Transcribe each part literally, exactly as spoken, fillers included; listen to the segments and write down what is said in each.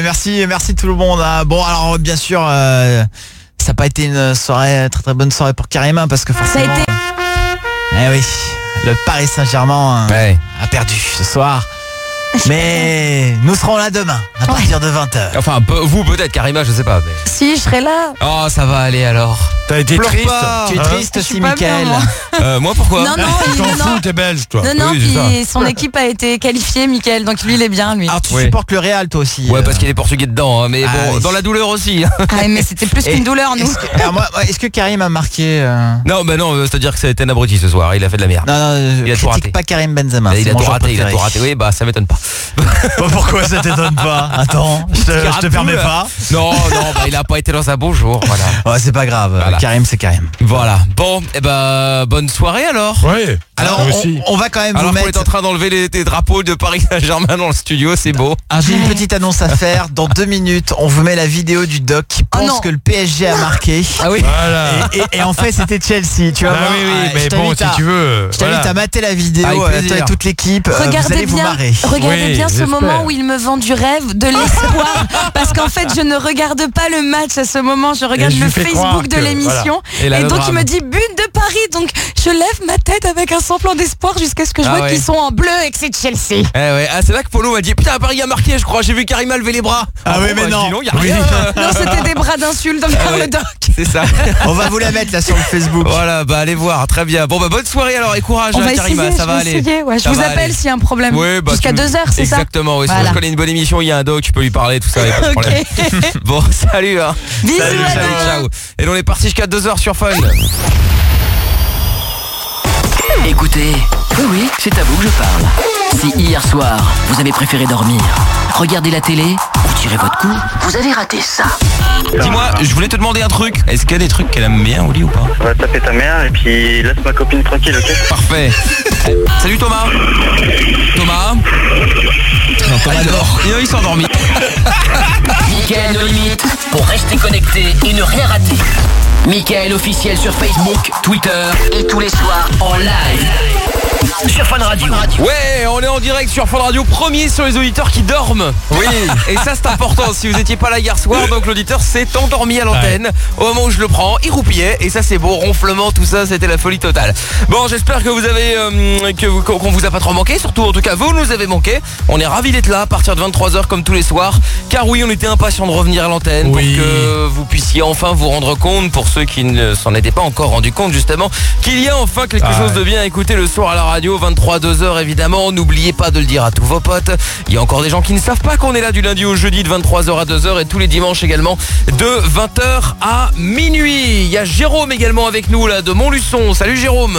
Merci, merci tout le monde. Bon, alors bien sûr, euh, ça n'a pas été une soirée, très très bonne soirée pour Karima parce que forcément. Ça a été. Eh oui, le Paris Saint-Germain ouais. a perdu ce soir. Mais nous serons là demain à partir de vingt heures. Enfin, vous peut-être, Karima, je sais pas. Mais... Si, je serai là. Oh, ça va aller alors. T'as été Pleure triste pas. Tu es hein triste aussi, Mickaël. euh, Moi, pourquoi? Non, non, il, T'en non, fous, t'es belge, toi. non, non, Oui, puis c'est son équipe a été qualifiée, Mickaël, donc lui, il est bien, lui. Alors tu Oui. supportes le Real toi aussi. Ouais, euh. parce qu'il est portugais dedans, hein, mais Ah, bon, oui. dans la douleur aussi. Ah, mais c'était plus Et qu'une douleur, nous. Est-ce que, alors moi, est-ce que Karim a marqué euh... Non, bah non, euh, c'est-à-dire que ça a été un abruti ce soir, il a fait de la merde. Non, non, Il a je tout critique raté. pas Karim Benzema. il c'est a mon tout joueur raté, il a préféré. tout raté. Oui, bah ça m'étonne pas. Bon, pourquoi ça t'étonne pas? Attends, je te, je te permets pas. Non, non, bah il a pas été dans un beau jour, voilà. Ouais, c'est pas grave. Voilà. Karim, c'est Karim. Voilà. Bon, et ben bonne soirée alors. Ouais. Alors, moi on, aussi. on va quand même Alors vous qu'on est mettre. en train d'enlever les, les drapeaux de Paris Saint-Germain dans le studio, c'est beau. Ah, j'ai une petite annonce à faire. Dans deux minutes, on vous met la vidéo du doc qui pense non. que le P S G a marqué. Ah oui. Voilà. Et, et- et en fait, c'était Chelsea. Tu vois. Ah oui, oui, mais bon, si tu veux. Je t'invite voilà. à mater la vidéo, Avec euh, plaisir. toi et toute l'équipe. euh, vous Regardez allez vous bien, marrer. regardez Oui, bien ce j'espère. moment où il me vend du rêve, de l'espoir, parce qu'en fait je ne regarde pas le match à ce moment, je regarde Et je le lui fais croire Facebook de que- l'émission, Et là, et le donc drame. il me dit but de Paris, donc je lève ma tête avec un semblant d'espoir jusqu'à ce que je Ah vois ouais. qu'ils sont en bleu et que c'est Chelsea. Eh ouais, ah, c'est là que Polo m'a dit putain Paris a marqué, je crois, j'ai vu Karima lever les bras. Ah oui, bon, mais bah, je non. dis non, y a Oui. rien. Non, c'était des bras d'insultes envers Ah ouais. le doc. C'est ça. On va vous la mettre là sur le Facebook. Voilà, bah allez voir, très bien. Bon bah bonne soirée alors et courage On hein, va Karima, essayer, ça je va vais aller. essayer, ouais. Je Ça vous va appelle aller. s'il y a un problème. Ouais, bah, Jusqu'à tu- deux heures, c'est ça? Exactement, oui. Si Voilà. je connais une bonne émission, il y a un doc, tu peux lui parler, tout ça, y a pas de problème. Ok. Bon, salut hein. Bisous, Salut, à salut, demain. ciao. Et on est parti jusqu'à deux heures sur Fun. Écoutez, oui, oui, c'est à vous que je parle. Si hier soir, vous avez préféré dormir, regarder la télé ou tirer votre coup, vous avez raté ça. Dis-moi, je voulais te demander un truc. Est-ce qu'il y a des trucs qu'elle aime bien au lit ou pas? On va taper ta mère et puis laisse ma copine tranquille, ok? Parfait. Salut Thomas. Thomas. Non, Thomas dort. Et il s'est endormi. Mickaël No Limite, pour rester connecté et ne rien rater. Mickaël officiel sur Facebook, Twitter et tous les soirs en live sur Fun Radio. Ouais, on est en direct sur Fun Radio, premier sur les auditeurs qui dorment. Oui. Et ça c'est important, si vous étiez pas là hier soir, donc l'auditeur s'est endormi à l'antenne. Au moment où je le prends, il roupillait, et ça c'est beau, ronflement, tout ça, c'était la folie totale. Bon, j'espère que vous avez, euh, que vous- qu'on vous a pas trop manqué, surtout en tout cas vous nous avez manqué. On est ravis d'être là à partir de vingt-trois heures comme tous les soirs, car oui, on était impatients de revenir à l'antenne Oui. pour que vous puissiez enfin vous rendre compte, pour ceux qui ne s'en étaient pas encore rendu compte justement, qu'il y a enfin quelque Ah chose ouais. de bien à écouter le soir à la radio, vingt-trois deux heures évidemment. N'oubliez pas de le dire à tous vos potes. Il y a encore des gens qui ne savent pas qu'on est là du lundi au jeudi de vingt-trois heures à deux heures et tous les dimanches également de vingt heures à minuit. Il y a Jérôme également avec nous là de Montluçon. Salut Jérôme.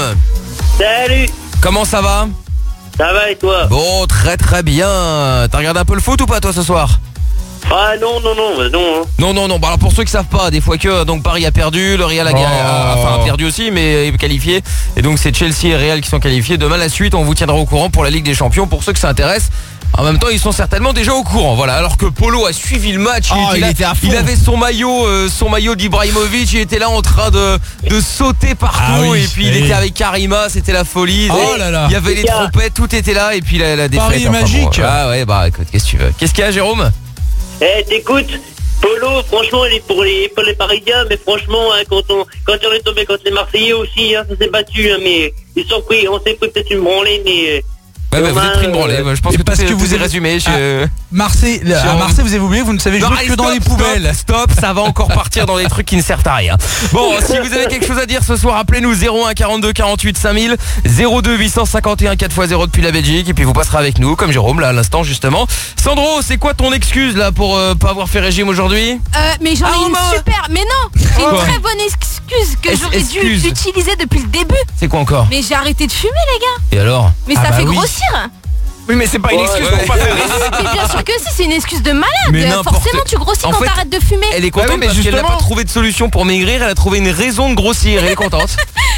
Salut, Comment ça va? ça va et toi? Bon, très très bien. T'as regardé un peu le foot ou pas toi ce soir? Ah non, non, non, bah non. Hein. Non, non, non. Bah, alors pour ceux qui savent pas, des fois que donc Paris a perdu, le Real a, gagné, a- Oh. enfin, a perdu aussi, mais est qualifié. Et donc c'est Chelsea et Real qui sont qualifiés. Demain la suite, on vous tiendra au courant pour la Ligue des Champions. Pour ceux que ça intéresse. En même temps, ils sont certainement déjà au courant. Voilà. Alors que Polo a suivi le match, Oh, était il là, était à fond. il avait son maillot, euh, son maillot d'Ibrahimovic. Il était là en train de de sauter partout. Ah oui, et puis il oui. était avec Karima. C'était la folie. Oh là là. Il y avait les Les gars. trompettes, tout était là. Et puis la, la défaite. Paris est enfin, bon, magique. ah ouais, bah écoute, qu'est-ce que tu veux? Qu'est-ce qu'il y a, Jérôme? Eh, t'écoutes, Polo, franchement, il est pour les, pour les Parisiens, mais franchement, hein, quand on, quand on est tombé contre les Marseillais aussi, hein, ça s'est battu, hein, mais ils sont pris, on s'est pris peut-être une branlée, mais. Ouais, bah, vous Demain, êtes pris une branlée. euh, Je pense et que parce tout est, que vous tout est avez- résumé. Ah. Je... Marseille, à Jérôme. Marseille, vous avez oublié, vous ne savez Non, jouer allez, que dans stop, les poubelles. Stop, stop, ça va encore partir dans des trucs qui ne servent à rien. Bon, si vous avez quelque chose à dire ce soir, appelez-nous zéro un quarante-deux quarante-huit cinq mille, zéro deux huit cent cinquante et un quatre fois zéro depuis la Belgique, et puis vous passerez avec nous, comme Jérôme là à l'instant justement. Sandro, c'est quoi ton excuse là pour euh, pas avoir fait régime aujourd'hui? Euh, mais j'en Ah, ai Romain. une super. Mais non, j'ai une Quoi très bonne excuse que Es- j'aurais dû excuse. utiliser depuis le début. C'est quoi encore? Mais j'ai arrêté de fumer, les gars. Et alors? Mais Ah ça bah fait oui. grossir. Oui, mais c'est pas une Ouais, excuse ouais. pour pas faire Mais bien sûr que si, c'est une excuse de malade. Mais n'importe- Forcément, tu grossis En quand fait, t'arrêtes de fumer. Elle est Bah contente oui, mais parce qu'elle n'a justement. pas trouvé de solution pour maigrir, elle a trouvé une raison de grossir, elle est contente.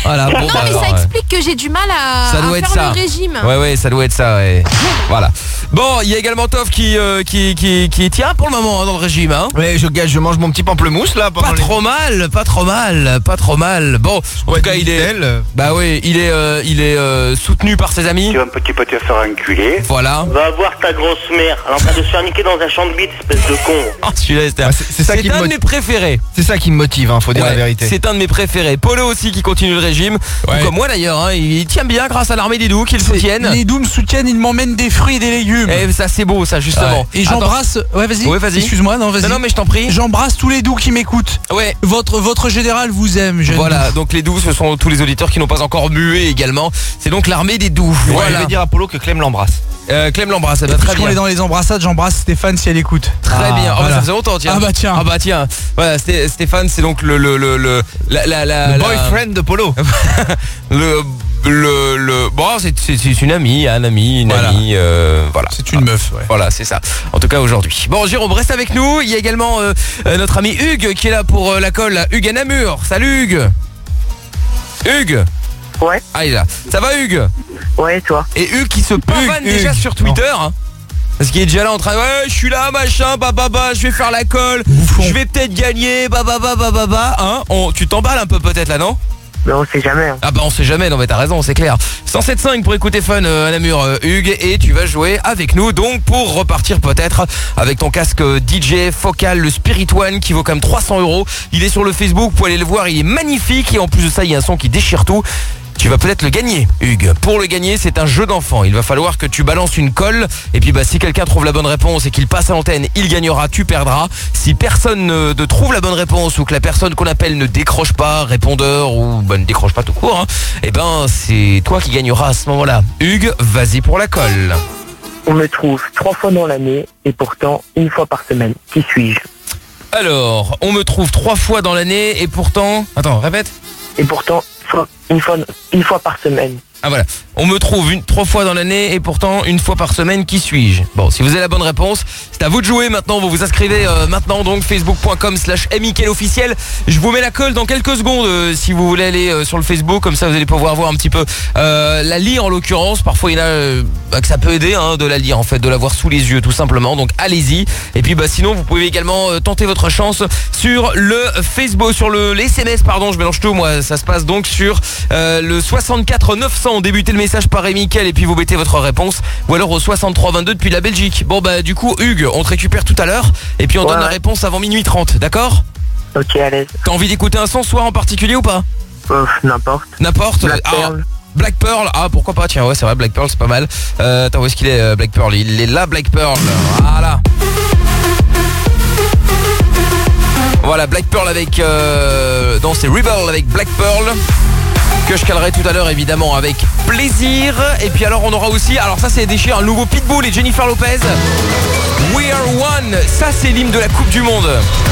Voilà, bon, Non bah, mais alors, ça ouais. explique que j'ai du mal à, Ça à doit être faire ça. le régime. Ouais ouais, ça doit être ça, ouais. Voilà. Bon, il y a également Toff qui euh, qui qui qui tient pour le moment hein, dans le régime hein. Ouais, je gage, je mange mon petit pamplemousse là pendant Pas les- trop mal, pas trop mal, pas trop mal. Bon, en tout cas, il est Bah oui, il est euh, il est euh, soutenu par ses amis. Tu vas un petit peu te faire enculer. Voilà. Va voir ta grosse mère, elle est en train de se faire niquer dans un champ de bite, espèce de con. Oh, celui-là, c'était un- Ah, c'est- c'est ça qui me un de mot- mes préférés. C'est ça qui me motive, hein, faut dire Ouais, la vérité. c'est un de mes préférés. Polo aussi qui continue le régime. Ouais. Tout comme moi d'ailleurs, hein, il tient bien grâce à l'armée des doux qui le soutiennent. Les doux me soutiennent, ils m'emmènent des fruits et des légumes. Et ça c'est beau ça justement. Et j'embrasse. Ouais, vas-y. Ouais, vas-y. Excuse-moi, non, vas-y. Non, non, mais je t'en prie. J'embrasse tous les doux qui m'écoutent. Ouais. Votre, votre général vous aime, jeune. Voilà, donc les doux, ce sont tous les auditeurs qui n'ont pas encore mué également. C'est donc l'armée des doux. Ouais, Voilà. je vais dire à Polo que Clem l'embrasse. Euh, Clem l'embrasse, eh ben, très Puisqu'on bien. est dans les embrassades, j'embrasse Stéphane si elle écoute. Très Ah, bien. Oh, bah, voilà. ça faisait longtemps, tiens. Ah bah tiens. Ah bah tiens. Voilà, Sté- Stéphane, c'est donc le le le le la la la, Le la- boyfriend de Polo. le le le bon, c'est c'est c'est une amie, un ami, une Voilà. amie euh, voilà. C'est une meuf, ouais. Voilà, c'est ça. En tout cas aujourd'hui. Bon, Jérôme, reste avec nous. Il y a également euh, euh, notre ami Hugues qui est là pour euh, la colle. Là. Hugues à Namur. Salut Hugues. Hugues. Ouais. Ah, il est là. Ça va Hugues? Ouais, toi. Et Hugues qui se pavane Hugues, déjà Hugues. sur Twitter. Hein. Parce qu'il est déjà là en train de... Ouais, je suis là, machin, bah bah bah, je vais faire la colle. Je vais peut-être gagner, bah bah bah bah bah bah. Hein. On, tu t'emballes un peu peut-être là, non? Mais on sait jamais. Hein. Ah bah on sait jamais, non mais t'as raison, c'est clair. cent sept virgule cinq pour écouter Fun euh, à Namur, euh, Hugues, et tu vas jouer avec nous donc pour repartir peut-être avec ton casque euh, D J Focal, le Spirit One qui vaut quand même trois cents euros. Il est sur le Facebook, vous pouvez aller le voir, il est magnifique et en plus de ça il y a un son qui déchire tout. Tu vas peut-être le gagner, Hugues. Pour le gagner, c'est un jeu d'enfant. Il va falloir que tu balances une colle. Et puis bah si quelqu'un trouve la bonne réponse et qu'il passe à l'antenne, il gagnera, tu perdras. Si personne ne, ne trouve la bonne réponse ou que la personne qu'on appelle ne décroche pas, répondeur ou bah, ne décroche pas tout court, hein, eh ben c'est toi qui gagneras à ce moment-là. Hugues, vas-y pour la colle. On me trouve trois fois dans l'année et pourtant une fois par semaine. Qui suis-je? Alors, on me trouve trois fois dans l'année et pourtant... Attends, répète. Et pourtant soit une fois, une fois par semaine. Ah voilà, on me trouve une, trois fois dans l'année et pourtant une fois par semaine, qui suis-je? Bon, si vous avez la bonne réponse, c'est à vous de jouer maintenant, vous vous inscrivez euh, maintenant donc facebook point com slash Mickaël officiel. Je vous mets la colle dans quelques secondes euh, si vous voulez aller euh, sur le Facebook, comme ça vous allez pouvoir voir un petit peu euh, la lire en l'occurrence. Parfois il y en a euh, bah, que ça peut aider hein, de la lire en fait, de la voir sous les yeux tout simplement, donc allez-y. Et puis bah sinon vous pouvez également euh, tenter votre chance sur le Facebook, sur le les S M S pardon, je mélange tout moi, ça se passe donc sur euh, le soixante-quatre neuf cents. Débutez le message par Mickaël et puis vous mettez votre réponse, ou alors au soixante-trois vingt-deux depuis la Belgique. Bon bah du coup Hugues, on te récupère tout à l'heure et puis on Ouais, donne la ouais. réponse avant minuit trente, d'accord? Ok, à l'aise. T'as envie d'écouter un son soir en particulier ou pas? Ouf, n'importe. N'importe. Black Ah, Pearl. Black Pearl, ah pourquoi pas, tiens ouais c'est vrai, Black Pearl c'est pas mal. euh, Attends, où est-ce qu'il est euh, Black Pearl? Il est là Black Pearl, voilà. Voilà Black Pearl avec euh... non c'est Rebel avec Black Pearl, que je calerai tout à l'heure évidemment avec plaisir. Et puis alors on aura aussi, alors ça c'est déchiré, un nouveau Pitbull et Jennifer Lopez, We Are One. Ça c'est l'hymne de la Coupe du Monde.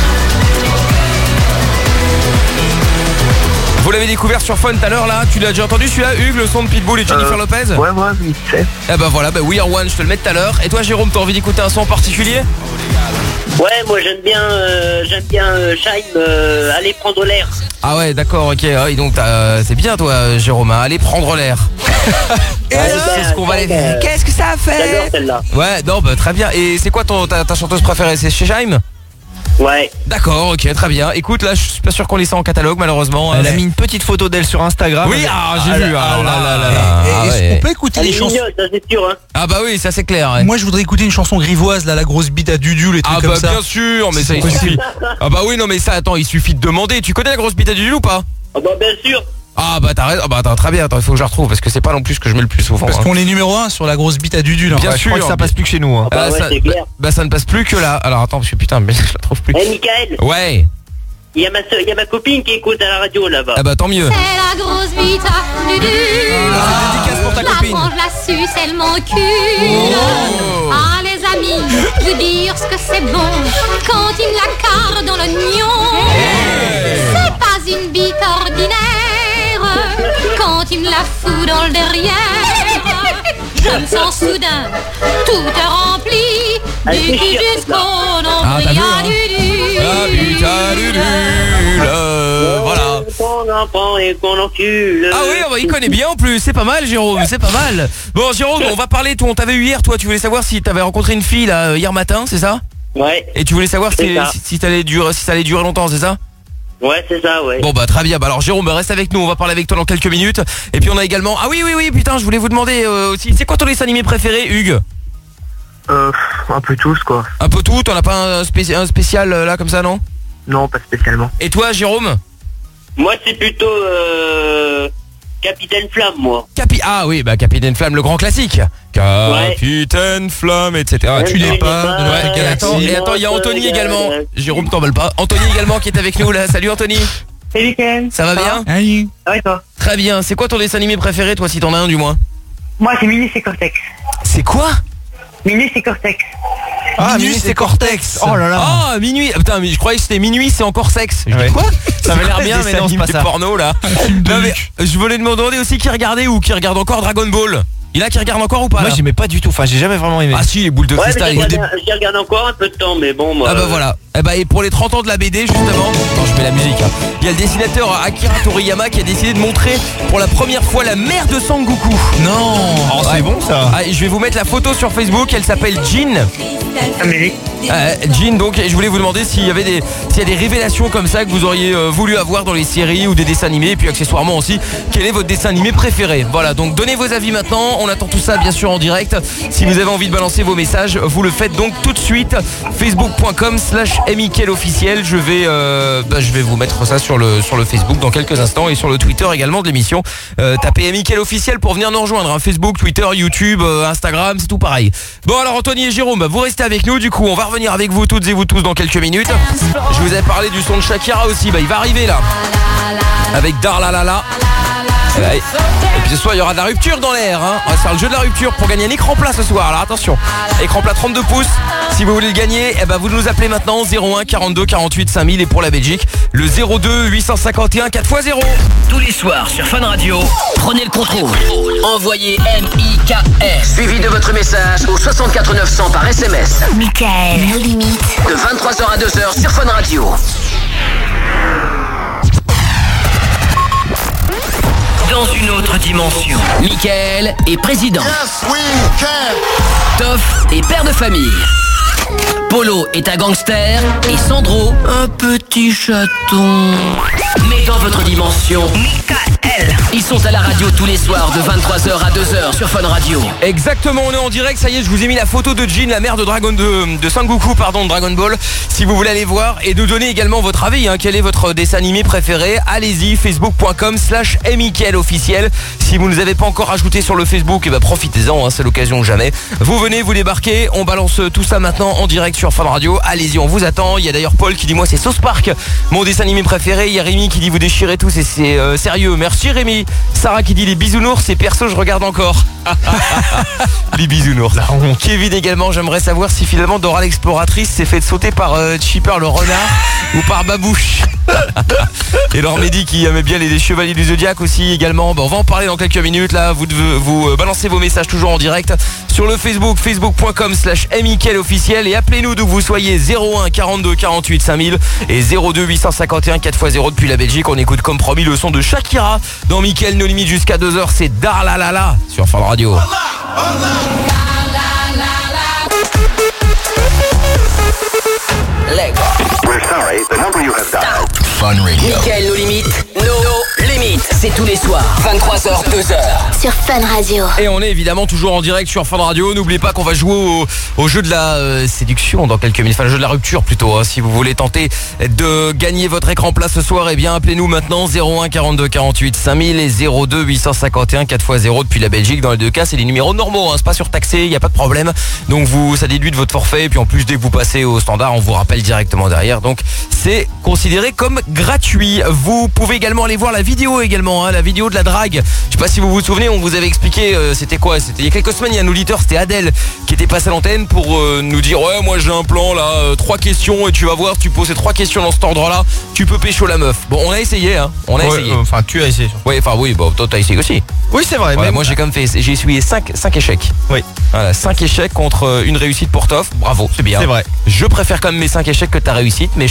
Vous l'avez découvert sur Fun tout à l'heure là, tu l'as déjà entendu celui-là Hugues, le son de Pitbull et Jennifer Euh, Lopez? Ouais, ouais, vite fait. Eh ben voilà, bah We Are One, je te le mets tout à l'heure. Et toi Jérôme, t'as envie d'écouter un son en particulier? Ouais, moi j'aime bien, euh, j'aime bien euh, Shaim, euh, aller prendre l'air. Ah ouais d'accord, ok, ah oui, donc t'as- c'est bien toi Jérôme, hein, allez prendre l'air. Et Ouais, c'est ben, ce qu'on va aller ben, faire. Qu'est-ce que ça a J'adore fait? celle-là. Ouais, non bah très bien. Et c'est quoi ton, ta, ta chanteuse préférée? C'est chez Shaim? Ouais. D'accord, ok, très bien. Écoute, là je suis pas sûr qu'on les sent en catalogue malheureusement. Elle a mis une petite photo d'elle sur Instagram. Oui, ah j'ai Ah vu. là, Ah, ah là, là, là, là, là. Et- Ah, Est-ce ouais. qu'on peut écouter Elle les est chansons? mignonne, ça c'est sûr. Hein. Ah bah oui, ça c'est clair. Ouais. Moi je voudrais écouter une chanson grivoise, là, la grosse bite à Dudu, les trucs Ah comme bah ça. bien sûr, mais ça il possible. suffit. Ah bah oui, non mais ça attends, il suffit de demander. Tu connais la grosse bite à Dudu ou pas? Ah bah bien sûr. Ah bah t'as raison. Ah bah attends, très bien, attends, il faut que je la retrouve parce que c'est pas non plus ce que je mets le plus souvent. Parce hein. qu'on est numéro un sur la grosse bite à Dudu là. Bien Ouais, je crois sûr. que ça passe plus que chez nous. Hein. Bah Ah, ouais, ça, c'est bah, clair. bah, ça ne passe plus que là. Alors attends, parce que putain, mais je la trouve plus. Eh Mickaël, Ouais. il y a ma soeur- il y a ma copine qui écoute à la radio là-bas. Ah bah tant mieux. C'est la grosse bite à Dudu. Ah, dédicace pour ta La copine. mange, la suce, elle m'encule. Oh. Ah les amis, vous dire ce que c'est bon quand il la carre dans l'oignon. C'est pas une bite ordinaire quand il me la fout dans le derrière. Je me sens soudain toute remplie du cul jusqu'au Ah, t'as nombril vu, à hein. Dudu. Ah putain, Dudu, le- voilà. Ton en prend et qu'on encule. Ah oui, bah, il connaît bien en plus, c'est pas mal Jérôme, c'est pas mal. Bon Jérôme, on va parler, toi, on t'avait eu hier, toi, tu voulais savoir si t'avais rencontré une fille là hier matin, c'est ça? Ouais. Et tu voulais savoir si, si, si, t'allais durer, si ça allait durer longtemps, c'est ça? Ouais, c'est ça, ouais. Bon bah très bien, bah alors Jérôme, reste avec nous, on va parler avec toi dans quelques minutes. Et puis on a également, ah oui oui oui, putain, je voulais vous demander euh, aussi, c'est quoi ton dessin animé préféré, Hugues? Euh, un peu tous quoi. Un peu tout, t'en as pas un, spéci un spécial euh, là comme ça, non? Non, pas spécialement. Et toi Jérôme? Moi c'est plutôt euh, Capitaine Flamme, moi. Capi ah oui, bah Capitaine Flamme, le grand classique. Capitaine ouais. Flamme, et cetera. Ouais, tu l'es pas, pas de notre galaxie. Et attends, il y a Anthony également. Jérôme, t'emballes pas. Anthony également qui est avec nous là. Salut Anthony. Salut Ken. Ça va bien? Allez. Ouais, toi. Très bien. C'est quoi ton dessin animé préféré, toi, si t'en as un du moins? Moi c'est Minus et Cortex. C'est quoi? Minus et Cortex. Ah, Minuit c'est Cortex. Oh là là. Ah, minuit. Ah, putain, mais je croyais que c'était minuit, c'est encore sexe. Je dis quoi? Ça avait l'air bien, mais non, c'est pas ça. Porno là. Non mais je voulais demander aussi qui regardait ou qui regarde encore Dragon Ball. Il y en a qui regardent encore ou pas? Moi j'aimais pas du tout, enfin j'ai jamais vraiment aimé. Ah si, les boules de Ouais, cristal. mais je regarde, je regarde encore un peu de temps, mais bon moi. Ah bah voilà. Eh bah, et pour les trente ans de la B D justement, non je mets la musique hein. Il y a le dessinateur Akira Toriyama qui a décidé de montrer pour la première fois la mère de Sangoku. Non. Oh, c'est ouais. bon ça. Ah, je vais vous mettre la photo sur Facebook, elle s'appelle Jean. Ah, mais... euh, Jean donc, et je voulais vous demander s'il y avait des s'il y a des révélations comme ça que vous auriez euh, voulu avoir dans les séries ou des dessins animés, et puis accessoirement aussi quel est votre dessin animé préféré. Voilà, donc donnez vos avis maintenant, on attend tout ça bien sûr en direct. Si vous avez envie de balancer vos messages, vous le faites donc tout de suite. Facebook point com slash Mickaël officiel. Je vais euh, bah, je vais vous mettre ça sur le sur le Facebook dans quelques instants, et sur le Twitter également de l'émission. Euh, tapez Mickaël officiel pour venir nous rejoindre hein. Facebook, Twitter, YouTube, euh, Instagram, c'est tout pareil. Bon alors Anthony et Jérôme, vous restez avec nous, du coup on va revenir avec vous toutes et vous tous dans quelques minutes. Je vous ai parlé du son de Shakira aussi, bah il va arriver là avec Darlalala. Et puis ce soir il y aura de la rupture dans l'air hein. On va faire le jeu de la rupture pour gagner un écran plat ce soir. Alors attention, écran plat trente-deux pouces. Si vous voulez le gagner, eh ben vous nous appelez maintenant zéro un quarante-deux quarante-huit cinq mille, et pour la Belgique le zéro deux huit cent cinquante et un quatre fois zéro. Tous les soirs sur Fun Radio, prenez le contrôle. Envoyez M I K S suivi de votre message au soixante-quatre neuf cents par S M S. Mickaël, nos limites. De vingt-trois heures à deux heures sur Fun Radio. Dans une autre dimension, Mickaël est président. Yes, we can. Toff est père de famille. Polo est un gangster et Sandro un petit chaton. Mais dans votre dimension, Mickaël, ils sont à la radio tous les soirs de vingt-trois heures à deux heures sur Fun Radio. Exactement, on est en direct, ça y est, je vous ai mis la photo de Jean, la mère de Dragon de, de Sangoku, pardon, de Dragon Ball. Si vous voulez aller voir et nous donner également votre avis, hein, quel est votre dessin animé préféré, allez-y, facebook point com slash Mickaël officiel. Si vous ne nous avez pas encore ajouté sur le Facebook, eh ben profitez-en, hein, c'est l'occasion jamais. Vous venez, vous débarquez, on balance tout ça maintenant en direct sur Fun Radio. Allez-y, on vous attend. Il y a d'ailleurs Paul qui dit moi c'est South Park, mon dessin animé préféré. Il y a Rémi qui dit vous déchirez tous et c'est euh, sérieux. Merci Rémi. Sarah qui dit les bisounours, c'est perso, je regarde encore. Les bisounours. Kevin également, j'aimerais savoir si finalement Dora l'exploratrice s'est fait sauter par euh, Chipper le renard ou par Babouche. Et alors Mehdi qui aimait bien les, les chevaliers du Zodiac aussi également. Bon, on va en parler dans quelques minutes là. Vous devez, vous euh, balancez vos messages toujours en direct sur le Facebook, facebook point com slash Mickaël officiel, et appelez-nous d'où vous soyez zéro un quarante-deux quarante-huit cinq mille et zéro deux huit cent cinquante et un quatre fois zéro depuis la Belgique. On écoute comme promis le son de Shakira dans Mickaël No Limite jusqu'à deux heures. C'est Darlalala sur Fun Radio. We're sorry, the number you have dialed. Fun Radio. Mickaël No Limite, No Limite. C'est tous les soirs, vingt-trois heures, deux heures. Sur Fun Radio. Et on est évidemment toujours en direct sur Fun Radio. N'oubliez pas qu'on va jouer au, au jeu de la euh, séduction dans quelques minutes. Enfin, le jeu de la rupture plutôt. Hein. Si vous voulez tenter de gagner votre écran plat ce soir, eh bien appelez-nous maintenant zéro un quarante-deux quarante-huit cinq mille et zéro deux huit cent cinquante et un quatre fois zéro depuis la Belgique. Dans les deux cas, c'est des numéros normaux. Hein. C'est pas surtaxé, il n'y a pas de problème. Donc vous, ça déduit de votre forfait. Et puis en plus, dès que vous passez au standard, on vous rappelle directement derrière. Donc c'est considéré comme gratuit. Vous pouvez également aller voir la vidéo également, hein, la vidéo de la drague. Je sais pas si vous vous souvenez, on vous avait expliqué, euh, c'était quoi, c'était il y a quelques semaines, il y a un auditeur, c'était Adèle, qui était passé à l'antenne pour euh, nous dire ouais moi j'ai un plan là, euh, trois questions et tu vas voir, tu poses ces trois questions dans cet ordre là, tu peux pécho la meuf. Bon on a essayé hein, on a ouais, essayé. Enfin euh, tu as essayé. Oui enfin oui, bon toi t'as essayé aussi. Oui c'est vrai. Voilà, mais moi j'ai quand même fait, j'ai essuyé cinq échecs. Oui. Voilà, cinq échecs contre une réussite pour Toff, bravo, c'est bien. C'est vrai. Je préfère quand même mes cinq échecs que ta réussite, mais chacun sa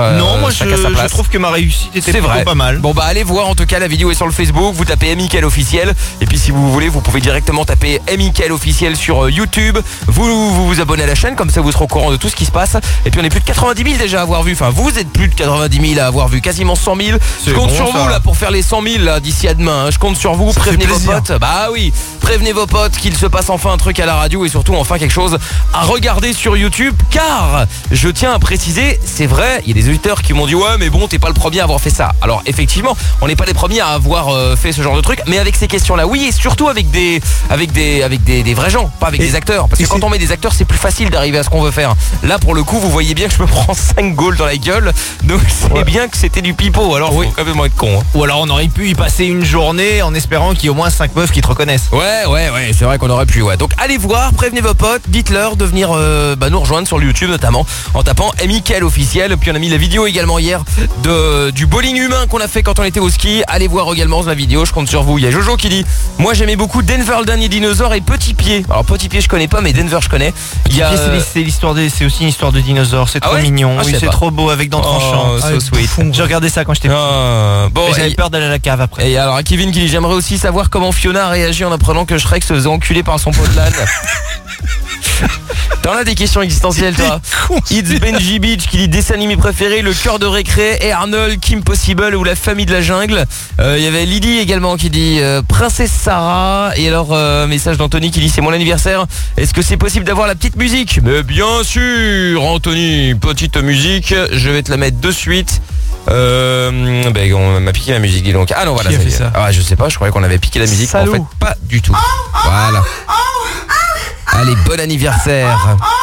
euh, Non, moi je, chacun sa place. je trouve que ma réussite était C'est plutôt vrai. pas mal. Bon bah allez voir, en tout cas la vidéo est sur le Facebook, vous tapez Mickaël officiel et puis si vous voulez vous pouvez directement taper Mickaël officiel sur euh, YouTube. Vous, vous vous abonnez à la chaîne, comme ça vous serez au courant de tout ce qui se passe. Et puis on est plus de quatre-vingt-dix mille déjà à avoir vu. Enfin vous êtes plus de quatre-vingt-dix mille à avoir vu, quasiment cent mille. Je compte bon, sur ça. vous là pour faire les cent mille là d'ici à demain. Je compte sur vous, Ça prévenez fait vos plaisir. potes. Bah oui, prévenez vos potes qu'il se passe enfin un truc à la radio et surtout enfin quelque chose à regarder sur YouTube. Car je tiens à préciser, c'est vrai, il y a des auditeurs qui m'ont dit ouais mais bon t'es pas le premier à avoir fait ça. Alors effectivement, on n'est pas les premiers à avoir euh, fait ce genre de truc, mais avec ces questions-là, oui, et surtout avec des avec des avec des, des vrais gens, pas avec Et- des acteurs. Parce et que quand c'est- on met des acteurs, c'est plus facile d'arriver à ce qu'on veut faire. Là pour le coup, vous voyez bien que je me prends cinq goals dans la gueule, donc c'est bien que c'était du pipeau. Alors Oui. faut quand même être con. Hein. Ou alors on aurait pu y passer une journée en espérant qu'il y ait au moins cinq meufs qui te reconnaissent. Ouais, ouais, ouais, c'est vrai qu'on aurait pu, ouais. Donc allez voir, prévenez vos potes, dites-leur de venir euh, bah, nous rejoindre sur le YouTube notamment en tapant Mickaël officiel. Puis on a mis la vidéo également hier de du bowling humain qu'on a fait quand on était au ski. Allez voir également la vidéo, je compte sur vous. Il y a Jojo qui dit moi j'aimais beaucoup Denver le dernier dinosaure et Petit Pied. Alors Petit Pied je connais pas mais Denver je connais. Il y a euh, C'est l'histoire des, c'est aussi une histoire de dinosaures. C'est Ah trop ouais mignon. Ah, je oui, sais c'est pas. trop beau avec dents Oh, tranchantes. so Ah, sweet. bouffon. J'ai regardé ça quand j'étais petit. Ah, bon, Et j'avais et- peur d'aller à la cave après. Et alors Kevin qui dit j'aimerais aussi savoir comment Fiona a réagi en apprenant que Shrek se faisait enculer par son pote l'âne. T'en as des questions existentielles toi. It's Benji Beach qui dit dessin animé préféré, Le Cœur de Récré, et Arnold, Kim Possible ou La Famille de la Jungle. Euh, Il y avait Lydie également qui dit euh, Princesse Sarah. Et alors euh, message d'Anthony qui dit c'est mon anniversaire, est-ce que c'est possible d'avoir la petite musique? Mais bien sûr Anthony, petite musique, je vais te la mettre de suite. Euh, ben, on m'a piqué la musique dis donc. Ah non voilà Qui a ça fait y est. ça Ah je sais pas, je croyais qu'on avait piqué la musique. Salaud. En fait pas du tout. Voilà. Allez, bon anniversaire.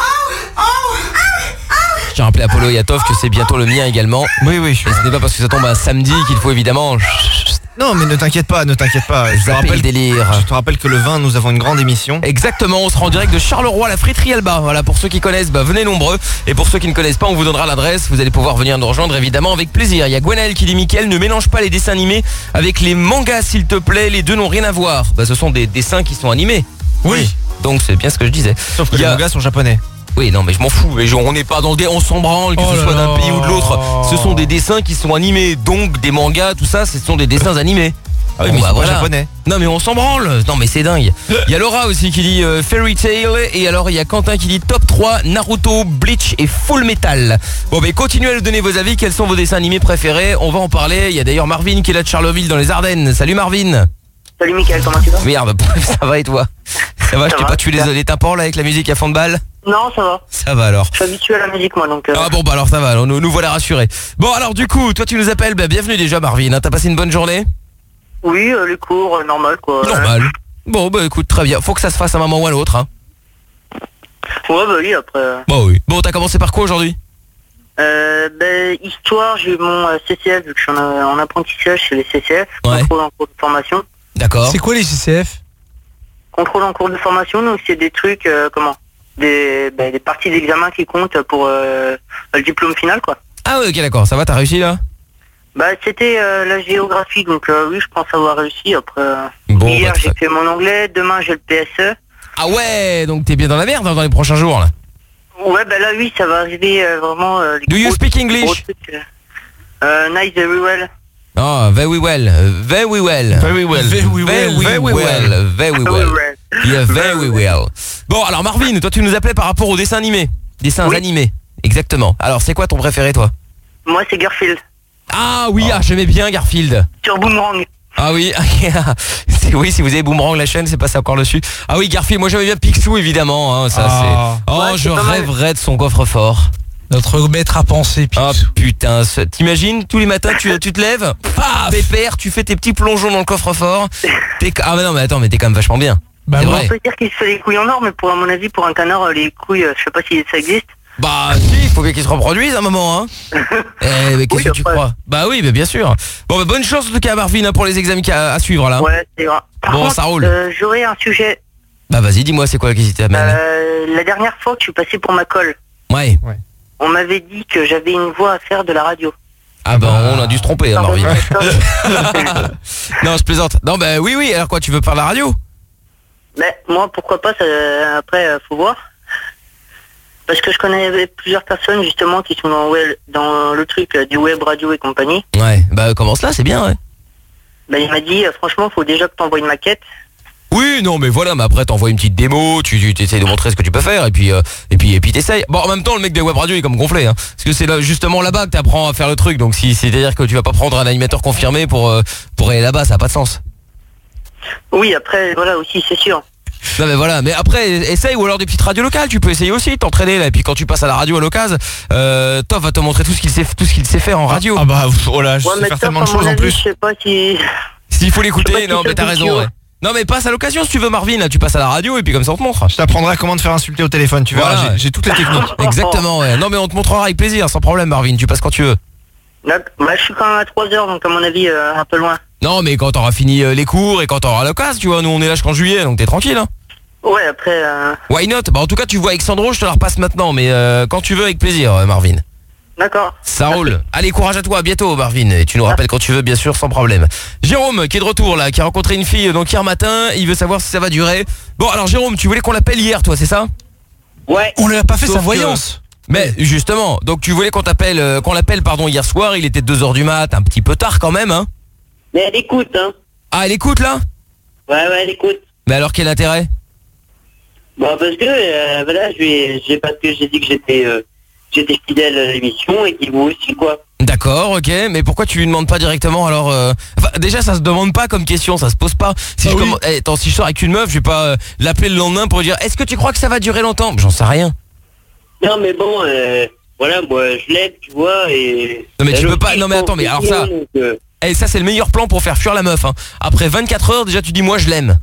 J'ai rappelé Apollo et Atov que c'est bientôt le mien également. Oui, oui. Je... Et ce n'est pas parce que ça tombe un samedi qu'il faut évidemment Non, mais ne t'inquiète pas, ne t'inquiète pas. Je te, zapper le rappelle, délire. je te rappelle que le vingt, nous avons une grande émission. Exactement, on sera en direct de Charleroi, la friterie Alba. Voilà, pour ceux qui connaissent, bah, venez nombreux. Et pour ceux qui ne connaissent pas, on vous donnera l'adresse. Vous allez pouvoir venir nous rejoindre évidemment avec plaisir. Il y a Gwenaël qui dit Mickaël, ne mélange pas les dessins animés avec les mangas s'il te plaît. Les deux n'ont rien à voir. Bah, ce sont des dessins qui sont animés. Oui. Donc c'est bien ce que je disais. Sauf que Il y les a- mangas sont japonais. Oui, non, mais je m'en fous. Mais genre, on n'est pas dans des, on s'en branle, que Oh ce là soit d'un là. pays ou de l'autre. Ce sont des dessins qui sont animés, donc des mangas, tout ça, ce sont des dessins animés. Ah oui, Bon, mais bah, c'est pas voilà. japonais. Non, mais on s'en branle. Non, mais c'est dingue. Il y a Laura aussi qui dit euh, Fairy Tail, et alors il y a Quentin qui dit top trois Naruto, Bleach et Full Metal. Bon, mais continuez à nous donner vos avis. Quels sont vos dessins animés préférés? On va en parler. Il y a d'ailleurs Marvin qui est là de Charleville dans les Ardennes. Salut Marvin. Salut Mickaël, comment tu vas? Merde, ça va et toi? Ça va, je Ça t'ai va, pas tué les, les tympans là avec la musique à fond de balle? Non, ça va. Ça va alors. Je suis habitué à la musique moi donc... euh, Ah bon bah alors ça va, alors nous, nous voilà rassurés. Bon alors du coup, toi tu nous appelles, bah, bienvenue déjà Marvin, hein. T'as passé une bonne journée? Oui, euh, les cours, euh, normal quoi. Normal. Bon bah écoute, très bien, faut que ça se fasse à un moment ou à l'autre, hein. Ouais, bah oui, après... euh, Bon oui. Bon, t'as commencé par quoi aujourd'hui? Euh, ben, histoire, j'ai eu mon euh, C C F, vu que je suis en, euh, en apprentissage chez les C C F, Ouais. contrôle en cours de formation. D'accord. C'est quoi les C C F? Contrôle en cours de formation, donc c'est des trucs, euh, comment des, ben, des parties d'examen qui comptent pour euh, le diplôme final, quoi. Ah ouais, ok d'accord, ça va, t'as réussi là? Bah, c'était euh, la géographie, donc euh, oui, je pense avoir réussi. Après, euh, Bon, hier, bah, j'ai très- fait mon anglais, demain, j'ai le P S E. Ah ouais, donc t'es bien dans la merde hein, dans les prochains jours là. Ouais, bah là, oui, ça va arriver euh, vraiment... Euh, les Do you gros- speak gros English? trucs, euh, euh, nice, very well. Ah, very well, very well. Very well. Very well. Very Very well, well. very Very well. well. Yeah, very well. Bon, alors Marvin, toi tu nous appelais par rapport aux dessins animés. Dessins Oui. animés, exactement. Alors c'est quoi ton préféré toi? Moi, c'est Garfield. Ah oui, ah, j'aimais bien Garfield. Sur Boomerang. Ah oui, c'est- oui, si vous avez Boomerang la chaîne, c'est passé encore dessus. Ah oui, Garfield, moi j'aimais bien Picsou évidemment, hein, ça Ah. c'est. Oh, Ouais, je c'est pas mal. rêverais de son coffre-fort. Notre maître à penser, Ah Picsou. putain, ce- t'imagines tous les matins tu, tu te lèves, paf, pépère, tu fais tes petits plongeons dans le coffre-fort. T'es- Ah mais non mais attends, mais t'es quand même vachement bien. Bah c'est moi, vrai. On peut dire qu'il se fait les couilles en or, mais pour à mon avis, pour un canard, euh, les couilles, euh, je sais pas si ça existe. Bah si, il faut bien qu'ils se reproduisent un moment hein. Eh mais qu'est-ce Oui, que tu après. crois? Bah oui, mais bien sûr. Bon bah bonne chance en tout cas Marvin hein, pour les examens à, à suivre là. Ouais, c'est vrai. Par Bon, contre, ça roule. euh, j'aurais un sujet. Bah vas-y, dis-moi c'est quoi la question t'amène. Euh, la dernière fois que je suis passé pour ma colle, Ouais. on m'avait dit que j'avais une voix à faire de la radio. Ah bah on a dû se tromper hein, Pardon, Marvin. Christophe. Non, je plaisante. Non bah oui oui, alors quoi, tu veux faire la radio? Mais moi, pourquoi pas, ça, après, euh, faut voir. Parce que je connais plusieurs personnes justement qui sont dans, web, dans le truc euh, du web radio et compagnie. Ouais, bah commence là, c'est bien, ouais. Bah, il m'a dit, euh, franchement, faut déjà que t'envoies une maquette. Oui, non, mais voilà, mais après t'envoies une petite démo, tu, tu essayes de montrer ce que tu peux faire, et puis euh, et puis et puis t'essayes. Bon, en même temps, le mec des web radio est comme gonflé, hein, parce que c'est là, justement là-bas que t'apprends à faire le truc. Donc si c'est-à-dire que tu vas pas prendre un animateur confirmé pour euh, pour aller là-bas, ça a pas de sens. Oui, après, voilà aussi, c'est sûr. Non mais voilà, mais après essaye, ou alors des petites radios locales, tu peux essayer aussi, t'entraîner là, et puis quand tu passes à la radio à l'occasion, euh, Toff va te montrer tout ce qu'il sait, tout ce qu'il sait faire en radio. Ah bah oh là, je Ouais, sais mais faire ça, tellement de à mon choses en avis, plus. Je sais pas si... S'il faut Je sais l'écouter, pas si non ça mais t'as vous raison, dit, ouais. ouais. Non mais passe à l'occasion si tu veux, Marvin, là tu passes à la radio et puis comme ça on te montre. Je t'apprendrai comment te faire insulter au téléphone, tu verras, Voilà. j'ai- j'ai toutes les techniques. Exactement, ouais. Non mais on te montrera avec plaisir, sans problème, Marvin, tu passes quand tu veux. D'accord. Bah, je suis quand même à trois heures, donc à mon avis, euh, un peu loin. Non mais quand t'auras fini euh, les cours et quand t'auras l'occasion, tu vois, nous on est là jusqu'en juillet, donc t'es tranquille, hein. Ouais, après... Euh... Why not? Bah en tout cas tu vois avec Sandro, je te la repasse maintenant, mais euh, quand tu veux avec plaisir, euh, Marvin. D'accord. Ça roule. Allez, courage à toi, à bientôt Marvin. Et tu nous rappelles quand tu veux, bien sûr, sans problème. Jérôme, qui est de retour là, qui a rencontré une fille donc hier matin, il veut savoir si ça va durer. Bon alors Jérôme, tu voulais qu'on l'appelle hier, toi, c'est ça? Ouais. On lui a pas fait Sauf sa que- voyance. Mais justement, donc tu voulais qu'on t'appelle, euh, qu'on l'appelle pardon hier soir, il était deux heures du mat, un petit peu tard quand même, hein. Mais elle écoute, hein. Ah, elle écoute là? Ouais, ouais, elle écoute. Mais alors quel intérêt? Bon, parce que, euh, voilà, je vais, j'ai parce que j'ai dit que j'étais, euh, j'étais fidèle à l'émission et qu'il vous aussi, quoi. D'accord, ok, mais pourquoi tu lui demandes pas directement alors euh... Enfin, déjà ça se demande pas comme question, ça se pose pas. Si Ah je oui. commande- eh, attends, si je sors avec une meuf, je vais pas euh, l'appeler le lendemain pour lui dire est-ce que tu crois que ça va durer longtemps? J'en sais rien. Non, mais bon, euh, voilà, moi, je l'aime, tu vois, et... Non, mais tu elle peux pas- aussi, non, mais je attends, mais pense alors ça- que- donc, euh, Et ça c'est le meilleur plan pour faire fuir la meuf, hein. Après vingt-quatre heures déjà tu dis moi je l'aime.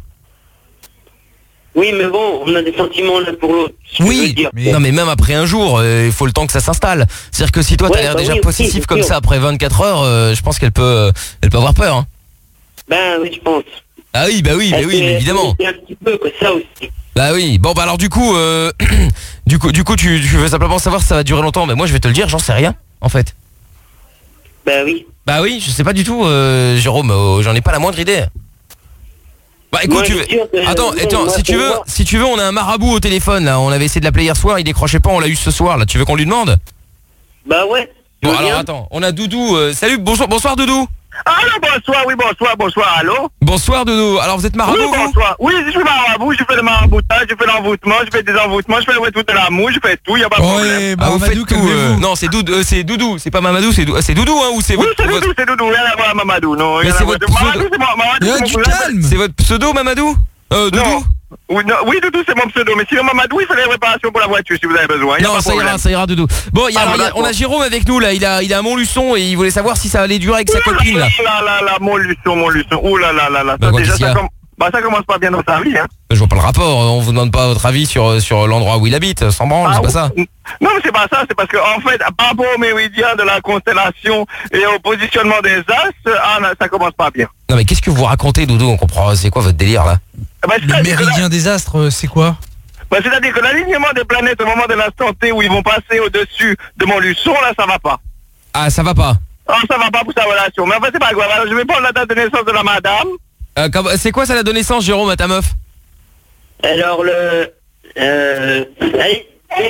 Oui, mais bon, on a des sentiments l'un pour l'autre. ce que je veux Oui, dire. mais... non mais même après un jour, euh, il faut le temps que ça s'installe. C'est-à-dire que si toi t'as Ouais, l'air bah déjà oui, aussi, possessif c'est comme sûr. ça après vingt-quatre heures, euh, je pense qu'elle peut, euh, elle peut avoir peur. Hein. Ben oui, je pense. Ah oui, bah oui, bah Elle oui, fait- mais évidemment. elle fait un petit peu, quoi, ça aussi. Bah oui. Bon bah alors du coup, euh, du coup, du coup, tu, tu veux simplement savoir si ça va durer longtemps. Mais moi je vais te le dire, j'en sais rien en fait. Ben oui. Bah oui, je sais pas du tout, euh, Jérôme. euh, j'en ai pas la moindre idée. Bah écoute, Moi, tu je veux... suis sûr que- Attends, non, attends, moi, si tu pour veux, moi- si tu veux, on a un marabout au téléphone là. On avait essayé de l'appeler hier soir, il décrochait pas, on l'a eu ce soir là. Tu veux qu'on lui demande? Bah ouais. Bon je veux alors bien. attends, on a Doudou. euh, salut, bonsoir, bonsoir Doudou. Allô, bonsoir, oui, bonsoir, bonsoir, allô? Bonsoir Doudou. Alors vous êtes marabout Oui, vous? bonsoir. Oui, je suis marabout, je fais le maraboutage, je fais l'envoûtement, je fais des envoûtements, je fais le retour de l'amour, je fais tout, y a pas de problème. Ouais, Ah, bah vous faites Mamadou, tout, euh, calmez-vous. Non, c'est Doudou, euh, c'est Doudou, c'est pas Mamadou, c'est Dou- c'est Doudou hein, ou c'est Oui, votre, c'est votre- Doudou, c'est Doudou, rien à voir à Mamadou, non, Mais rien c'est à voir. votre Mamadou, pseudo. c'est mon, Mamadou, Il y a c'est du mon cousin. calme. c'est votre pseudo Mamadou? Euh Doudou? Non. Oui, non, oui, Doudou, c'est mon pseudo, mais sinon Mamadou, il fait les réparations pour la voiture si vous avez besoin, y a Non, pas de ça problème. ira, ça ira Doudou. Bon, il y a, Ah, alors, il y a- d'accord. on a Jérôme avec nous là, il a il a un Montluçon et il voulait savoir si ça allait durer avec sa Ouh là copine là. là là là, mon luçon, mon luçon, ouh là là là là, Bah, ça quoi, déjà, qu'est-ce qu'il y ça, a comm- bah, ça commence pas bien dans sa vie, hein. Je vois pas le rapport, on vous demande pas votre avis sur sur l'endroit où il habite, sans branle, Ah, c'est pas ça. ou- Non, mais c'est pas ça, c'est parce que en fait, par rapport au méridien de la constellation et au positionnement des astres, ah, non, ça commence pas bien. Non mais qu'est-ce que vous racontez Doudou, on comprend, c'est quoi votre délire là? Eh ben, Le c'est-à-dire que la- méridien des astres, euh, c'est quoi? bah, c'est-à-dire que l'alignement des planètes au moment de l'instant T où ils vont passer au-dessus de mon luçon, là, ça va pas. Ah, ça va pas. Ah, ça va pas pour sa relation. Mais enfin, c'est pas grave. Alors, je vais prendre la date de naissance de la madame. Euh, comme- c'est quoi ça la donné naissance Jérôme à ta meuf? Alors, le... Euh... allez.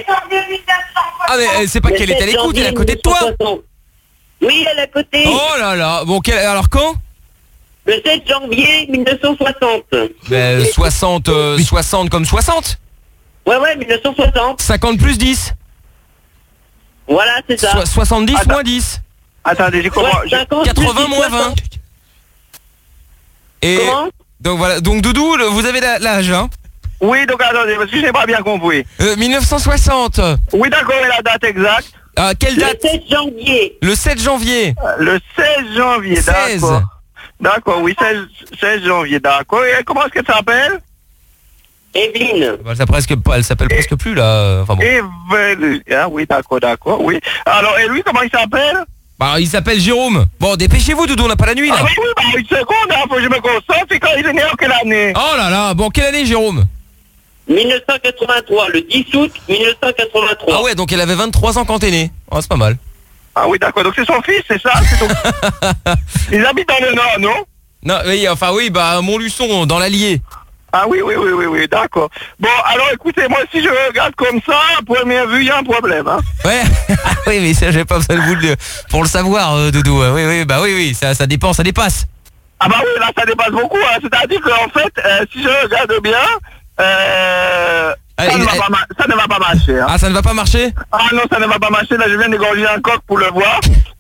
Ah mais euh, c'est pas Le qu'elle est à sept l'écoute, elle est à janvier côté de toi. mille neuf cent soixante. Oui, elle est à côté. Oh là là, bon quel- alors quand? Le sept janvier mille neuf cent soixante. Ben, soixante, euh, soixante comme soixante. Ouais, ouais, mille neuf cent soixante. cinquante plus dix. Voilà, c'est ça. So- soixante-dix Attends. moins dix. Attendez, j'ai compris. Ouais, cinquante plus quatre-vingts dix, moins vingt. soixante. Et Comment? donc voilà, donc Doudou, le- vous avez la- l'âge hein? Oui, donc attendez, parce que j'ai pas bien compris. Euh, mille neuf cent soixante. Oui, d'accord, et la date exacte? Ah, quelle Le date? sept janvier. Le sept janvier. Euh, Le seize janvier, seize. d'accord. D'accord, oui, seize, seize janvier, d'accord. Et comment est-ce qu'elle s'appelle? Evelyne. Bah, ça presque pas, elle s'appelle presque plus là. Enfin bon. Evelyne. Ah oui, d'accord, d'accord, oui. Alors, et lui, comment il s'appelle? Bah, il s'appelle Jérôme. Bon, dépêchez-vous Doudou, on n'a pas la nuit là. Ah oui, oui, bah, une seconde, hein, faut que je me concentre. Et quand il est né en quelle année? Oh là là, bon, quelle année Jérôme? mille neuf cent quatre-vingt-trois, le dix août mille neuf cent quatre-vingt-trois. Ah ouais, donc elle avait vingt-trois ans quand t'es né. Oh, c'est pas mal. Ah oui, d'accord, donc c'est son fils, c'est ça? C'est son- Il habite dans le Nord, non? Non, oui, enfin oui, bah Montluçon, dans l'Allier. Ah oui, oui, oui, oui, oui, d'accord. Bon, alors écoutez, moi si je regarde comme ça, à première vue, il y a un problème. Hein. Ouais, oui, mais ça, j'ai pas besoin de vous le, pour le savoir, euh, Doudou. Oui, oui, bah oui, oui, ça, ça dépend, ça dépasse. Ah bah oui, là, ça dépasse beaucoup. Hein. C'est-à-dire qu'en fait, euh, si je regarde bien, euh, Allez, ça, ne va allez. pas ma- ça ne va pas marcher. Hein. Ah, ça ne va pas marcher? Ah non, ça ne va pas marcher. Là, je viens d'égorger un coq pour le voir.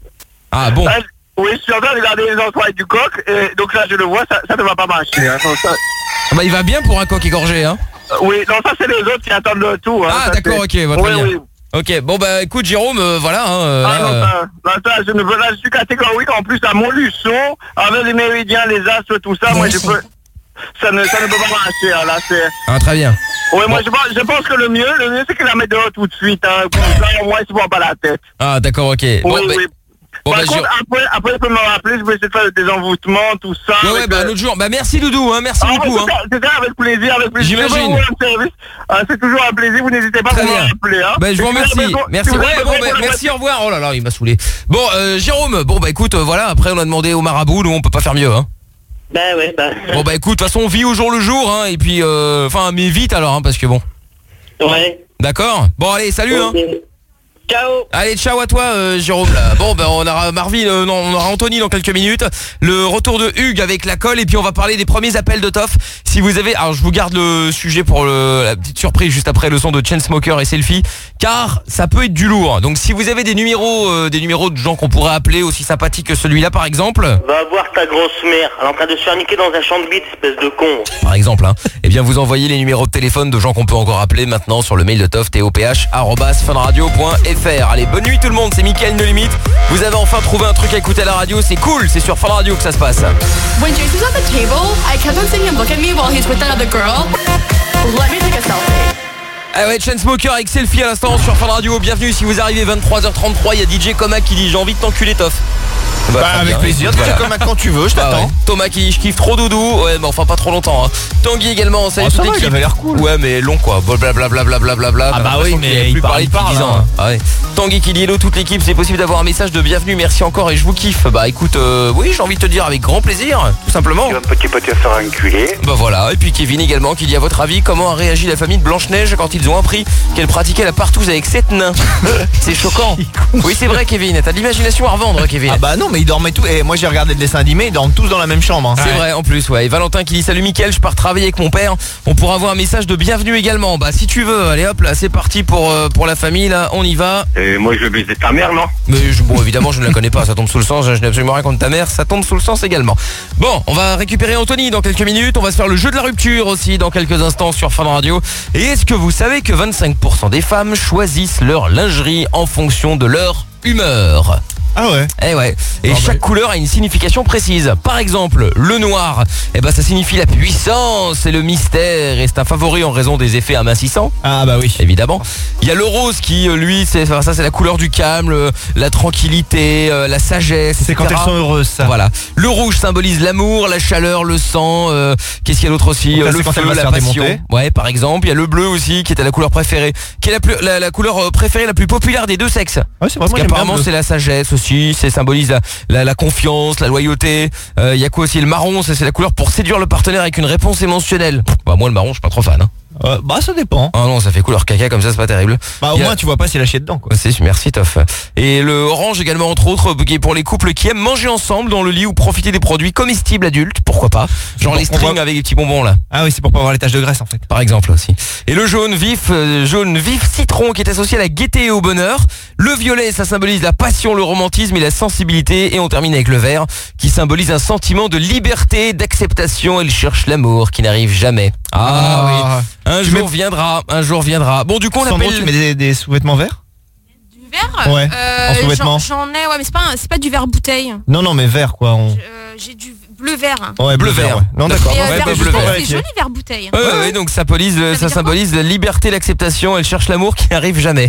Ah bon. Là, oui, je suis en train de regarder les entrailles du coq, et donc là, je le vois, ça, ça ne va pas marcher. Hein. Non, ça... Ah bah il va bien pour un coq égorgé, hein. Euh, oui, non, ça, c'est les autres qui attendent le tout. Hein. Ah Ça, d'accord, c'est- ok, bah, très oui, bien. oui. Ok, bon bah écoute Jérôme, euh, voilà. Hein, euh, Ah là, non, euh, ça, non, ça, je ne veux, là, je suis catégorique. En plus, à Montluçon, avec les méridiens, les astres, tout ça, moi, je peux... Ça ne, ça ne peut pas marcher, hein, là, c'est... Ah très bien. Oui, moi, je pense, je pense que le mieux, le mieux, c'est qu'il la mette dehors tout de suite, hein. Comme ça, au moins, il se prend pas la tête. Ah d'accord, ok. Oui, Bon, bah, oui. bon, Par bah, contre, après, après, il peut me rappeler, je vais essayer de faire des envoûtements, tout ça. Ouais, ouais, avec, bah euh, un autre jour. Bah merci Doudou, hein, merci Ah, beaucoup. ouais, Hein. c'est ça, c'est ça, avec plaisir, avec plaisir. J'imagine. Si vous voulez un service, euh, c'est toujours un plaisir, vous n'hésitez pas à Très me bien. rappeler. Hein. Bah je Et vous si avez remercie. besoin- Merci. si vous avez Ouais, bon, besoin bah, pour le merci, au revoir. Oh là là, il m'a saoulé. Bon, euh, Jérôme, bon bah écoute, euh, voilà, après on a demandé au marabout, nous on peut pas faire mieux, hein. Bah ouais, bah... Bon bah écoute, de toute façon on vit au jour le jour, hein, et puis, euh, enfin, mais vite alors, hein, parce que bon. Ouais. D'accord. Bon allez, salut, hein. Ok. Ciao. Allez, ciao à toi, euh, Jérôme. Là. Bon, ben on aura Marvin, euh, non, on aura Anthony dans quelques minutes. Le retour de Hugues avec la colle, et puis on va parler des premiers appels de Toff. Si vous avez, alors je vous garde le sujet pour le, la petite surprise juste après le son de Chainsmoker et Selfie, car ça peut être du lourd. Donc si vous avez des numéros, euh, des numéros de gens qu'on pourrait appeler aussi sympathiques que celui-là, par exemple. Va voir ta grosse mère. Elle est en train de se faire niquer dans un champ de bite, espèce de con. Par exemple, hein, eh bien vous envoyez les numéros de téléphone de gens qu'on peut encore appeler maintenant sur le mail de Toff, toph arobase funradio point fr. Allez, bonne nuit tout le monde, c'est Mickaël No Limite. Vous avez enfin trouvé un truc à écouter à la radio, c'est cool, c'est sur Fun Radio que ça se passe. When Jace was at the table, I kept on seeing him look at me while he's with that other girl. Let me take a selfie. Ah ouais, Chainsmoker avec Selfie à l'instant sur Fun Radio. Bienvenue si vous arrivez vingt-trois heures trente-trois, il y a D J Comac qui dit j'ai envie de t'enculer Toff. Bah, avec plaisir, D J Comac quand tu veux, je t'attends. Ah ouais. Thomas qui dit je kiffe trop Doudou. Ouais mais enfin pas trop longtemps, hein. Tanguy également, salut Oh, ça toute va, l'équipe. il avait l'air cool. Ouais mais long quoi, blablabla bla bla bla bla. Ah bah oui, mais il plus parle, parlé il depuis parle, dix ans. hein. Ah ouais. Tanguy qui dit hello toute l'équipe, c'est possible d'avoir un message de bienvenue, merci encore et je vous kiffe. Bah écoute, euh, oui j'ai envie de te dire avec grand plaisir, tout simplement. Tu vas petit peu te faire enculer. Bah voilà, et puis Kevin également qui dit à votre avis comment a réagi la famille de Blanche-Neige quand ils ont appris qu'elle pratiquait la partouze avec sept nains. C'est choquant. Oui c'est vrai Kevin, t'as de l'imagination à revendre Kevin. Ah bah non, mais ils dormaient tous. Et moi j'ai regardé le dessin animé, ils dorment tous dans la même chambre. Hein. C'est vrai en plus, ouais. Et Valentin qui dit salut Mickaël, je pars travailler avec mon père. On pourra avoir un message de bienvenue également. Bah si tu veux, allez hop là, c'est parti pour euh, pour la famille là, on y va. Et moi, je vais baiser ta mère, non? Mais je- bon évidemment je ne la connais pas, ça tombe sous le sens, je n'ai absolument rien contre ta mère, ça tombe sous le sens également. Bon, on va récupérer Anthony dans quelques minutes, on va se faire le jeu de la rupture aussi dans quelques instants sur Fun Radio. Et est-ce que vous savez que vingt-cinq pour cent des femmes choisissent leur lingerie en fonction de leur humeur? Ah ouais. Eh ouais. Et Non, chaque mais- couleur a une signification précise. Par exemple, le noir, eh ben ça signifie la puissance et le mystère et c'est un favori en raison des effets amincissants. Ah bah oui. Évidemment. Il y a le rose qui, euh, lui, c'est enfin, ça c'est la couleur du calme, le- la tranquillité, euh, la sagesse. C'est quand et cetera. elles sont heureuses ça. Voilà. Le rouge symbolise l'amour, la chaleur, le sang. euh, Qu'est-ce qu'il y a d'autre aussi? Donc là, Le c'est quand feu, elle va se la faire passion. démonter. Ouais, par exemple. Il y a le bleu aussi, qui était la couleur préférée, qui est la, plus, la, la couleur euh, préférée la plus populaire des deux sexes. Ouais, c'est vrai, Parce moi, j'aime bien qu'apparemment le bleu. c'est la sagesse aussi, c'est symbolise la, la, la confiance, la loyauté. Il y a quoi aussi? Le marron, ça, c'est la couleur pour séduire le partenaire avec une réponse émotionnelle. Bah moi le marron, je suis pas trop fan. Hein. Euh, bah ça dépend. Ah non, ça fait couleur caca comme ça, c'est pas terrible. Bah au Il y a- moins tu vois pas s'il a chié dedans quoi. Ouais, c'est merci Toff. Et le orange également entre autres qui est pour les couples qui aiment manger ensemble dans le lit ou profiter des produits comestibles adultes, pourquoi pas. Genre bon, les on strings voit- avec des petits bonbons là. Ah oui, c'est pour pas avoir les taches de graisse en fait. Par exemple aussi. Et le jaune vif, euh, jaune vif citron qui est associé à la gaieté et au bonheur. Le violet, ça symbolise la passion, le romantisme et la sensibilité. Et on termine avec le vert qui symbolise un sentiment de liberté, d'acceptation. Elle cherche l'amour qui n'arrive jamais. Ah, oui. Un Tu jour mets- viendra, un jour viendra. Bon du coup on Sandro, appelle... tu mets des, des sous-vêtements verts? Du verre Ouais, en j'en- sous-vêtements. J'en ai, ouais, mais c'est pas, un- c'est pas du verre bouteille. Non non mais vert quoi. On... Euh, J'ai du bleu vert. Ouais, bleu vert. Ouais. Non d'accord. Mais euh, Ouais, verre bleu bouteille, vert. c'est joli verre bouteille. Ouais, ouais, ouais, donc ça, symbolise, veut ça dire symbolise la liberté, l'acceptation. Elle cherche l'amour qui n'arrive jamais.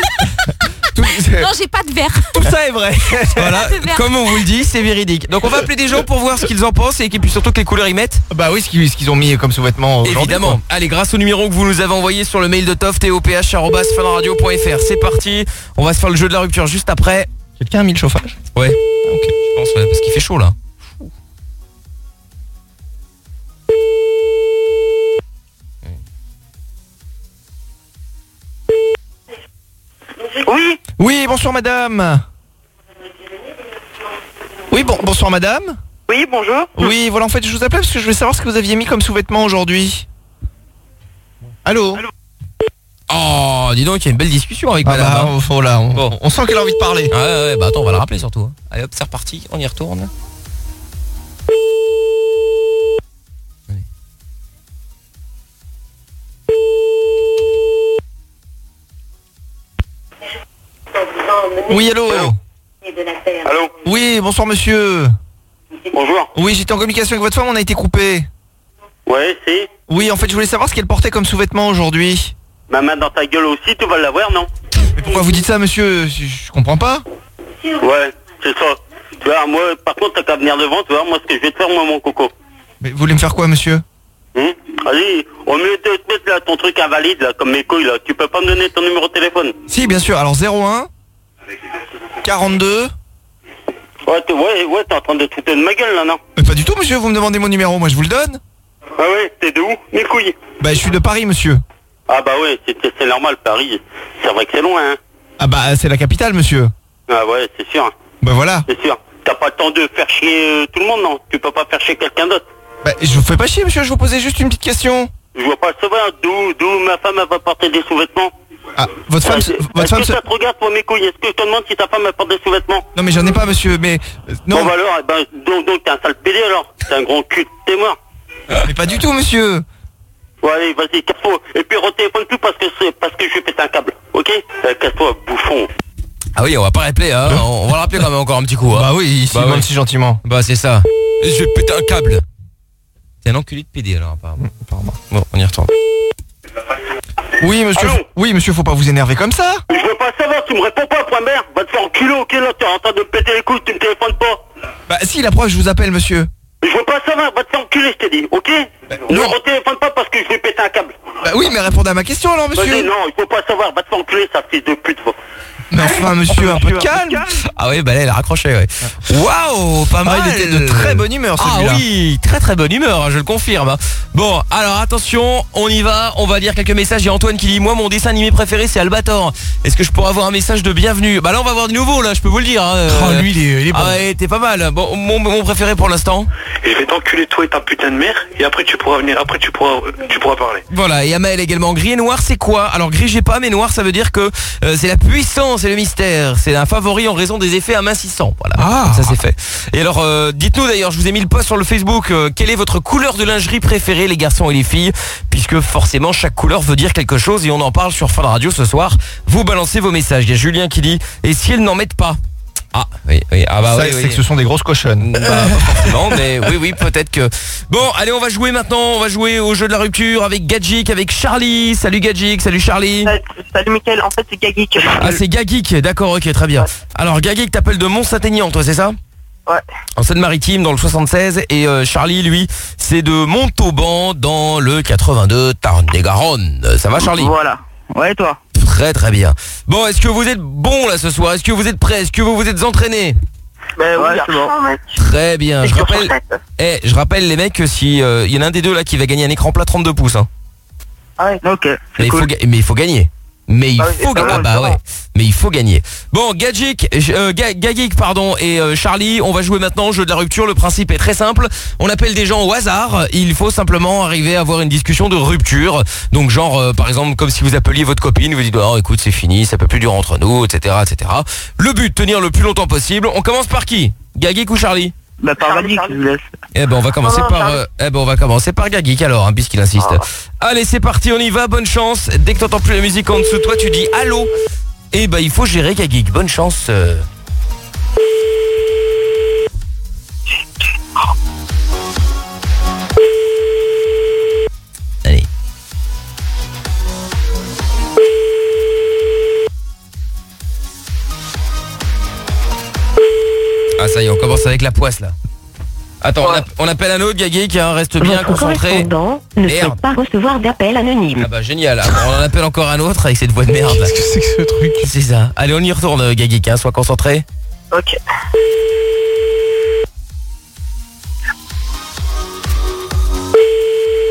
Tout, Non, j'ai pas de verre. tout ça est vrai. Voilà, C'est vert. comme on vous le dit, c'est véridique. Donc on va appeler des gens pour voir ce qu'ils en pensent et puis surtout quelles couleurs ils mettent. Bah oui, ce qu'ils ce qu'ils ont mis comme sous-vêtements aujourd'hui. Évidemment. quoi. Allez, grâce au numéro que vous nous avez envoyé sur le mail de Toff, toph arobase funradio point fr. C'est parti. On va se faire le jeu de la rupture juste après. Quelqu'un a mis le chauffage? Ouais. Ok. Je pense ouais, parce qu'il fait chaud là. Oui. Oui, bonsoir madame. Oui, bon, bonsoir madame. Oui, bonjour. Oui, voilà, en fait, je vous appelais parce que je voulais savoir ce que vous aviez mis comme sous-vêtements aujourd'hui. Allô, Allô. Oh, dis donc, il y a une belle discussion avec ah madame. Bah, hein. voilà, on, Bon. on sent qu'elle a envie de parler. Ouais, ouais, bah attends, on va la rappeler surtout. hein. Allez hop, c'est reparti, on y retourne. Oui, allô. Allô. Oui, bonsoir monsieur. Bonjour. Oui, j'étais en communication avec votre femme, on a été coupé. Ouais, c'est. Oui, en fait, je voulais savoir ce qu'elle portait comme sous-vêtements aujourd'hui. Ma main dans ta gueule aussi, tu vas l'avoir, non? Mais pourquoi vous dites ça, monsieur? Je, je comprends pas. Ouais, c'est ça. Tu vois, moi, par contre, t'as qu'à venir devant, tu vois, moi, ce que je vais te faire, moi, mon coco. Mais vous voulez me faire quoi, monsieur? Hum Allez, au mieux de te mettre là ton truc invalide, là, comme mes couilles, là, tu peux pas me donner ton numéro de téléphone? Si, bien sûr. Alors, zéro un quarante-deux. Ouais, t'es ouais, ouais, t'es en train de te foutre de ma gueule, là, non? Mais pas du tout, monsieur, vous me demandez mon numéro, moi je vous le donne. Ah ouais, t'es de où? Mes couilles. Bah, je suis de Paris, monsieur. Ah bah ouais, c'est c'est normal, Paris. C'est vrai que c'est loin, hein. Ah bah, c'est la capitale, monsieur. Ah ouais, c'est sûr. Bah voilà. C'est sûr. T'as pas le temps de faire chier euh, tout le monde, non? Tu peux pas faire chier quelqu'un d'autre. Bah, je vous fais pas chier, monsieur, je vous posais juste une petite question. Je vois pas savoir d'où d'où ma femme elle va porter des sous-vêtements. Ah, votre femme... Est-ce votre femme que se... ça te regarde pour mes couilles? Est-ce que je te demande si ta femme elle porte des sous-vêtements? Non mais j'en ai pas, monsieur, mais... euh, non. Bon bah alors, eh ben, donc, donc t'es un sale pédé alors. T'es un grand cul, t'es mort. Mais pas du tout, monsieur. Ouais, allez, vas-y, casse-toi. Et puis retéléphone plus parce que c'est parce que je vais péter un câble, ok? euh, Casse-toi, bouffon. Ah oui, on va pas rappeler, hein. On va le rappeler quand même encore un petit coup. Hein. Bah oui, ici, bah même oui. si gentiment. Bah c'est ça. Je vais péter un câble. C'est un enculé de pédé alors apparemment. Pardon. Bon, on y retourne. Oui, monsieur, Allô faut... oui, monsieur, faut pas vous énerver comme ça. Je veux pas savoir, tu me réponds pas, point mère. Va te faire enculer, ok, là, t'es en train de me péter les couilles, tu me téléphones pas. Bah si, la preuve, je vous appelle, monsieur. Je veux pas savoir, va te faire enculer, je t'ai dit, ok? Ne non. me téléphone pas parce que je vais péter un câble. Bah oui, mais répondez à ma question alors, monsieur. Vas-y, non, il faut pas savoir, va te faire enculer, ça fils de pute, va. Mais enfin, monsieur, un peu de calme. Ah oui, bah là, elle a raccroché, ouais. Waouh, pas mal. Ah, il était de très bonne humeur, celui-là. Ah oui, très très bonne humeur, hein, je le confirme. hein. Bon, alors attention, on y va, on va lire quelques messages. Il y a Antoine qui dit, moi mon dessin animé préféré c'est Albator. Est-ce que je pourrais avoir un message de bienvenue? Bah là on va avoir du nouveau, là, je peux vous le dire. Hein, euh... Oh, lui, il est, il est bon. Ah ouais, t'es pas mal. Bon, mon, mon préféré pour l'instant. Et je vais t'enculer toi et ta putain de mère, et après tu pourras venir, après tu pourras, tu pourras parler. Voilà, et Amael également. Gris et noir, c'est quoi? Alors gris, j'ai pas, mais noir, ça veut dire que euh, c'est la puissance et le mystère. C'est un favori en raison des effets amincissants. Voilà, Ah. ça c'est fait. Et alors, euh, dites-nous d'ailleurs, je vous ai mis le post sur le Facebook. euh, quelle est votre couleur de lingerie préférée, les garçons et les filles? Puisque forcément, chaque couleur veut dire quelque chose et on en parle sur Fun Radio ce soir. Vous balancez vos messages. Il y a Julien qui dit, et si elles n'en mettent pas? Ah oui, oui, ah bah Ça, oui, c'est oui. que ce sont des grosses cochonnes. Bah, pas forcément, mais oui, oui, peut-être que... Bon, allez, on va jouer maintenant, on va jouer au jeu de la rupture avec Gadjik, avec Charlie. Salut Gadjik, salut Charlie. Salut Mickaël, en fait c'est Gagik. Ah, c'est Gagik, d'accord, ok, très bien. Alors, Gagik t'appelle de Mont-Saint-Aignan, toi, c'est ça? Ouais. En Seine-Maritime, dans le soixante-seize. Et euh, Charlie, lui, c'est de Montauban, dans le quatre-vingt-deux, Tarn-et-Garonne. Ça va, Charlie? Voilà. Ouais, toi? Très, très bien. Bon, est-ce que vous êtes bon, là, ce soir? Est-ce que vous êtes prêts? Est-ce que vous vous êtes entraînés? Ben ouais, c'est bon. Très bien. Je rappelle, eh, je rappelle les mecs que si il y en a un des deux là qui va gagner un écran plat trente-deux pouces. Hein. Ah ouais, ok. Mais il cool. faut, ga- mais il faut gagner. Mais il Ah oui, faut c'est gagner. bon, Ah bah c'est ouais. bon. Mais il faut gagner. Bon, Gadjik, euh, Ga- Gagik, pardon, et euh, Charlie, on va jouer maintenant au jeu de la rupture. Le principe est très simple. On appelle des gens au hasard. Il faut simplement arriver à avoir une discussion de rupture. Donc genre, euh, par exemple, comme si vous appeliez votre copine, vous dites, oh écoute, c'est fini, ça peut plus durer entre nous, et cetera, et cetera. Le but, tenir le plus longtemps possible. On commence par qui? Gagik ou Charlie? Bah par Gagik, je vous laisse. Eh ben on va commencer Non, non, par Charlie. euh, eh ben on va commencer par Gagik alors hein, puisqu'il insiste. Allez, c'est parti, on y va, bonne chance. Dès que t'entends plus la musique en dessous de toi, tu dis allô. Et ben il faut gérer Gagik. Bonne chance. euh. Allez. Ah ça y est, on commence avec la poisse là. Attends, on, app- on appelle un autre Gagik, hein, reste bien Votre concentré. correspondant ne Merde. peut pas recevoir d'appel anonyme. Ah bah génial, alors, on en appelle encore un autre avec cette voix de merde. Qu'est-ce que c'est que ce truc? C'est ça. Allez, on y retourne Gagik, hein, sois concentré. Ok.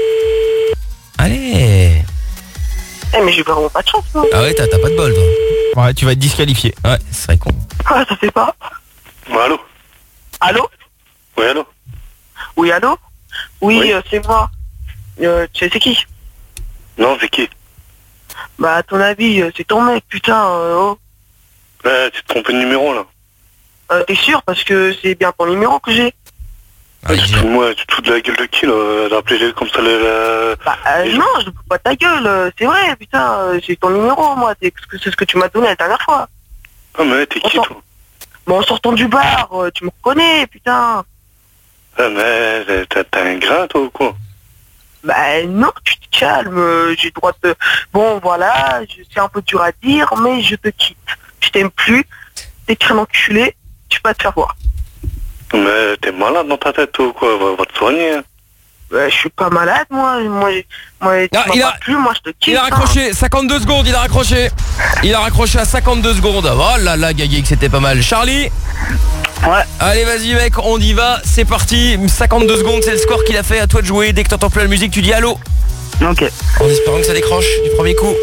Allez. Eh mais j'ai vraiment pas de chance, moi. Ah ouais, t'as t'as pas de bol toi. Ouais, tu vas être disqualifié. Ouais, ce serait con. Ah, ça fait pas. Ouais, allô Allô? Oui, allô Oui, allô? Oui, Oui. euh, c'est moi. Euh, tu sais c'est qui? Non, c'est qui? Bah, à ton avis, euh, c'est ton mec, putain. Euh, oh. Ouais, tu te trompes de numéro, là. Euh, T'es sûr? Parce que c'est bien ton numéro que j'ai. Ah, tu te fous de moi, tu te fous de la gueule de qui, là? D'appeler comme ça, la... Bah, euh, non, je ne fous pas ta gueule. euh, C'est vrai, putain. euh, C'est ton numéro, moi. C'est ce que, c'est ce que tu m'as donné la dernière fois. Ah, mais t'es qui, On toi? Bon, en sortant du bar, euh, tu me reconnais, putain. Ah, mais t'as t'as un grain, toi, ou quoi? Bah non, tu te calmes, euh, j'ai le droit de... Bon, voilà, je- c'est un peu dur à dire, mais je te quitte. Je t'aime plus, t'es un enculé, tu vas te faire voir. Mais t'es malade dans ta tête, toi, ou quoi? Va, va te soigner. Hein. Bah, je suis pas malade, moi. Moi, moi tu Ah, m'as il pas a- plu, moi, je te quitte. Il a raccroché, cinquante-deux secondes, il a raccroché. Il a raccroché à cinquante-deux secondes. Oh là là, Gagig, c'était pas mal. Charlie? Ouais. Allez, vas-y, mec, on y va, c'est parti. cinquante-deux secondes, c'est le score qu'il a fait. À toi de jouer. Dès que t'entends plus la musique, tu dis allô. Ok. En espérant que ça décroche du premier coup.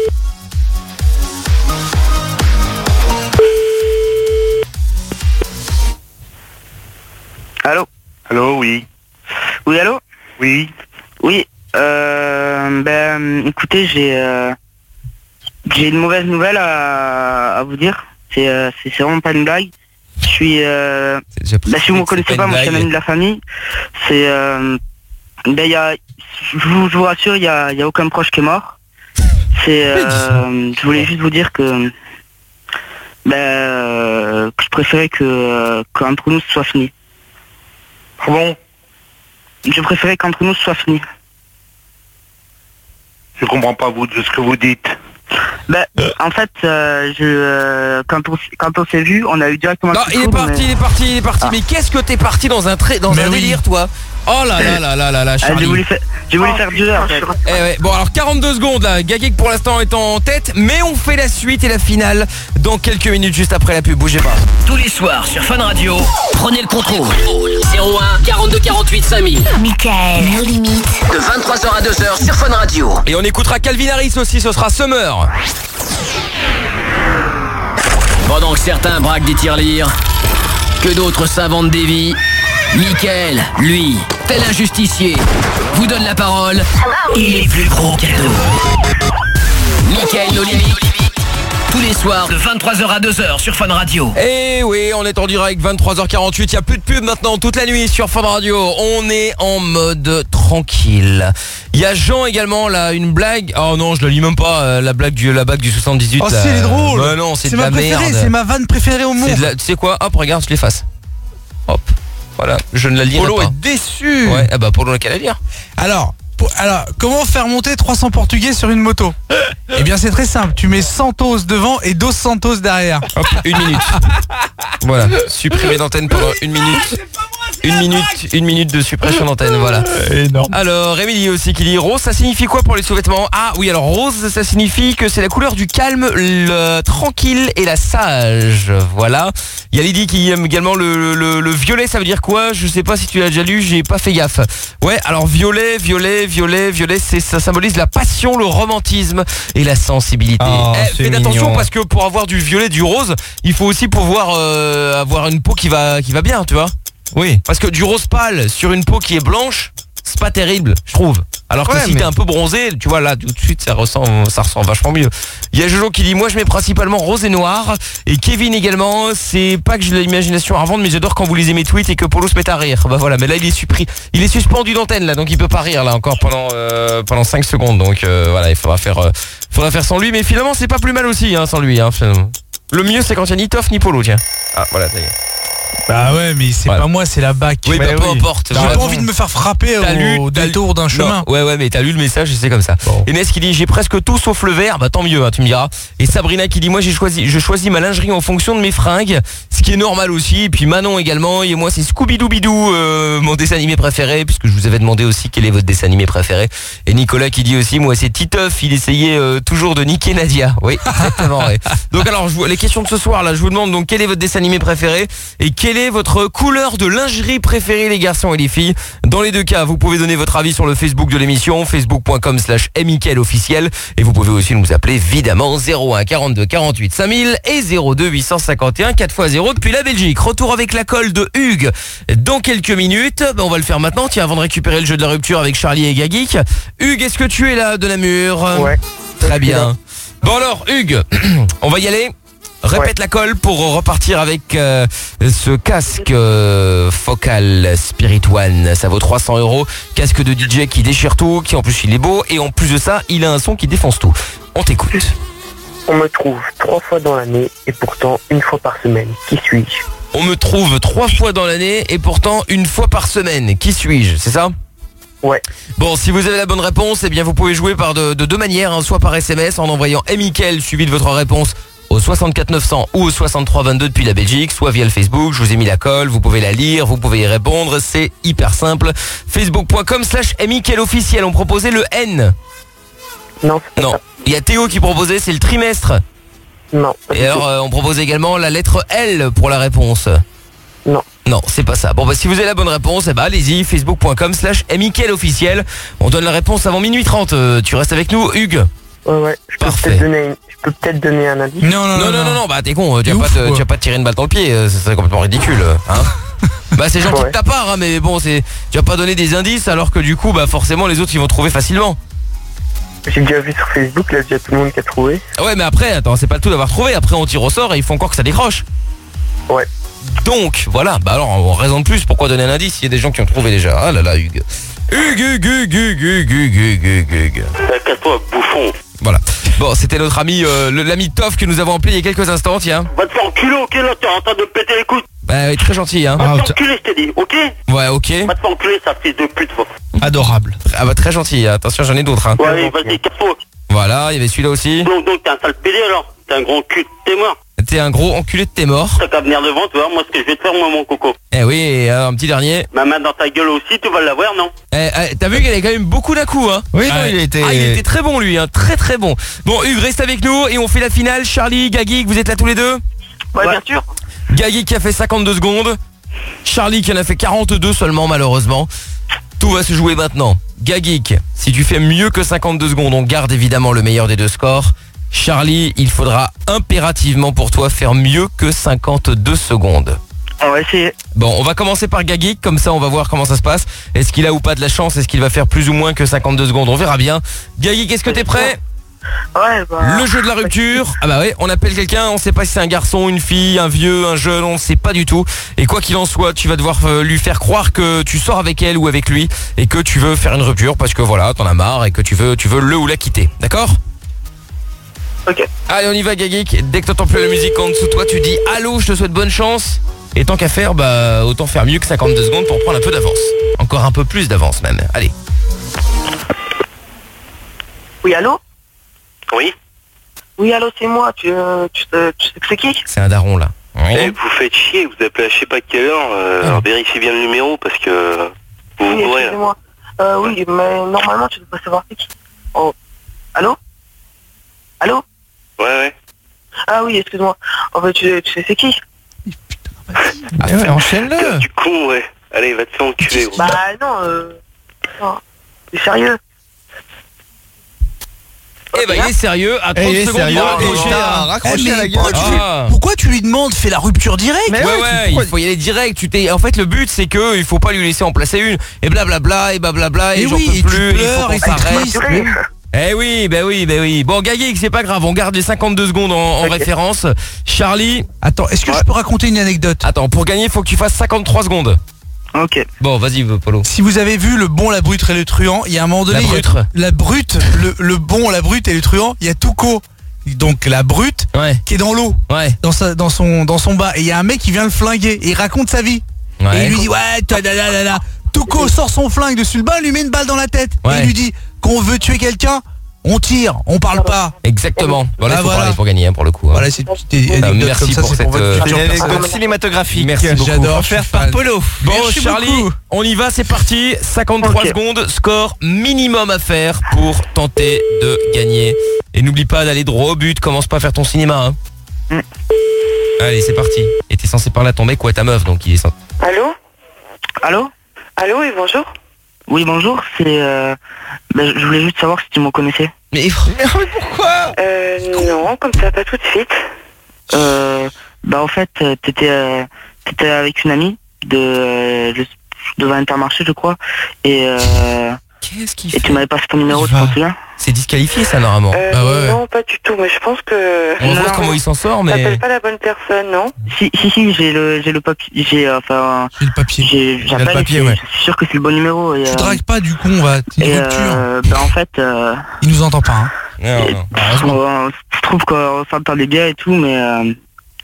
Allô? Allô, oui. Oui, allô? Oui. Oui, euh... Ben, écoutez, j'ai... Euh, j'ai une mauvaise nouvelle à, à vous dire. C'est euh, c'est c'est vraiment pas une blague. Je suis... Euh, bah, si vous me connaissez pas, moi, je suis un ami de la famille. C'est... Euh, ben, y a... Je vous, je vous rassure, il y a, y a aucun proche qui est mort. C'est... Euh, je voulais juste vous dire que... Ben... euh, que je préférais que... Euh, qu'entre nous, ce soit fini. Ah bon? Je préférais qu'entre nous, ce soit fini. Je comprends pas vous de ce que vous dites. Ben, en fait, euh, je, euh, quand on, s- quand on s'est vu, on a eu directement... Non, un coup il est de foudre, parti, mais- il est parti, il est parti. Ah. Mais qu'est-ce que t'es parti dans un trait, dans Mais un oui. délire, toi? Oh là là là là là là, Ah, Charlie. j'ai voulu faire, j'ai voulu faire durer, en fait. Eh ouais. Bon, alors quarante-deux secondes là. Gagig pour l'instant est en tête, mais on fait la suite et la finale dans quelques minutes juste après la pub. Bougez pas. Tous les soirs sur Fun Radio, prenez le contrôle. zéro un quarante-deux quarante-huit cinq mille. Michael, nos limites. De vingt-trois heures à deux heures sur Fun Radio. Et on écoutera Calvin Harris aussi, ce sera Summer. Pendant que certains braquent des tirelires, que d'autres s'inventent des vies, Michael, lui, tel un justicier, vous donne la parole. Il est plus gros cadeau. Michael, nos limites. Tous les soirs de vingt-trois heures à deux heures sur Fun Radio. Et oui, on est en direct, vingt-trois heures quarante-huit, il n'y a plus de pub maintenant, toute la nuit sur Fun Radio. On est en mode tranquille. Il y a Jean également, là, une blague. Oh non, je la lis même pas, euh, la blague du, la blague du soixante-dix-huit. Oh, là. si, elle est drôle. Bah non, c'est de ma la préférée, merde. c'est ma vanne préférée au monde. C'est de la- Tu sais quoi? Hop, regarde, je l'efface. Hop, voilà, je ne la lirai Polo pas. est déçu. Ouais, ah bah Polo n'a qu'à la lire. Alors, pour- alors, comment faire monter trois cents Portugais sur une moto? Eh bien, c'est très simple. Tu mets Santos devant et Dos Santos derrière. Hop, une minute. Voilà, supprimer d'antenne pendant une minute. Une minute, une minute de suppression d'antenne, voilà. Énorme. Alors, Émilie aussi qui dit rose, ça signifie quoi pour les sous-vêtements? Ah oui, alors rose, ça signifie que c'est la couleur du calme, le tranquille et la sage. Voilà. Il y a Lydie qui aime également le, le, le violet, ça veut dire quoi? Je sais pas si tu l'as déjà lu, j'ai pas fait gaffe. Ouais, alors violet, violet, violet, violet, c'est ça symbolise la passion, le romantisme et la sensibilité. Oh, Eh, c'est faites attention mignon. parce que pour avoir du violet, du rose, il faut aussi pouvoir euh, avoir une peau qui va qui va bien, tu vois. Oui. Parce que du rose pâle sur une peau qui est blanche, c'est pas terrible, je trouve. Alors que Ouais, si mais- t'es un peu bronzé, tu vois là tout de suite ça ressent ça ressent vachement mieux. Il y a Jojo qui dit moi je mets principalement rose et noir, et Kevin également, c'est pas que j'ai l'imagination à revendre mais j'adore quand vous lisez mes tweets et que Polo se met à rire. Bah voilà, mais là il est suppris, il est suspendu d'antenne là, donc il peut pas rire là encore pendant euh, pendant cinq secondes, donc euh, voilà, il faudra faire euh, faudra faire sans lui, mais finalement c'est pas plus mal aussi hein, sans lui hein, finalement. Le mieux c'est quand il y a ni Toff ni Polo, tiens. Ah voilà, ça y est. Bah ouais, mais c'est Voilà. pas moi, c'est la bac. Oui, bah, peu importe. J'ai Voilà. pas envie de me faire frapper T'as lu- au t'as lu- détour d'un chemin. Non, ouais ouais mais t'as lu le message et c'est comme ça. Bon. Et Nes qui dit j'ai presque tout sauf le vert, bah tant mieux hein, tu me diras. Et Sabrina qui dit moi j'ai choisi je choisis ma lingerie en fonction de mes fringues, ce qui est normal aussi. Et puis Manon également, et moi c'est Scooby-Doo euh, mon dessin animé préféré, puisque je vous avais demandé aussi quel est votre dessin animé préféré. Et Nicolas qui dit aussi moi c'est Titeuf, il essayait euh, toujours de niquer Nadia. Oui exactement ouais. Donc alors je vous- les questions de ce soir là, je vous demande donc quel est votre dessin animé préféré et quel quelle est votre couleur de lingerie préférée, les garçons et les filles? Dans les deux cas, vous pouvez donner votre avis sur le Facebook de l'émission, facebook point com slash Mickaël officiel. Et vous pouvez aussi nous appeler, évidemment, zéro un quarante-deux quarante-huit cinq mille et zéro deux huit cent cinquante et un quatre fois zéro depuis la Belgique. Retour avec la colle de Hugues dans quelques minutes. Ben, on va le faire maintenant, tiens, avant de récupérer le jeu de la rupture avec Charlie et Gageek. Hugues, est-ce que tu es là de Namur? Ouais. Très bien. Bon alors, Hugues, on va y aller. Répète ouais. la colle pour repartir avec euh, ce casque euh, Focal Spirit One. Ça vaut trois cents euros. Casque de D J qui déchire tout, qui en plus il est beau. Et en plus de ça, il a un son qui défonce tout. On t'écoute. On me trouve trois fois dans l'année et pourtant une fois par semaine. Qui suis-je? On me trouve trois fois dans l'année et pourtant une fois par semaine. Qui suis-je? C'est ça? Ouais. Bon, si vous avez la bonne réponse, eh bien vous pouvez jouer par de, de deux manières, hein, soit par S M S en envoyant Mickaël suivi de votre réponse au soixante-quatre neuf cents ou au soixante-trois vingt-deux depuis la Belgique, soit via le Facebook. Je vous ai mis la colle, vous pouvez la lire, vous pouvez y répondre, c'est hyper simple. facebook point com slash Mickaël officiel. On proposait le N. Non. Non. Il y a Théo qui proposait, c'est le trimestre. Non. Et alors euh, on propose également la lettre L pour la réponse. Non. Non, c'est pas ça. Bon bah si vous avez la bonne réponse, eh bah allez-y, facebook point com slash Mickaël officiel. On donne la réponse avant minuit trente. Euh, tu restes avec nous, Hugues? Ouais, ouais. Je peux Parfait. peut-être donner, une... je peux peut-être donner un indice. Non, non, Non, non, non, non, bah t'es con, tu vas, ouf, pas te, quoi. tu vas pas te tirer une balle dans le pied, euh, ça serait complètement ridicule, hein. Bah c'est gentil Ouais. de ta part, hein, mais bon, c'est, tu vas pas donner des indices alors que du coup, bah forcément les autres ils vont trouver facilement. J'ai déjà vu sur Facebook, là, il y a tout le monde qui a trouvé. Ouais, mais après, attends, c'est pas le tout d'avoir trouvé, après on tire au sort et il faut encore que ça décroche. Ouais. Donc, voilà, bah alors, on raison de plus, pourquoi donner un indice s'il y a des gens qui ont trouvé déjà? Ah là là, Hugues. Hugues, Hugues, Hugues, Hugues, Hugues, Hugues, Hugues, Hugues, Hugues. Casse-toi, bouffon. Voilà. Bon, c'était notre ami, euh, le- l'ami Toff que nous avons appelé il y a quelques instants, tiens. Va te faire enculer, ok, là, t'es en train de me péter les couilles. Bah, oui, très gentil, hein. Va Ah, te faire enculer, je t'ai dit, ok? Ouais, ok. Va te faire enculer, ça fils de pute, va. Adorable. Ah bah, très gentil, attention, j'en ai d'autres, hein. Ouais, allez, vas-y, casse-toi. Voilà, il y avait celui-là aussi. Donc, donc, t'es un sale pédé, alors. T'es un grand cul, t'es mort. T'es un gros enculé de tes morts. T'as qu'à venir devant, tu vois, moi, ce que je vais te faire, moi, mon coco. Eh oui, et euh, un petit dernier. Ma main dans ta gueule aussi, tu vas l'avoir, non? Eh, eh, t'as vu qu'il avait quand même beaucoup d'un coup, hein. Oui, non, Ah, il était... Ah, il était très bon, lui, hein. Très très bon. Bon, Hugues, reste avec nous et on fait la finale. Charlie, Gageek, vous êtes là tous les deux? Ouais, bien sûr. Gageek qui a fait cinquante-deux secondes. Charlie qui en a fait quarante-deux seulement, malheureusement. Tout va se jouer maintenant. Gageek, si tu fais mieux que cinquante-deux secondes, on garde évidemment le meilleur des deux scores. Charlie, il faudra impérativement pour toi faire mieux que cinquante-deux secondes. On va essayer. Bon, on va commencer par Gageek, comme ça on va voir comment ça se passe. Est-ce qu'il a ou pas de la chance? Est-ce qu'il va faire plus ou moins que cinquante-deux secondes? On verra bien. Gageek, est-ce que t'es prêt? Ouais, bah... Le jeu de la rupture. Ah bah ouais, on appelle quelqu'un, on sait pas si c'est un garçon, une fille, un vieux, un jeune, on sait pas du tout. Et quoi qu'il en soit, tu vas devoir euh, lui faire croire que tu sors avec elle ou avec lui et que tu veux faire une rupture parce que voilà, t'en as marre et que tu veux, tu veux le ou la quitter. D'accord? Ok. Allez, on y va, Gageek. Dès que t'entends plus la musique en dessous de toi, tu dis allô, je te souhaite bonne chance. Et tant qu'à faire, bah autant faire mieux que cinquante-deux secondes pour prendre un peu d'avance. Encore un peu plus d'avance même. Allez. Oui, allô? Oui. Oui, allô, c'est moi. Tu, euh, tu, sais- tu sais que c'est qui? C'est un daron là. Eh, vous faites chier, vous appelez à je sais pas quelle heure, euh, alors vérifiez bien le numéro parce que vous vous Oui, bourrez là. excusez-moi. Euh, oui, mais normalement, tu devrais savoir c'est qui. Oh. Allô? Allô? Ouais, ouais. Ah oui, excuse-moi. En fait, tu, tu sais c'est qui? Ah ouais, enchaîne-le. Du con, ouais. Allez, va te faire enculer, gros. Bah non, euh... non. T'es sérieux? Eh bah il est sérieux, à trente Eh, il est secondes sérieux, pour et raccrocher, il a hein. raccroché Eh, mais à la gueule. pourquoi, tu, Ah. pourquoi tu lui demandes fais la rupture directe? Mais Ouais ouais, ouais, tu- il faut y aller direct. Tu t'es, en fait le but c'est que il faut pas lui laisser en placer une et blablabla et blablabla et, Et j'en oui, peux et tu plus. il faut pleures, qu'on et t'es s'arrête. triste. Oui. Eh oui, bah oui, bah oui. Bon, Gageek, c'est pas grave, on garde les cinquante-deux secondes en, en Ok. référence. Charlie, Attends, est-ce que je peux raconter une anecdote? attends, pour gagner, faut que tu fasses cinquante-trois secondes. Ok. Bon, vas-y, Polo. Si vous avez vu Le Bon, la Brute et le Truand, il y a un moment donné... La il y a- Brutre. La Brute, le, le Bon, la Brute et le Truand, il y a Touko. Donc la Brute Ouais, qui est dans l'eau, ouais, dans, sa, dans, son, dans son bas. Et il y a un mec qui vient le flinguer et il raconte sa vie. Et ouais. il lui dit ouais, toi, là, là, là, là. Touko sort son flingue dessus le bas, lui met une balle dans la tête. Ouais. Et il lui dit qu'on veut tuer quelqu'un, on tire, on parle pas. Exactement. Voilà, il Ah, faut voilà. parler pour gagner hein, pour le coup. hein. Voilà, c'est une petite Ah, anecdote merci comme ça, pour c'est cette, pour votre euh, future Une personne. anecdote cinématographique. Merci beaucoup. J'adore, Offerte je suis par fan. Polo. Bon, Merci Charlie, beaucoup. on y va, c'est parti. cinquante-trois Ok. secondes, score minimum à faire pour tenter de gagner. Et n'oublie pas d'aller droit au but, commence pas à faire ton cinéma. Hein. Mm. Allez, c'est parti. Et t'es censé parler à ton mec ou à ta meuf, donc il est censé... Allô Allô Allô, oui, bonjour. Oui, bonjour, c'est... Euh... Ben, je voulais juste savoir si tu me connaissais. Mais, mais pourquoi Euh, non, comme ça, pas tout de suite. Euh... Bah, en fait, t'étais, euh, t'étais avec une amie de... Euh, de devant Intermarché, je crois. Et euh... Qu'est-ce qu'il Et fait tu m'avais passé ton numéro, tu t'en souviens? C'est disqualifié ça normalement. Euh, bah ouais. Non, pas du tout, mais je pense que... On non, voit comment il s'en sort, mais... T'appelles pas la bonne personne, non? Si, si, si, j'ai le, j'ai le papier, j'ai, euh, enfin... J'ai le papier. J'ai, Il a le papier, ouais. Je suis sûr que c'est le bon numéro. Et, Tu euh, dragues pas du con, va. C'est une et, rupture. euh, bah, en fait... Euh, Il nous entend pas, hein. Non, non. euh, je trouve qu'on s'entendait bien et tout, mais... Euh,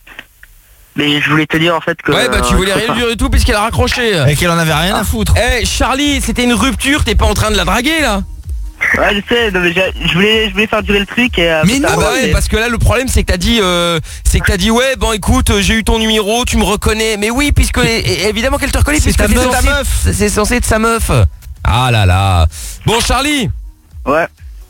mais je voulais te dire en fait que... Ouais bah tu voulais euh, rien dire du tout puisqu'elle a raccroché. Et qu'elle en avait rien à foutre. Eh Charlie, c'était une rupture, t'es pas en train de la draguer là? Ouais, je sais, non, mais j'ai- je voulais, je voulais faire durer le truc et... euh, Mais non, putain, bah ouais, c'est- parce que là le problème c'est que t'as dit euh, c'est que t'as dit ouais bon écoute euh, j'ai eu ton numéro, tu me reconnais. Mais oui puisque é- é- évidemment qu'elle te reconnaît puisque ta c'est meuf. censé- c'est censé être sa meuf. Ah là là. Bon Charlie, Ouais.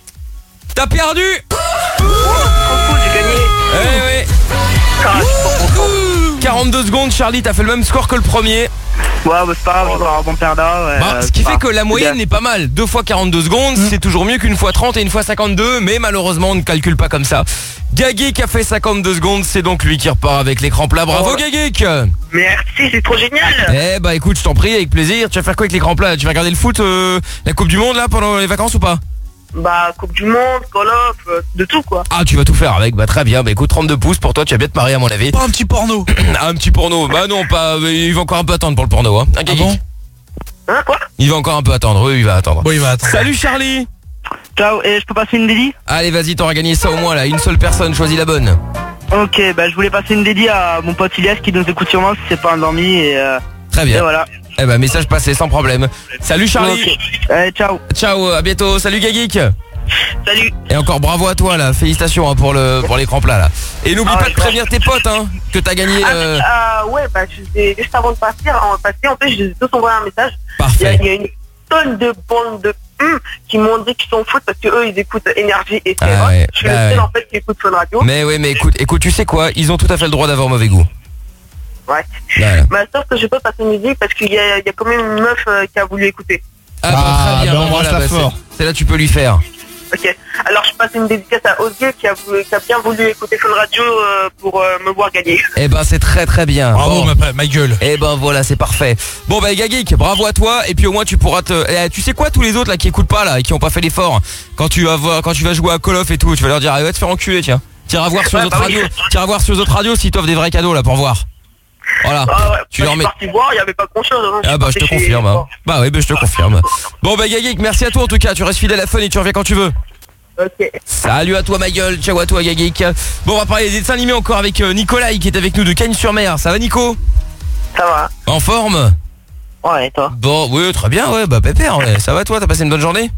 t'as perdu. Trop cool, j'ai gagné. Eh ouais. Ah, je suis trop content. quarante-deux secondes Charlie, t'as fait le même score que le premier. Ouais, bah c'est pas grave, je vais avoir un bon perdant. ouais, Bah, euh, ce qui c'est fait pas- que la moyenne c'est n'est pas mal. deux fois quarante-deux secondes, c'est toujours mieux qu'une fois trente et une fois cinquante-deux, mais malheureusement on ne calcule pas comme ça. Gagik a fait cinquante-deux secondes, c'est donc lui qui repart avec l'écran plat. Bravo Oh. Gagik. Merci, c'est trop génial. Eh bah écoute, je t'en prie, avec plaisir. Tu vas faire quoi avec l'écran plat? Tu vas regarder le foot, euh, la Coupe du Monde là pendant les vacances ou pas? Bah, Coupe du Monde, Call of, euh, de tout quoi. Ah tu vas tout faire avec, bah très bien. Bah écoute, trente-deux pouces pour toi, tu vas bien te marier à mon avis. Pas un petit porno. Un petit porno, bah non pas, il va encore un peu attendre pour le porno hein. Un Gagik. bon Hein, quoi? Il va encore un peu attendre, oui il va attendre. Bon, il va attendre. Salut Charlie. Ciao, et je peux passer une dédie? Allez vas-y, t'auras gagné ça au moins là, une seule personne, choisis la bonne. Ok, bah je voulais passer une dédie à mon pote Ilias qui nous écoute sûrement si c'est pas endormi et... Euh, Très et bien. voilà. Eh ben message passé sans problème. Salut Charlie. Ok. Allez, ciao. Ciao, à bientôt. Salut Gagik. Salut. Et encore bravo à toi là, félicitations hein, pour le pour l'écran plat là. Et n'oublie Ah pas ouais, de prévenir tes potes hein, que t'as gagné. Ah, euh, euh, ouais, bah je les ai- juste avant de passer, en, passer, en fait, je les ai tous envoyé un message. Il y, a, Parfait. il y a une tonne de bandes de hum qui m'ont dit qu'ils s'en foutent parce que eux ils écoutent Énergie et c'est Ah vrai. ouais, Je suis bah le seul ouais. en fait qui écoute Fun Radio. Mais oui, mais écoute, écoute, tu sais quoi, ils ont tout à fait le droit d'avoir mauvais goût. Ouais. Voilà. Bah sauf que je peux passer une musique parce qu'il y a, il y a quand même une meuf euh, qui a voulu écouter. Ah, bah, Ah, très bien, bah, bah, on voilà, embrasse la bah, fort. c'est- c'est là tu peux lui faire. Ok. Alors je passe une dédicace à Osier qui a, voulu, qui a bien voulu écouter Fun Radio euh, pour euh, me voir gagner. Eh ben c'est très très bien. Bravo, Bon. ma, ma gueule. Eh ben voilà, c'est parfait. Bon bah Gagik, bravo à toi. Et puis au moins tu pourras te. Eh, tu sais quoi, tous les autres là qui écoutent pas là et qui ont pas fait l'effort, quand tu vas voir, quand tu vas jouer à Call of et tout, tu vas leur dire, ah, va te faire enculer, tiens. T'iras voir sur les Ouais, autres bah oui. radios. T'iras voir sur les autres radios s'ils t'offrent des vrais cadeaux là pour voir. Voilà. Ah ouais, Tu bah, leur je mets. suis parti voir, il y avait pas grand chose. Hein. Ah bah je te confirme. hein. Bah oui, bah je te confirme. Bon bah Gagik, merci à toi en tout cas. Tu restes fidèle à Fun et tu reviens quand tu veux. Ok. Salut à toi ma gueule, ciao à toi Gagik. Bon on va parler des dessins animés encore avec euh, Nicolas qui est avec nous de Cagnes-sur-Mer. Ça va Nico? Ça va. En forme? Ouais, et toi? Bon oui très bien, ouais bah pépère, ouais. Ça va toi, t'as passé une bonne journée?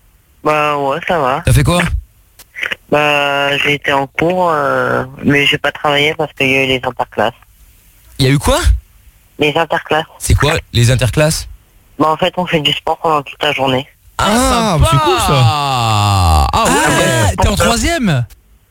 Bah ouais, ça va. T'as fait quoi? Bah j'ai été en cours, euh, mais j'ai pas travaillé parce qu'il y a eu les interclasses. Il y a eu quoi? Les interclasses. C'est quoi les interclasses? Bah en fait on fait du sport pendant toute la journée. Ah, c'est cool ça. Ah, ah ouais. Ah, t'es en troisième?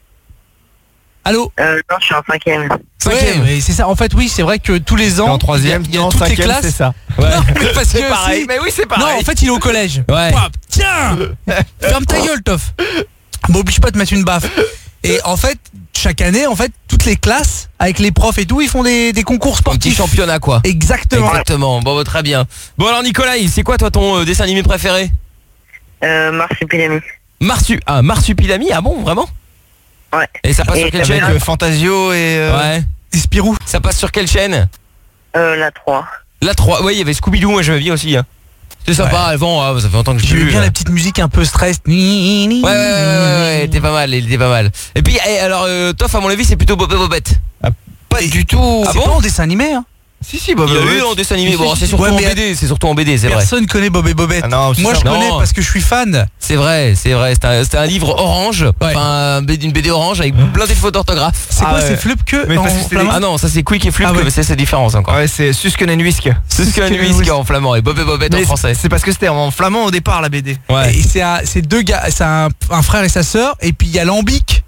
Allô? Euh, non, je suis en cinquième. Ouais, mais c'est ça. En fait, oui, c'est vrai que tous les ans, En troisième, il y a, il y a en toutes les cinquième, classes. c'est ça. Non, mais parce C'est que pareil. si- Mais oui c'est pareil. Non, en fait, il est au collège. Ouais. Pouah, tiens, ferme ta gueule, Toff. M'oblige pas de mettre une baffe. Et en fait, chaque année, en fait, toutes les classes, avec les profs et tout, ils font des, des concours Un petit sportifs. championnat quoi. Exactement. Exactement. Bon bah, très bien. Bon alors Nicolas, c'est quoi toi ton euh, dessin animé préféré? Euh, Marsupilami. Marsu ah Marsupilami, ah bon vraiment? Ouais. Et ça passe Et sur quelle avec, chaîne? Avec euh, Fantasio et... euh, Ouais. Et Spirou. Ça passe sur quelle chaîne? Euh, la trois. La trois. Ouais, il y avait Scooby-Doo, moi j'aimais bien aussi. Hein. C'était sympa avant, ah, ça fait longtemps que je l'ai J'aimais vu. bien là. la petite musique un peu stress. Ouais, Ouais, ouais, ouais, ouais, elle était pas mal, elle était pas mal. Et puis, eh, alors, euh, Toff, à mon avis, c'est plutôt Bob et Bobette. Pas du tout. Ah C'est bon pas en dessin animé, hein. Si, si, Bob Il y a Bobette. eu en dessin animé, Si, bon, si, c'est si. surtout Ouais, en mais B D, c'est surtout en B D, c'est vrai. Personne connaît Bob et Bobette. Ah non, c'est Moi, ça. je connais Non. parce que je suis fan. C'est vrai, c'est vrai, c'est un, c'est un livre orange, Ouais. enfin un B D une B D orange avec plein de fautes d'orthographe. C'est Ah quoi, ouais. c'est Flip que Mais en parce que c'est flamand Ah non, ça c'est Quick et Flip, Ah ouais. mais c'est cette différence encore. Ouais, c'est Susken and Whisk. C'est ce qu'un Susken and whisk Whisk. en flamand et Bob et Bobette en Mais français. c'est parce que c'était en flamand au départ la B D. Ouais. Et c'est un- c'est deux gars, c'est un, un frère et sa sœur, et puis il y a Lambic.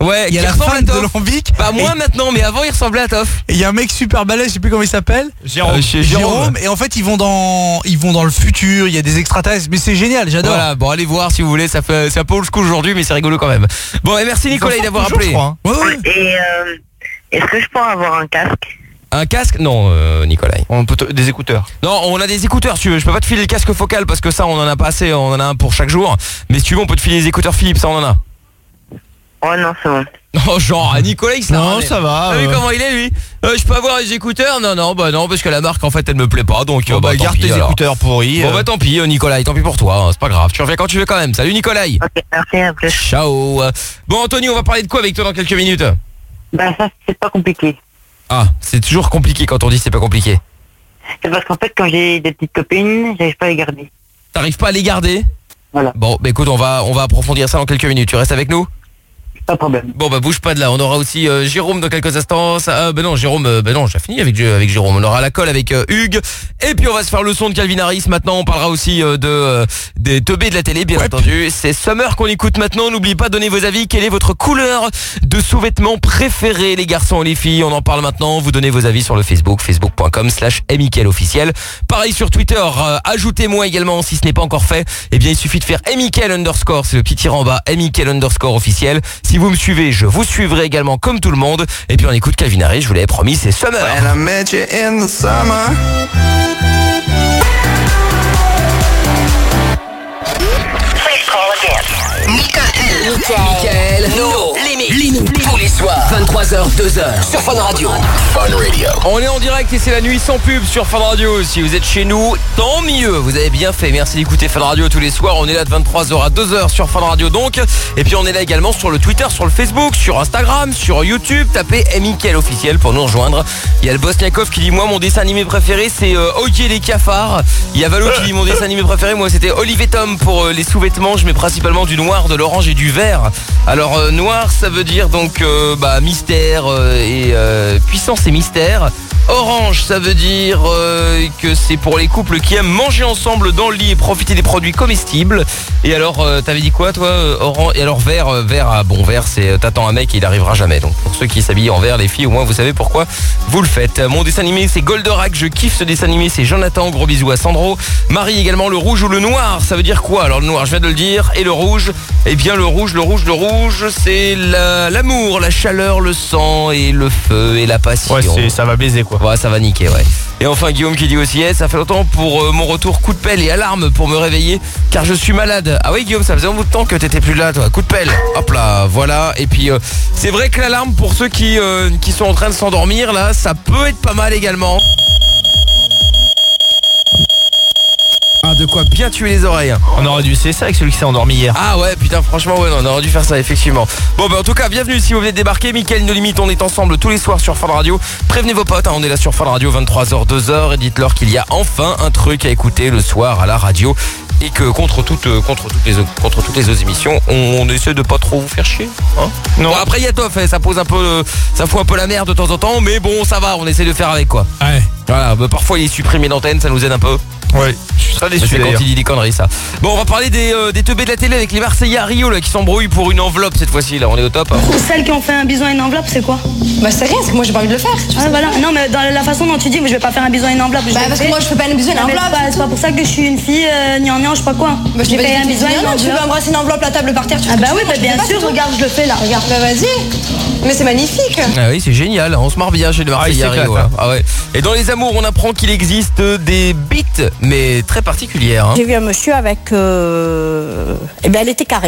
Ouais, il y a qui la ressemble femme à de Toff. Lambic. Bah moi maintenant, mais avant il ressemblait à Toff. Et il y a un mec super balèze, je sais plus comment il s'appelle. Jérôme. Euh, chez Jérôme. Et en fait, ils vont dans, ils vont dans le futur. Il y a des extraterrestres, mais c'est génial, j'adore. Voilà, bon allez voir si vous voulez, ça fait c'est un peu old school aujourd'hui, mais c'est rigolo quand même. Bon et merci Nicolas d'avoir appelé. Ouais, ouais. Et euh, est-ce que je peux avoir un casque? Un casque? Non, euh, Nicolas. On peut te- des écouteurs. Non, on a des écouteurs si tu veux. Je peux pas te filer le casque focal parce que ça on en a pas assez, on en a un pour chaque jour. Mais si tu veux, on peut te filer les écouteurs Philips, ça on en a. Oh non, c'est bon. Oh genre, Nicolas il se Non, la ça va, T'as vu euh. comment il est lui? euh, Je peux avoir les écouteurs? Non, non, bah non, parce que la marque en fait elle me plaît pas, donc Bon, euh, bah, bah, tant garde pis, tes alors. écouteurs pourris. Bon euh. bah tant pis euh, Nicolas, tant pis pour toi, hein, c'est pas grave. Tu reviens quand tu veux quand même. Salut Nicolas. Ok, merci, à plus. Ciao. Bon Anthony, on va parler de quoi avec toi dans quelques minutes? Bah ça, c'est pas compliqué. Ah, c'est toujours compliqué quand on dit c'est pas compliqué. C'est parce qu'en fait, quand j'ai des petites copines, j'arrive pas à les garder. T'arrives pas à les garder? Voilà. Bon, bah écoute, on va on va approfondir ça dans quelques minutes. Tu restes avec nous? Pas de problème. Bon bah bouge pas de là, on aura aussi euh, Jérôme dans quelques instants. Ça, euh, bah non Jérôme, euh, bah non j'ai fini avec, avec Jérôme. On aura la colle avec euh, Hugues. Et puis on va se faire le son de Calvin Harris. Maintenant on parlera aussi euh, de euh, des teubés de la télé bien ouais. entendu. C'est Summer qu'on écoute maintenant. N'oubliez pas de donner vos avis. Quelle est votre couleur de sous-vêtements préférée, les garçons et les filles? On en parle maintenant. Vous donnez vos avis sur le Facebook, facebook point com slash Mickaël officiel. Pareil sur Twitter, euh, ajoutez-moi également si ce n'est pas encore fait. Eh bien il suffit de faire Mickaël underscore, c'est le petit tir en bas, Mickaël underscore officiel. Si vous me suivez, je vous suivrai également comme tout le monde. Et puis on écoute Calvin Harris, je vous l'avais promis, c'est Summer. When I met you in the summer. Mickaël, Mickaël, nos limites, tous les soirs, vingt-trois heures, deux heures, sur Fun Radio. Fun Radio. On est en direct et c'est la nuit sans pub sur Fun Radio. Si vous êtes chez nous, tant mieux, vous avez bien fait. Merci d'écouter Fun Radio tous les soirs. On est là de vingt-trois heures à deux heures sur Fun Radio donc. Et puis on est là également sur le Twitter, sur le Facebook, sur Instagram, sur YouTube. Tapez Mickaël officiel pour nous rejoindre. Il y a le Bosniakov qui dit moi mon dessin animé préféré c'est euh, Oggy et les cafards. Il y a Valo qui dit mon dessin animé préféré moi c'était Olive et Tom pour euh, les sous-vêtements. Je mets principalement du noir, de l'orange et du vert. Alors euh, noir ça veut dire donc euh, bah, mystère euh, et euh, puissance et mystère. Orange, ça veut dire euh, que c'est pour les couples qui aiment manger ensemble dans le lit et profiter des produits comestibles. Et alors, euh, t'avais dit quoi toi euh, Orange. Et alors vert, euh, vert, ah, bon vert c'est euh, t'attends un mec et il arrivera jamais. Donc pour ceux qui s'habillent en vert, les filles au moins vous savez pourquoi vous le faites. Mon dessin animé c'est Goldorak, je kiffe ce dessin animé, c'est Jonathan, gros bisous à Sandro. Marie également, le rouge ou le noir, ça veut dire quoi? Alors le noir je viens de le dire, et le rouge, eh bien le rouge, le rouge, le rouge c'est la, l'amour, la chaleur, le sang et le feu et la passion. Ouais, c'est, ça va baiser quoi. Ouais, ça va niquer, ouais. Et enfin Guillaume qui dit aussi hey, ça fait longtemps pour euh, mon retour, coup de pelle et alarme pour me réveiller car je suis malade. Ah oui Guillaume, ça faisait un bout de temps que t'étais plus là toi. Coup de pelle, hop là, voilà. Et puis euh, c'est vrai que l'alarme pour ceux qui, euh, qui sont en train de s'endormir là, ça peut être pas mal également. Ah, de quoi bien tuer les oreilles. On aurait dû essayer ça avec celui qui s'est endormi hier. Ah ouais, putain, franchement, ouais, non, on aurait dû faire ça, effectivement. Bon, bah, en tout cas, bienvenue si vous venez de débarquer. Mickaël No Limite, on est ensemble tous les soirs sur Fun Radio. Prévenez vos potes, hein, on est là sur Fun Radio, vingt-trois heures, deux heures. Et dites-leur qu'il y a enfin un truc à écouter le soir à la radio. Et que contre toutes, euh, contre toutes, les, contre toutes les autres émissions, on, on essaie de pas trop vous faire chier. Hein non. Bon, après, il y a Toff, ça pose un peu, euh, ça fout un peu la merde de temps en temps. Mais bon, ça va, on essaie de faire avec quoi. Ouais. Voilà, bah, parfois il est supprimé d'antenne, ça nous aide un peu. Ouais, je suis très déçu c'est d'ailleurs. quand il dit des conneries ça. Bon, on va parler des, euh, des teubés de la télé avec les Marseillais à Rio là, qui s'embrouillent pour une enveloppe cette fois-ci. Là, on est au top. Hein. Celles qui ont fait un bison à une enveloppe, c'est quoi? Bah c'est rien, c'est que moi j'ai pas envie de le faire. Ah, voilà. Non mais dans la façon dont tu dis, moi, je vais pas faire un bison à une enveloppe. Bah parce que moi je fais pas un bison à une Non, mais enveloppe. C'est pas, c'est pas pour ça que je suis une fille, euh, gnangnan, je sais pas quoi. Bah je J'ai t'ai fait pas un dit bison à une non, tu veux enveloppe. embrasser une enveloppe, la table par terre, tu Ah bah oui, moi, bah je bien fais pas sûr, ça. regarde, je le fais là, regarde. Bah vas-y. Mais c'est magnifique. Ah oui, c'est génial, on se marre bien chez les Marseillais à Rio. Hein. Ah ouais. Et dans les amours, on apprend qu'il existe des bites, mais très particulières. Hein. J'ai vu un monsieur avec... Euh... Eh bien, elle était carrée.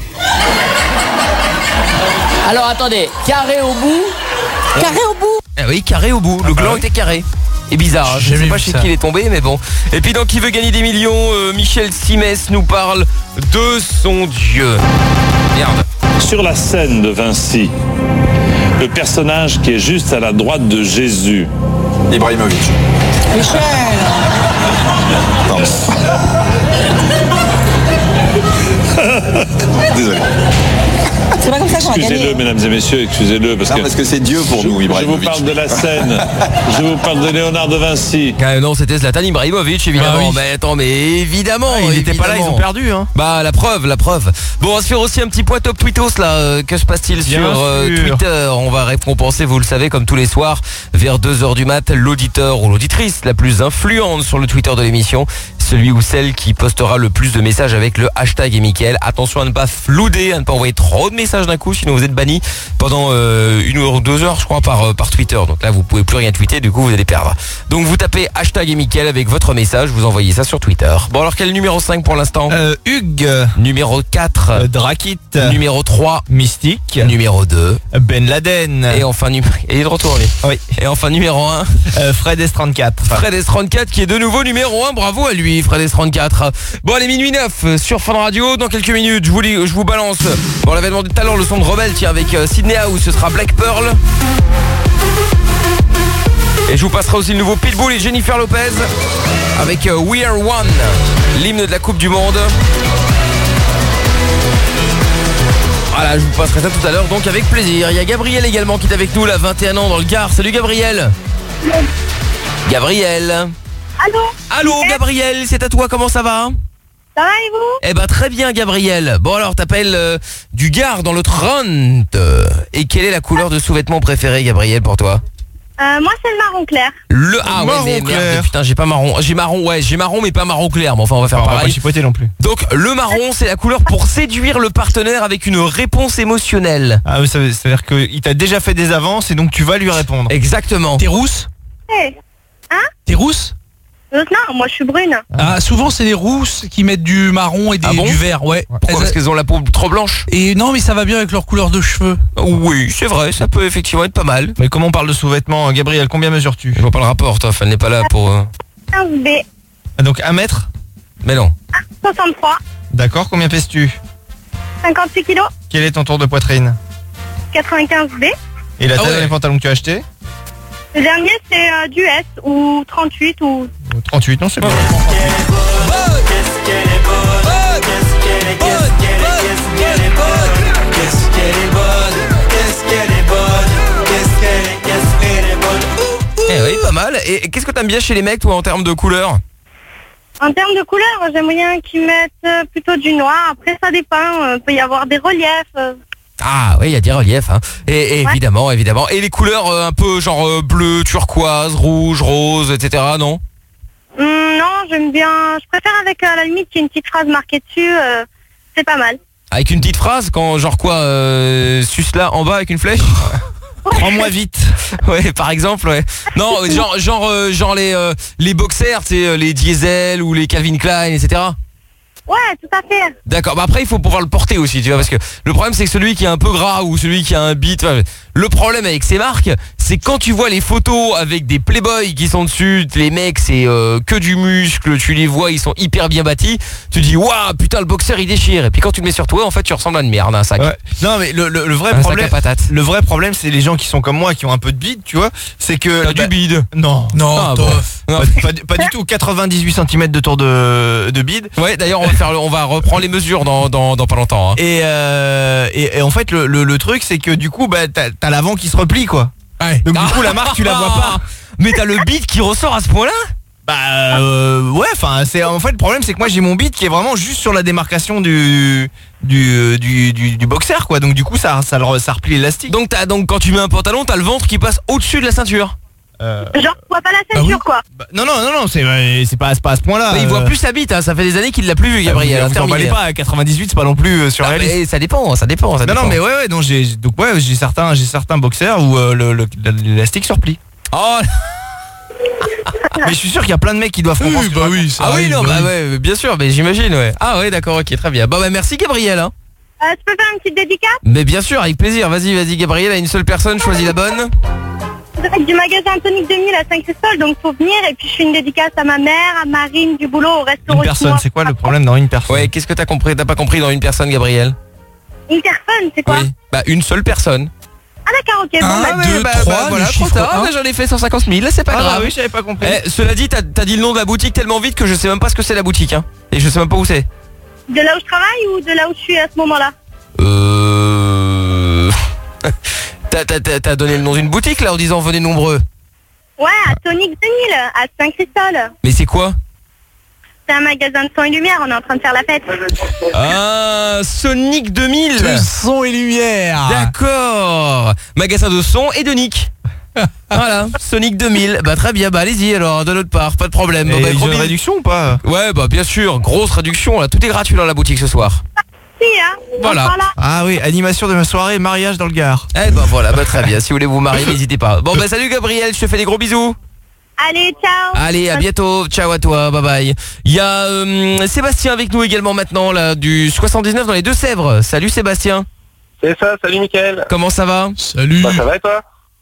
Alors attendez, carré au bout. Carré au bout. Ah oui, carré au bout, le bah gland oui. était carré. Et bizarre, hein. Je J'ai sais vu pas chez ça. qui il est tombé, mais bon. Et puis dans Qui veut gagner des millions, euh, Michel Simès nous parle de son Dieu. Merde. Sur la scène de Vinci, le personnage qui est juste à la droite de Jésus. Ibrahimovic. Michel. Pardon. Désolé. C'est pas comme ça qu'on va Excusez-le, gagner. mesdames et messieurs, excusez-le. Parce Non, que, parce que c'est Dieu pour je, nous, je vous Ibrahimovic. parle de la scène. Je vous parle de Léonard de Vinci. Ah, non, c'était Zlatan Ibrahimovic, évidemment. Ah oui. Mais attends, mais évidemment. Ah, il était pas là, ils ont perdu. Hein. Bah, la preuve, la preuve. Bon, on va se faire aussi un petit point top tweetos, là. Euh, Que se passe-t-il Bien sur euh, sûr. Twitter? On va récompenser, vous le savez, comme tous les soirs, vers deux heures du mat, l'auditeur ou l'auditrice la plus influente sur le Twitter de l'émission. Celui ou celle qui postera le plus de messages avec le hashtag et Mickaël. Attention à ne pas flouder, à ne pas envoyer trop de messages d'un coup, sinon vous êtes banni pendant euh, une ou deux heures, je crois, par, euh, par Twitter. Donc là, vous pouvez plus rien tweeter, du coup, vous allez perdre. Donc vous tapez hashtag et Mickaël avec votre message, vous envoyez ça sur Twitter. Bon, alors quel est le numéro cinq pour l'instant? Euh, Hugues, Numéro quatre. euh, Drakit, Numéro trois. Mystique, Numéro deux. Ben Laden. Et enfin, nu- et il est de retour, lui. Oui. Et enfin, numéro un. Euh, Fred S trente-quatre. Fred S trente-quatre qui est de nouveau numéro un, bravo à lui Fred S trente-quatre. Bon allez, minuit neuf sur Fun Radio, dans quelques minutes je vous, lis- je vous balance, bon on l'avait demandé tout à l'heure, le son de Rebelle, tiens, avec euh, Sydney House, ce sera Black Pearl. Et je vous passerai aussi le nouveau Pitbull et Jennifer Lopez avec euh, We Are One, l'hymne de la Coupe du Monde. Voilà, je vous passerai ça tout à l'heure, donc avec plaisir. Il y a Gabriel également qui est avec nous, là, vingt et un ans, dans le Gard. Salut Gabriel. Gabriel. Allô. Allô Gabriel, c'est à toi, comment ça va? Ça va et vous? Eh ben très bien Gabriel. Bon alors t'appelles euh, du Gard dans le trente. Et quelle est la couleur de sous-vêtements préférée Gabriel pour toi? euh, Moi c'est le marron clair. Le ah ouais Marron mais clair. merde, putain j'ai pas marron. J'ai marron ouais j'ai marron mais pas marron clair. Mais enfin on va faire On va pas pareil. chipoter non plus. Donc le marron c'est la couleur pour séduire le partenaire avec une réponse émotionnelle. Ah oui, ça veut- c'est-à-dire qu'il t'a déjà fait des avances et donc tu vas lui répondre. Exactement. T'es rousse? Hey. Hein? T'es rousse? Euh, Non, moi je suis brune. Ah, souvent c'est les rousses qui mettent du marron et des- Ah bon du vert, ouais. Pourquoi? Elles- Parce qu'elles ont la peau trop blanche? Et non, mais ça va bien avec leur couleur de cheveux. Oui, c'est vrai, ça peut effectivement être pas mal. Mais comment on parle de sous-vêtements, Gabriel, combien mesures-tu? Je vois pas le rapport, toi, elle n'est pas là pour... euh, quinze B. Ah, donc un mètre? Mais non. soixante-trois. D'accord, combien pèses-tu? cinquante-six kilos. Quel est ton tour de poitrine? quatre-vingt-quinze B. Et la Ah taille ouais. des pantalons que tu as acheté? Le dernier c'est euh, du S ou trente-huit ou... trente-huit, non c'est bon. Eh oui, pas mal. Et qu'est-ce que t'aimes bien chez les mecs, toi, en termes de couleur? En termes de couleur, j'aime bien qu'ils mettent euh, plutôt du noir. Après ça dépend, euh, peut y avoir des reliefs. euh. Ah oui, il y a des reliefs, hein. Et, et Ouais. évidemment, évidemment. Et les couleurs euh, un peu genre euh, bleu, turquoise, rouge, rose, et cetera, non? Hum, non, j'aime bien... Je préfère avec euh, à la limite qu'il y ait une petite phrase marquée dessus. euh, c'est pas mal. Avec une petite phrase, quand genre quoi, euh, suce là en bas avec une flèche? Prends-moi vite. Ouais, par exemple, ouais. Non, euh, genre, genre, euh, genre les, euh, les boxers, c'est euh, les Diesel ou les Calvin Klein, et cetera. Ouais, tout à fait. D'accord, bah après il faut pouvoir le porter aussi, tu vois, parce que le problème c'est que celui qui est un peu gras ou celui qui a un bit, enfin, le problème avec ces marques, c'est quand tu vois les photos avec des Playboy qui sont dessus, les mecs c'est euh, que du muscle, tu les vois, ils sont hyper bien bâtis, tu dis waouh putain le boxer il déchire, et puis quand tu le mets sur toi en fait tu ressembles à une merde, un sac. Ouais. Non mais le, le, le vrai Un sac problème, à patates. le vrai problème c'est les gens qui sont comme moi, qui ont un peu de bide, tu vois. C'est que T'as du bide. Non, Non, Ah, toi. bon. Non. pas, pas du- pas du tout. quatre-vingt-dix-huit centimètres de tour de, de bide. Ouais, d'ailleurs on va faire, le- on va reprendre les mesures dans, dans, dans pas longtemps. Hein. Et, euh, et, et en fait le, le, le truc c'est que du coup bah t'as t'as l'avant qui se replie quoi. Ouais. Donc du coup la marque tu la vois pas. Mais t'as le bide qui ressort à ce point-là? Bah euh, ouais, enfin c'est en fait le problème c'est que moi j'ai mon bide qui est vraiment juste sur la démarcation du du du, du, du boxer quoi. Donc du coup ça ça, le- ça replie l'élastique. Donc t'as donc quand tu mets un pantalon, t'as le ventre qui passe au-dessus de la ceinture. Euh, Genre, tu vois pas la ceinture, quoi. bah, non non non non c'est ouais, c'est pas c'est pas à ce point-là. Bah, il voit plus sa bite, hein. Ça fait des années qu'il l'a plus vu, Gabriel. Vous, hein, vous terminé. emballez pas à quatre-vingt-dix-huit, c'est pas non plus euh, Ah, surréaliste. mais ça dépend, ça dépend. Ça Non dépend. non mais ouais ouais donc j'ai donc ouais j'ai certains j'ai certains boxers où euh, le- le- l'élastique se replie. Oh. Mais je suis sûr qu'il y a plein de mecs qui doivent comprendre. Oui, ce que bah je oui, raconte. ça Ah oui, arrive, non, bah bah oui. ouais, bien sûr, mais j'imagine, ouais. Ah ouais, d'accord, ok, très bien. Bon bah merci Gabriel. Hein. Euh, tu peux faire une petite dédicace? Mais bien sûr, avec plaisir. Vas-y, vas-y Gabriel, à une seule personne, choisis la bonne. Direct du magasin Tonique deux mille à Saint-Christophe, donc faut venir. Et puis je fais une dédicace à ma mère, à Marine du boulot, au restaurant. Une personne, c'est quoi le problème dans une personne? Ouais, qu'est-ce que t'as compris? T'as pas compris dans une personne, Gabriel? Une personne, c'est quoi? Oui. Bah une seule personne. Ah d'accord, ok. Bon, Un, bah, deux, bah, trois, bah, voilà, le trop chiffre tard, un. bah, j'en ai fait cent cinquante mille, là c'est pas Ah grave. bah oui, j'avais pas compris. Eh, cela dit, t'as t'as dit le nom de la boutique tellement vite que je sais même pas ce que c'est la boutique, hein. Et je sais même pas où c'est. de là où je travaille ou de là où je suis à ce moment-là? Euh... T'as, t'as, t'as t'as donné le nom d'une boutique là en disant venez nombreux. Ouais, à Tonic deux mille, à Saint-Christol. Mais c'est quoi? C'est un magasin de son et lumière, on est en train de faire la fête. Ah, Sonic deux mille. De son et lumière. D'accord. Magasin de son et de nick. Voilà, Sonic deux mille. Bah très bien, bah allez-y alors de notre part, pas de problème. Et Bon, bah, ils ont promis- une réduction ou pas? Ouais, bah bien sûr, grosse réduction là, tout est gratuit dans la boutique ce soir. Si, hein. Voilà. Ah oui, animation de ma soirée, mariage dans le Gard. Eh bah voilà, bah très bien, si vous voulez vous marier, n'hésitez pas. Bon bah salut Gabriel, je te fais des gros bisous. Allez, ciao. Allez, à bientôt. Ciao à toi. Bye bye. Il y a euh, Sébastien avec nous également maintenant là du soixante-dix-neuf dans les Deux-Sèvres. Salut Sébastien. C'est ça, salut Mickaël. Comment ça va? Salut. Bah ça va et toi?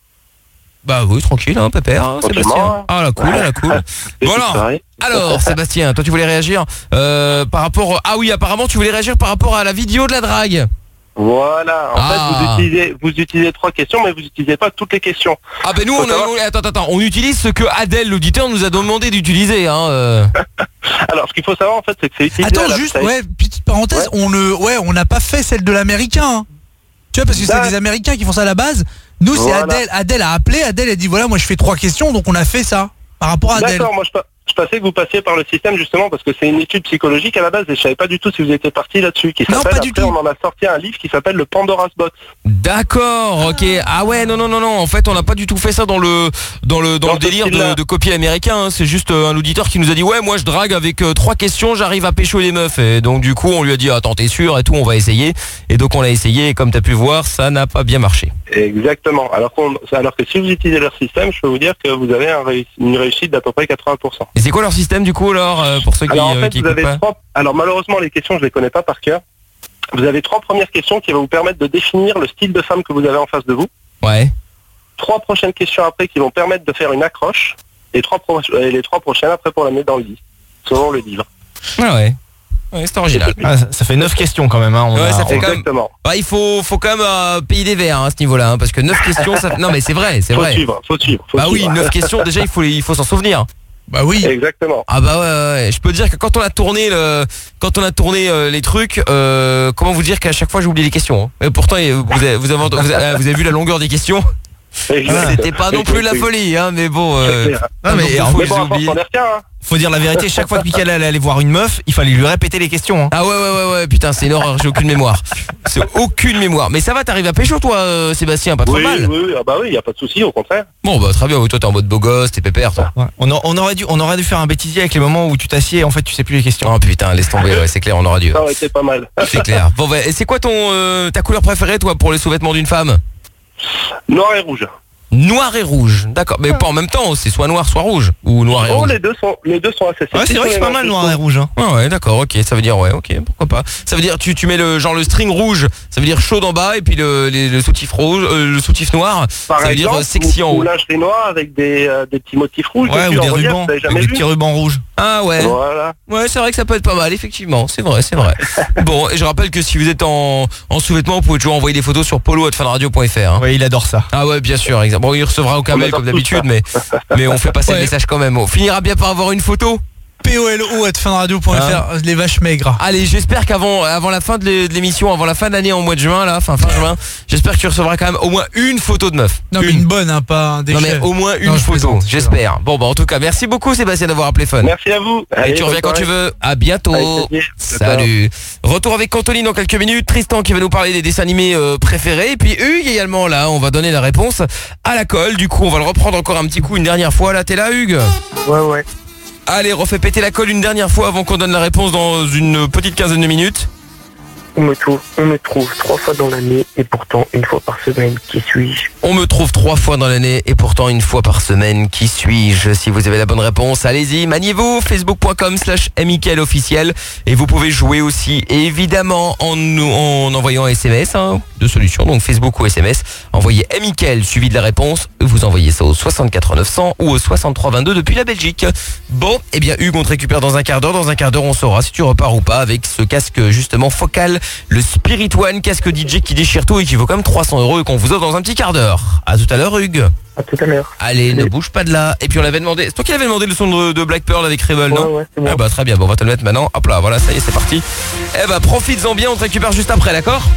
Bah oui, tranquille, hein, pépère, hein, Tranquillement, Sébastien. hein. Ah la cool, la cool. Voilà. Alors Sébastien, toi tu voulais réagir euh, par rapport... Ah oui, apparemment tu voulais réagir par rapport à la vidéo de la drague. Voilà, en Ah. fait vous utilisez, vous utilisez trois questions mais vous utilisez pas toutes les questions. Ah ben nous, Faut on, savoir- on- attends, attends, on utilise ce que Adèle, l'auditeur, nous a demandé d'utiliser. Hein, euh. Alors ce qu'il faut savoir en fait c'est que c'est utilisé à Attends, la juste, taille. ouais, petite parenthèse, on ne, ouais, on n'a pas fait celle de l'américain. hein. Tu vois, parce que c'est Bah. des Américains qui font ça à la base. Nous, c'est Voilà. Adèle. Adèle a appelé, Adèle a dit voilà, moi je fais trois questions, donc on a fait ça par rapport à Adèle. D'accord, moi je, pa- je pensais que vous passiez par le système justement parce que c'est une étude psychologique à la base et je savais pas du tout si vous étiez parti là-dessus. Qui Non, s'appelle, pas du après, tout. on en a sorti un livre qui s'appelle le Pandora's Box. D'accord, ok. Ah ouais, non, non, non, non. En fait, on n'a pas du tout fait ça dans le dans le dans, Dans le ce délire de, style-là. de copier américain. hein. C'est juste euh, un auditeur qui nous a dit ouais, moi je drague avec euh, trois questions, j'arrive à pécho les meufs. Et donc du coup, on lui a dit attends, t'es sûr et tout, on va essayer. Et donc on l'a essayé. Et comme t'as pu voir, ça n'a pas bien marché. Exactement. Alors, qu'on, alors que si vous utilisez leur système, je peux vous dire que vous avez un réuss- une réussite d'à peu près quatre-vingts pour cent. Et c'est quoi leur système du coup alors euh, pour ceux qui Alors en euh, fait, qui vous écoutent avez pas trois. Alors malheureusement, les questions, je les connais pas par cœur. Vous avez trois premières questions qui vont vous permettre de définir le style de femme que vous avez en face de vous. Ouais. Trois prochaines questions après qui vont permettre de faire une accroche. Et trois pro- et les trois prochaines après pour la mettre dans le lit, selon le livre. Ah ouais. Ouais, c'est original. Ah, ça, ça fait neuf questions quand même. Hein. On Ouais, a- ça fait quand même. Exactement. Bah, il faut faut quand même euh, payer des verres hein, à ce niveau-là, hein, parce que neuf questions, ça... non mais c'est vrai, c'est Faut vrai. suivre, faut suivre. Faut Bah oui, suivre. neuf questions. Déjà, il faut les- il faut s'en souvenir. Bah oui. Exactement. Ah bah ouais, ouais, ouais. Je peux dire que quand on a tourné le, quand on a tourné euh, les trucs, euh, comment vous dire qu'à chaque fois j'oublie les questions. hein. Et pourtant euh, vous avez, vous, avez, vous, avez, vous avez vu la longueur des questions. C'était pas non plus la folie, hein, mais bon. Euh, Non, mais donc, en faut Mais que bon, j'ai à force, oublié. on est retient, hein. Faut dire la vérité, chaque fois que Mickaël allait aller voir une meuf, il fallait lui répéter les questions. Hein. Ah ouais ouais ouais ouais putain c'est une horreur, j'ai aucune mémoire. C'est aucune mémoire. Mais ça va, t'arrives à pécho toi euh, Sébastien, pas trop Oui, mal. oui, oui, ah bah oui, y a pas de souci, au contraire. Bon bah très bien, toi t'es en mode beau gosse, t'es pépère toi. Ouais. On, a- on aurait dû, on aurait dû faire un bêtisier avec les moments où tu t'assieds et en fait tu sais plus les questions. Oh putain laisse tomber, ouais, c'est clair, on aura dû. Ça aurait été pas mal. C'est clair. Bon bah et c'est quoi ton euh, ta couleur préférée toi pour les sous-vêtements d'une femme? Noir et rouge. Noir et rouge, d'accord, mais pas en même temps, c'est soit noir soit rouge ou noir et Oh, rouge. les deux sont, les deux sont assez Ouais, c'est vrai que c'est pas mal noir et rouge. Hein. Ah ouais d'accord, ok, ça veut dire ouais, ok, pourquoi pas. Ça veut dire tu, tu mets le genre le string rouge, ça veut dire chaud en bas et puis le, les- le soutif rouge, euh, le soutif noir, Par ça veut exemple, dire euh, sexy en ou, ou haut. lingerie noire avec des, euh, des petits motifs rouges. Ouais, dessus, ou en des relief, rubans, vous avez avec jamais des vu petits rubans rouges. Ah ouais. Voilà. Ouais, c'est vrai que ça peut être pas mal, effectivement, c'est vrai, c'est vrai. Bon, et je rappelle que si vous êtes en, en sous-vêtements, vous pouvez toujours envoyer des photos sur polo arobase fun radio point f r. Hein. Ouais, il adore ça. Ah ouais, bien sûr, exact. Bon, il recevra aucun On mail adore comme tout d'habitude, ça. mais, mais on fait passer Ouais. le message quand même. On finira bien par avoir une photo. P O L O arobase fun radio point f r, les vaches maigres. Allez, j'espère qu'avant avant la fin de l'é- de l'émission, avant la fin de l'année en mois de juin, là, fin fin juin, j'espère que tu recevras quand même au moins une photo de meuf. Non, mais une bonne, hein, pas un déchet. Non mais au moins une Non, je photo, plaisante, j'espère. Bon bah en tout cas, merci beaucoup Sébastien d'avoir appelé Fun. Merci à vous. Et Allez, tu bonne reviens quand tu soirée. veux. À bientôt. Avec plaisir. Salut. Retour avec Anthony dans quelques minutes. Tristan qui va nous parler des dessins animés euh, préférés. Et puis Hugues également là. On va donner la réponse à la colle. Du coup, on va le reprendre encore un petit coup une dernière fois. Là, t'es là, Hugues? Ouais, ouais. Allez, refais péter la colle une dernière fois avant qu'on donne la réponse dans une petite quinzaine de minutes. On me trouve, on me trouve trois fois dans l'année et pourtant une fois par semaine. Qui suis-je? On me trouve trois fois dans l'année et pourtant une fois par semaine. Qui suis-je? Si vous avez la bonne réponse, allez-y, maniez-vous. facebook point com slash Mickaël officiel. Et vous pouvez jouer aussi, évidemment, en, nous- en envoyant un S M S, hein, deux solutions, donc Facebook ou S M S. Envoyez Mickaël suivi de la réponse. Vous envoyez ça au soixante-quatre neuf cents ou au soixante-trois vingt-deux depuis la Belgique. Bon, eh bien, Hugues, on te récupère dans un quart d'heure. Dans un quart d'heure, on saura si tu repars ou pas avec ce casque, justement, focal. Le Spirit One, casque D J qui déchire tout et qui vaut quand même trois cents euros et qu'on vous offre dans un petit quart d'heure. À tout à l'heure, Hugues. À tout à l'heure. Allez, ne bouge pas de là. Et puis on l'avait demandé. C'est toi qui l'avais demandé le son de, de Black Pearl avec Rebel, non? Ouais, ouais, c'est moi. Ah bah très bien. Bon, on va te le mettre maintenant. Hop là, voilà, ça y est, c'est parti. Eh bah profites-en bien. On te récupère juste après, d'accord?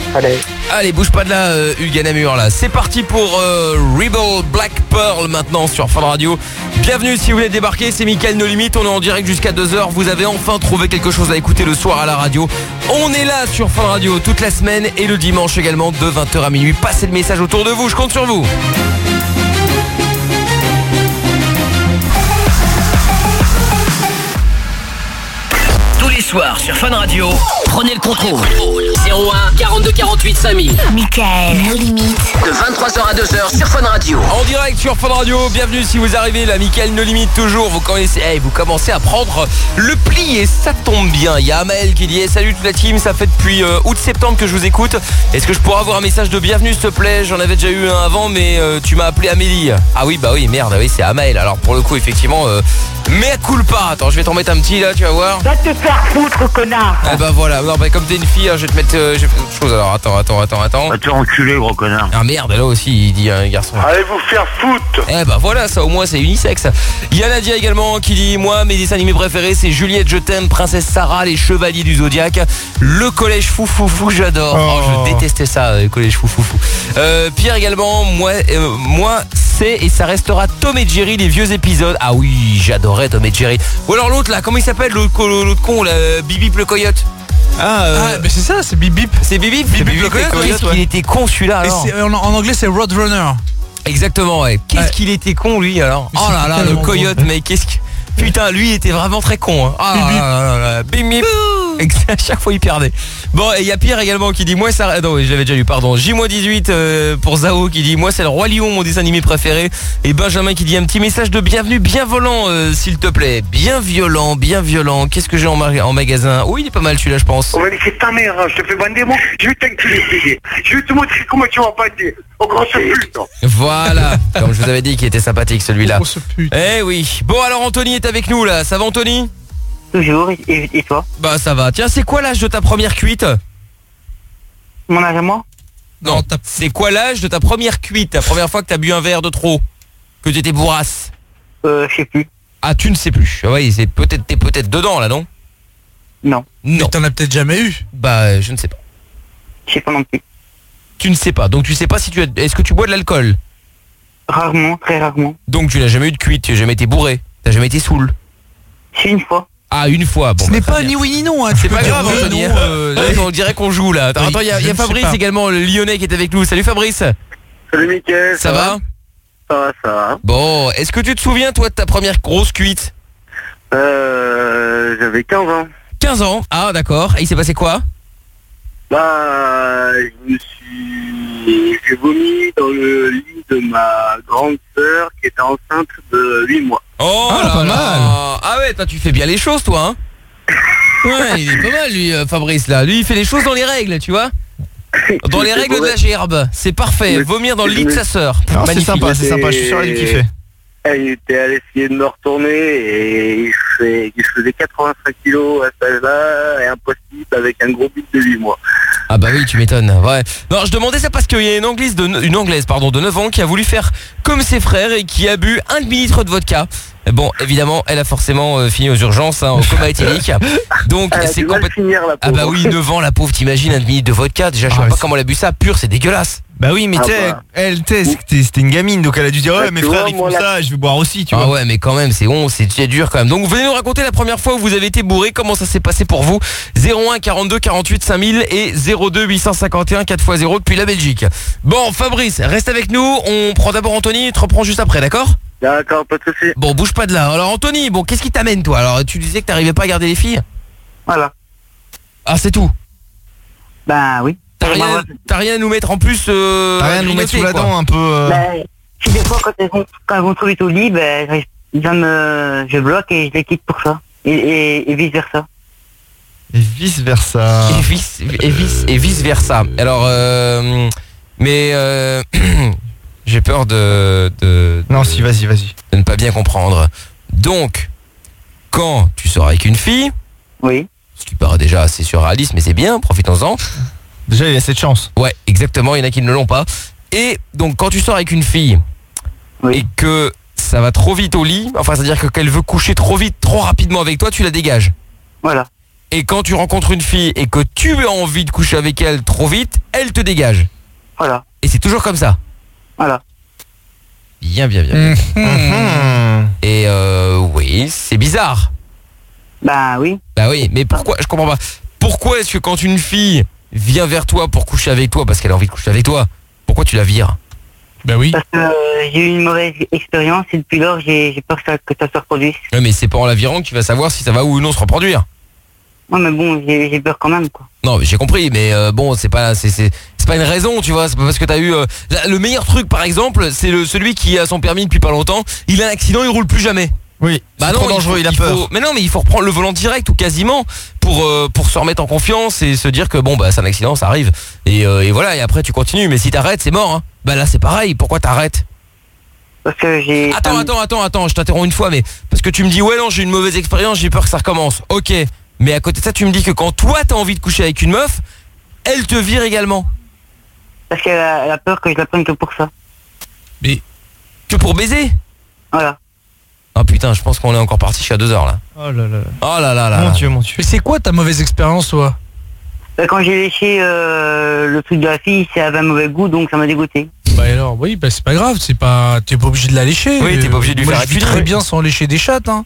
Allez. Allez, bouge pas de là, euh, Hugues Namur, là. C'est parti pour euh, Rebel Black Pearl maintenant sur Fun Radio. Bienvenue si vous voulez débarquer, c'est Mickaël No Limite. On est en direct jusqu'à deux heures. Vous avez enfin trouvé quelque chose à écouter le soir à la radio. On est là sur Fun Radio toute la semaine et le dimanche également de vingt heures à minuit. Passez le message autour de vous, je compte sur vous. Tous les soirs sur Fun Radio, prenez le contrôle. zéro un quarante-deux quarante-huit cinq mille. Mickaël, nos limites. De vingt-trois heures à deux heures sur Fun Radio. En direct sur Fun Radio, bienvenue si vous arrivez, là, Mickaël No Limite toujours, vous connaissez, hey, vous commencez à prendre le pli et ça tombe bien. Il y a Amael qui dit hey, salut toute la team, ça fait depuis euh, août-septembre que je vous écoute. Est-ce que je pourrais avoir un message de bienvenue s'il te plaît? J'en avais déjà eu un avant mais euh, tu m'as appelé Amélie. Ah oui bah oui merde, oui c'est Amael. Alors pour le coup effectivement, euh, mea culpa. Attends je vais t'en mettre un petit là, tu vas voir. Va te faire foutre connard. Ah bah voilà, non bah comme t'es une fille, hein, je vais te mettre, euh, je vais faire autre chose alors. Attends, attends, attends, attends. Va te enculer gros connard. Ah merde là aussi il dit un garçon. Allez vous faire foutre. Eh bah voilà, ça au moins c'est unisexe. Il y a Nadia également qui dit moi mes dessins animés préférés c'est Juliette je t'aime, Princesse Sarah, les Chevaliers du Zodiaque, le collège fou fou fou j'adore. Oh, Oh. je détestais ça, le collège fou fou fou. Euh, Pierre également, moi euh, moi c'est et ça restera Tom et Jerry, les vieux épisodes. Ah oui j'adorais Tom et Jerry. Ou alors l'autre là, comment il s'appelle l'autre l'autre con là, Bibip le coyote. Ah, euh... ah mais c'est ça, c'est Bip Bip. C'est Bip Bip, Bip Bip le coyote. Qu'est-ce qu'il était con celui-là alors. Et en, en anglais c'est Roadrunner. Exactement ouais. Qu'est-ce ouais. qu'il était con lui alors. Oh là là le coyote bon. Mais qu'est-ce que... Putain lui il était vraiment très con hein. Ah là là là là. Bim bim. À chaque fois il perdait. Bon et il y a Pierre également qui dit moi ça... Non je l'avais déjà lu pardon. J dix-huit euh, pour Zao qui dit moi c'est le Roi Lion mon dessin animé préféré. Et Benjamin qui dit un petit message de bienvenue bien volant euh, s'il te plaît. Bien violent, bien violent. Qu'est-ce que j'ai en, ma... en magasin? Oui il est pas mal celui-là je pense. On va laisser ta mère, hein. Je te fais bander moi. Je vais t'enculer. Je vais te montrer comment tu vas bander. Au grand pute. Voilà. Comme je vous avais dit qu'il était sympathique celui-là. Eh oui. Bon alors Anthony est avec nous là. Ça va Anthony? Toujours, et, et toi? Bah ça va. Tiens, c'est quoi l'âge de ta première cuite? Mon âge à moi? Non, c'est quoi l'âge de ta première cuite? La première fois que t'as bu un verre de trop? Que t'étais bourrasse? Euh, je sais plus. Ah, tu ne sais plus. Oui, c'est peut-être t'es peut-être dedans là, non? Non. Non. T'en as peut-être jamais eu? Bah, je ne sais pas. Je sais pas non plus. Tu ne sais pas. Donc tu sais pas si tu as... Est-ce que tu bois de l'alcool? Rarement, très rarement. Donc tu n'as jamais eu de cuite, tu n'as jamais été bourré, t'as jamais été saoul? C'est une fois. Ah une fois bon. Ce bah, n'est pas bien. ni oui ni non hein. C'est pas grave Anthony hein. euh, on dirait qu'on joue là. Attends, il oui, y a, y a Fabrice également le Lyonnais qui est avec nous. Salut Fabrice. Salut Mickaël. Ça, ça va, va Ça va ça va. Bon est-ce que tu te souviens toi de ta première grosse cuite? Euh j'avais quinze ans. quinze ans. Ah d'accord. Et il s'est passé quoi? Bah je me suis j'ai vomi dans le lit de ma grande sœur qui était enceinte de huit mois. Oh ah, là pas là. Mal. Ah ouais, toi, tu fais bien les choses toi hein. Ouais, il est pas mal lui Fabrice là. Lui il fait les choses dans les règles, tu vois. Dans les règles de la gerbe. C'est parfait. Vomir dans le lit de sa sœur. C'est sympa, c'est sympa, je suis sûr qu'il kiffait. Il était allé essayer de me retourner et je faisais quatre-vingt-cinq kilos à cet âge-là et impossible avec un gros but de huit mois. Ah bah oui tu m'étonnes. Ouais. Non je demandais ça parce qu'il y a une anglaise de une anglaise pardon de neuf ans qui a voulu faire comme ses frères et qui a bu un demi-litre de vodka. Bon évidemment elle a forcément euh, fini aux urgences hein, au coma éthylique. Donc c'est complètement. Ah bah oui neuf ans la pauvre, t'imagines un demi-litre de vodka. Déjà je sais ah, pas comment elle a bu ça pur, c'est dégueulasse. Bah oui mais ah tu sais bah. Elle tu sais c'était une gamine donc elle a dû dire ouais bah, mes frères vois, ils font ça, la... je vais boire aussi tu ah vois. Ah ouais mais quand même c'est bon, c'est dur quand même. Donc vous venez nous raconter la première fois où vous avez été bourré, comment ça s'est passé pour vous? Zéro un quarante-deux quarante-huit cinq mille et zéro deux huit cent cinquante et un quatre fois zéro depuis la Belgique. Bon Fabrice reste avec nous, on prend d'abord Anthony et te reprend juste après, d'accord? D'accord, pas de soucis. Bon bouge pas de là. Alors Anthony, bon qu'est-ce qui t'amène toi? Alors tu disais que t'arrivais pas à garder les filles? Voilà. Ah c'est tout? Bah oui. T'as rien, t'as rien à nous mettre en plus euh, T'as rien à nous mettre sous la dent un peu euh... bah, si des fois quand elles, vont, quand elles vont trop vite au lit, bah, je, me, je bloque et je les quitte pour ça. Et, et, et vice versa. Et vice versa. Et vice, et vice, et vice versa. Alors euh, mais euh, j'ai peur de, de, de Non si vas-y vas-y de ne pas bien comprendre. Donc quand tu sors avec une fille, oui, ce qui paraît déjà assez surréaliste mais c'est bien, profitons-en. Déjà il y a cette chance. Ouais exactement, il y en a qui ne l'ont pas. Et donc quand tu sors avec une fille oui. et que ça va trop vite au lit, enfin c'est à dire que qu'elle veut coucher trop vite, trop rapidement avec toi, tu la dégages. Voilà. Et quand tu rencontres une fille et que tu as envie de coucher avec elle trop vite, elle te dégage. Voilà. Et c'est toujours comme ça. Voilà. Bien, bien, bien. bien. Mmh. Et euh, oui, c'est bizarre. Bah oui. Bah oui, mais pourquoi, je comprends pas. Pourquoi est-ce que quand une fille vient vers toi pour coucher avec toi, parce qu'elle a envie de coucher avec toi, pourquoi tu la vires? Bah oui. Parce que euh, j'ai eu une mauvaise expérience et depuis lors j'ai j'ai peur que ça, que ça se reproduise. Ouais, mais c'est pas en la virant que tu vas savoir si ça va ou non se reproduire. Ouais, mais bon, j'ai j'ai peur quand même, quoi. Non, mais j'ai compris, mais euh, bon, c'est pas, c'est, c'est, c'est pas une raison, tu vois. C'est pas parce que t'as eu euh, la- le meilleur truc, par exemple, c'est le celui qui a son permis depuis pas longtemps. Il a un accident, il roule plus jamais. Oui. Bah c'est non, trop dangereux, il, faut- a peur. faut- mais non, mais il faut reprendre le volant direct ou quasiment pour euh, pour se remettre en confiance et se dire que bon bah c'est un accident, ça arrive. Et, euh, et voilà, et après tu continues. Mais si t'arrêtes, c'est mort. Hein. Bah là c'est pareil. Pourquoi t'arrêtes? Parce que j'ai... Attends, attends, attends, attends. Je t'interromps une fois, mais parce que tu me dis ouais non j'ai une mauvaise expérience, j'ai peur que ça recommence. Ok. Mais à côté de ça, tu me dis que quand toi t'as envie de coucher avec une meuf, elle te vire également. Parce qu'elle a, elle a peur que je la prenne que pour ça. Mais que pour baiser? Voilà. Ah putain, je pense qu'on est encore parti jusqu'à deux heures là. Oh là là. Oh là là là. Mon là. Dieu, mon Dieu. Mais c'est quoi ta mauvaise expérience, toi? Bah, quand j'ai léché euh, le truc de la fille, ça avait un mauvais goût, donc ça m'a dégoûté. Bah alors, oui, bah c'est pas grave, c'est pas, t'es pas obligé de la lécher. Oui, t'es pas obligé de lui Moi, faire je vis acculer. très bien sans lécher des chattes, hein.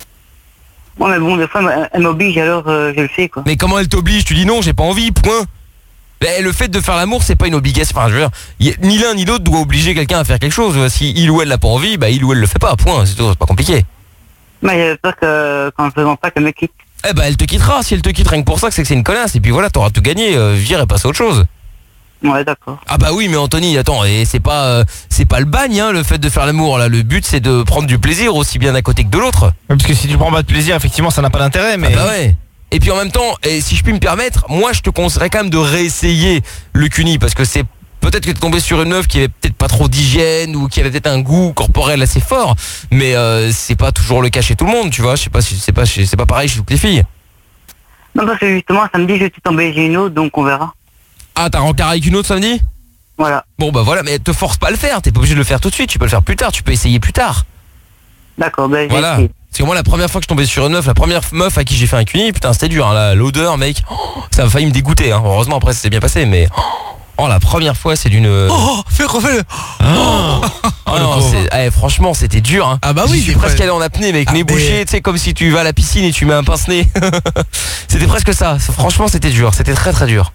Ouais, mais bon, des fois, elle- elle m'oblige, alors euh, je le fais, quoi. Mais comment elle t'oblige? Tu dis non, j'ai pas envie, point. Mais le fait de faire l'amour, c'est pas une obligation. Enfin, je veux dire, y a- ni l'un ni l'autre doit obliger quelqu'un à faire quelque chose. Si il ou elle n'a pas envie, bah il ou elle le fait pas, point. C'est tout, c'est pas compliqué. Mais j'avais peur que, qu'en le faisant pas, qu'elle me quitte. Eh bah elle te quittera. Si elle te quitte rien que pour ça, c'est que c'est une connasse. Et puis voilà, t'auras tout gagné. Euh, vire et passe à autre chose. Ouais, d'accord. Ah bah oui, mais Anthony, attends, et c'est pas, euh, c'est pas le bagne, hein, le fait de faire l'amour. Là, le but c'est de prendre du plaisir aussi bien d'un côté que de l'autre. Ouais, parce que si tu prends pas de plaisir, effectivement, ça n'a pas d'intérêt. Mais Ah bah ouais. Et puis en même temps, et si je puis me permettre, moi je te conseillerais quand même de réessayer le cuni parce que c'est peut-être que t'es tombé sur une meuf qui avait peut-être pas trop d'hygiène ou qui avait peut-être un goût corporel assez fort, mais euh, c'est pas toujours le cas chez tout le monde, tu vois. Je sais pas si c'est pas chez- c'est pas pareil chez toutes les filles. Non, parce que justement, samedi, je suis tombé, j'ai une autre, donc on verra. Ah, t'as rencaré avec une autre samedi? Voilà. Bon bah voilà, mais te force pas à le faire. T'es pas obligé de le faire tout de suite. Tu peux le faire plus tard. Tu peux essayer plus tard. D'accord, ben j'ai Voilà. essayé. Parce que moi la première fois que je tombais sur une meuf, la première meuf à qui j'ai fait un cuni, putain c'était dur, hein, la- l'odeur mec, oh, ça a failli me dégoûter, hein. Heureusement après ça s'est bien passé, mais oh la première fois c'est d'une... Oh, fais, refais-le. Oh, oh non, c'est- eh, franchement c'était dur, hein. Ah bah oui, je suis mais presque après- allé en apnée avec Ah, mes mais- bouchées, tu sais comme si tu vas à la piscine et tu mets un pince-nez. C'était presque ça, franchement c'était dur, c'était très très dur.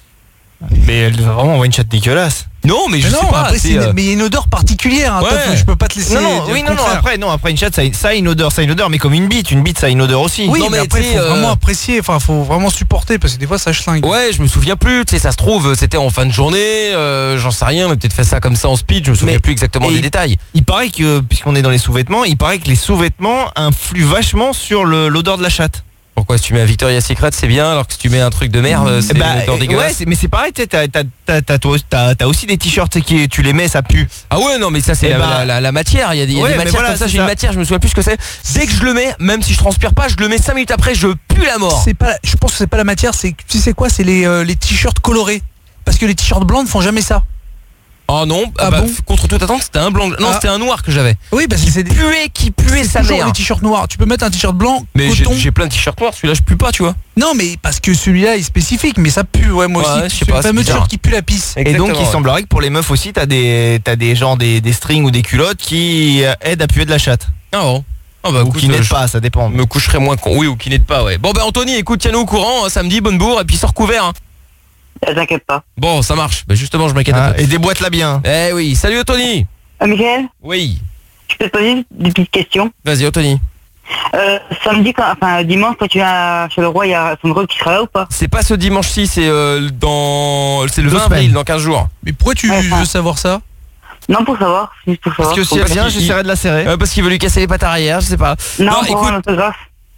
mais elle va vraiment one shot dégueulasse. Non mais je Mais sais non, pas, après, c'est, c'est une- euh, mais il y a une odeur particulière, hein, Ouais. Toff, je peux pas te laisser. Non, non, dire oui, le non, non, contraire. après, non, après une chatte, ça, a- ça a une odeur, ça a une odeur, mais comme une bite, une bite, ça a une odeur aussi. Oui, Non, mais, mais après, tu il sais, faut euh, vraiment apprécier, enfin, faut vraiment supporter parce que des fois, ça chlingue. Ouais, je me souviens plus, tu sais, ça se trouve, c'était en fin de journée, euh, j'en sais rien, mais peut-être fait ça comme ça en speed, je me souviens Mais- plus exactement et- des détails. Il paraît que, puisqu'on est dans les sous-vêtements, il paraît que les sous-vêtements influent vachement sur le- l'odeur de la chatte. Pourquoi si tu mets un Victoria's Secret c'est bien alors que si tu mets un truc de merde c'est Bah, une odeur euh, dégueulasse. ouais, c'est- mais c'est pareil, tu sais, t'as, t'as, t'as, t'as, toi- t'as- t'as aussi des t-shirts tu sais, qui tu les mets, ça pue. Ah ouais non mais ça c'est Eh la, bah, la- la- la matière, il y a des, il y a ouais, des mais matières voilà, comme ça, c'est j'ai une ça. matière, je me souviens plus ce que c'est. Dès que je le mets, même si je transpire pas, je le mets cinq minutes après, je pue la mort. C'est pas, je pense que c'est pas la matière, c'est, tu sais quoi, c'est les, euh, les t-shirts colorés. Parce que les t-shirts blancs ne font jamais ça. Oh non, ah Ah bah, bon f- contre toute attente c'était un blanc. Non Ah. c'était un noir que j'avais. Oui, parce que c'est des. Pué qui puait sa toujours mère. les t-shirts noirs. Tu peux mettre un t-shirt blanc, Mais j'ai, coton. j'ai plein de t-shirts noirs, celui-là je pue pas tu vois. Non, mais parce que celui-là est spécifique, mais ça pue, ouais, moi Ouais, aussi. je sais C'est pas, le c'est fameux bizarre. t-shirt qui pue la pisse. Et donc, Exactement, il ouais. semblerait que pour les meufs aussi, t'as des, t'as des gens, des, des strings ou des culottes qui euh, aident à puer de la chatte. Ah bon. Ah bah Ou écoute, qui euh, n'aident je pas, ça dépend. me coucherai moins con. Oui ou qui n'aide pas ouais. Bon bah Anthony écoute tiens-nous au courant, hein, samedi bonne bourre et puis sors couvert hein. Euh, T'inquiète pas. Bon ça marche, bah justement je m'inquiète Ah, un peu. et déboîte-la bien. Eh oui, salut Anthony. Euh, Michael, Oui, je peux te poser des petites questions. vas-y Anthony. Euh, samedi, quand, enfin dimanche, quand tu vas chez le roi, il y a son rôle qui sera là ou pas? C'est pas ce dimanche-ci, c'est euh, dans c'est le Deux vingt semaines. avril, dans quinze jours. Mais pourquoi tu Ouais, ça. veux savoir ça? Non, pour savoir, juste pour savoir. Parce que si elle parce vient, qu'il- j'essaierai de la serrer. Euh, parce qu'il veut lui casser les pattes arrière, je sais pas. Non, pour écoute, avoir un autographe.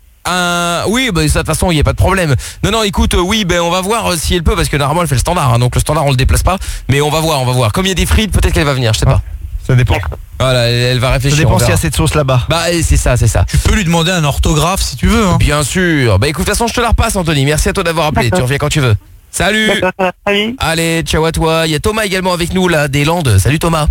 un- oui, bah ça de toute façon, il y a pas de problème. Non non, écoute, euh, oui, ben on va voir euh, si elle peut parce que normalement elle fait le standard hein, donc le standard on le déplace pas, mais on va voir, on va voir. Comme il y a des frites, peut-être qu'elle va venir, je sais pas. Ça dépend. Voilà, elle, elle va Ça réfléchir. dépend on s'il y verra. a cette sauce là-bas. Bah et c'est ça, c'est ça. Tu peux lui demander un orthographe si tu veux. Hein. Bien sûr. Bah écoute, de toute façon, je te la repasse Anthony. Merci à toi d'avoir appelé. D'accord. Tu reviens quand tu veux. Salut. D'accord, ça va. Salut. Allez, ciao à toi. Il y a Thomas également avec nous là des Landes. Salut Thomas.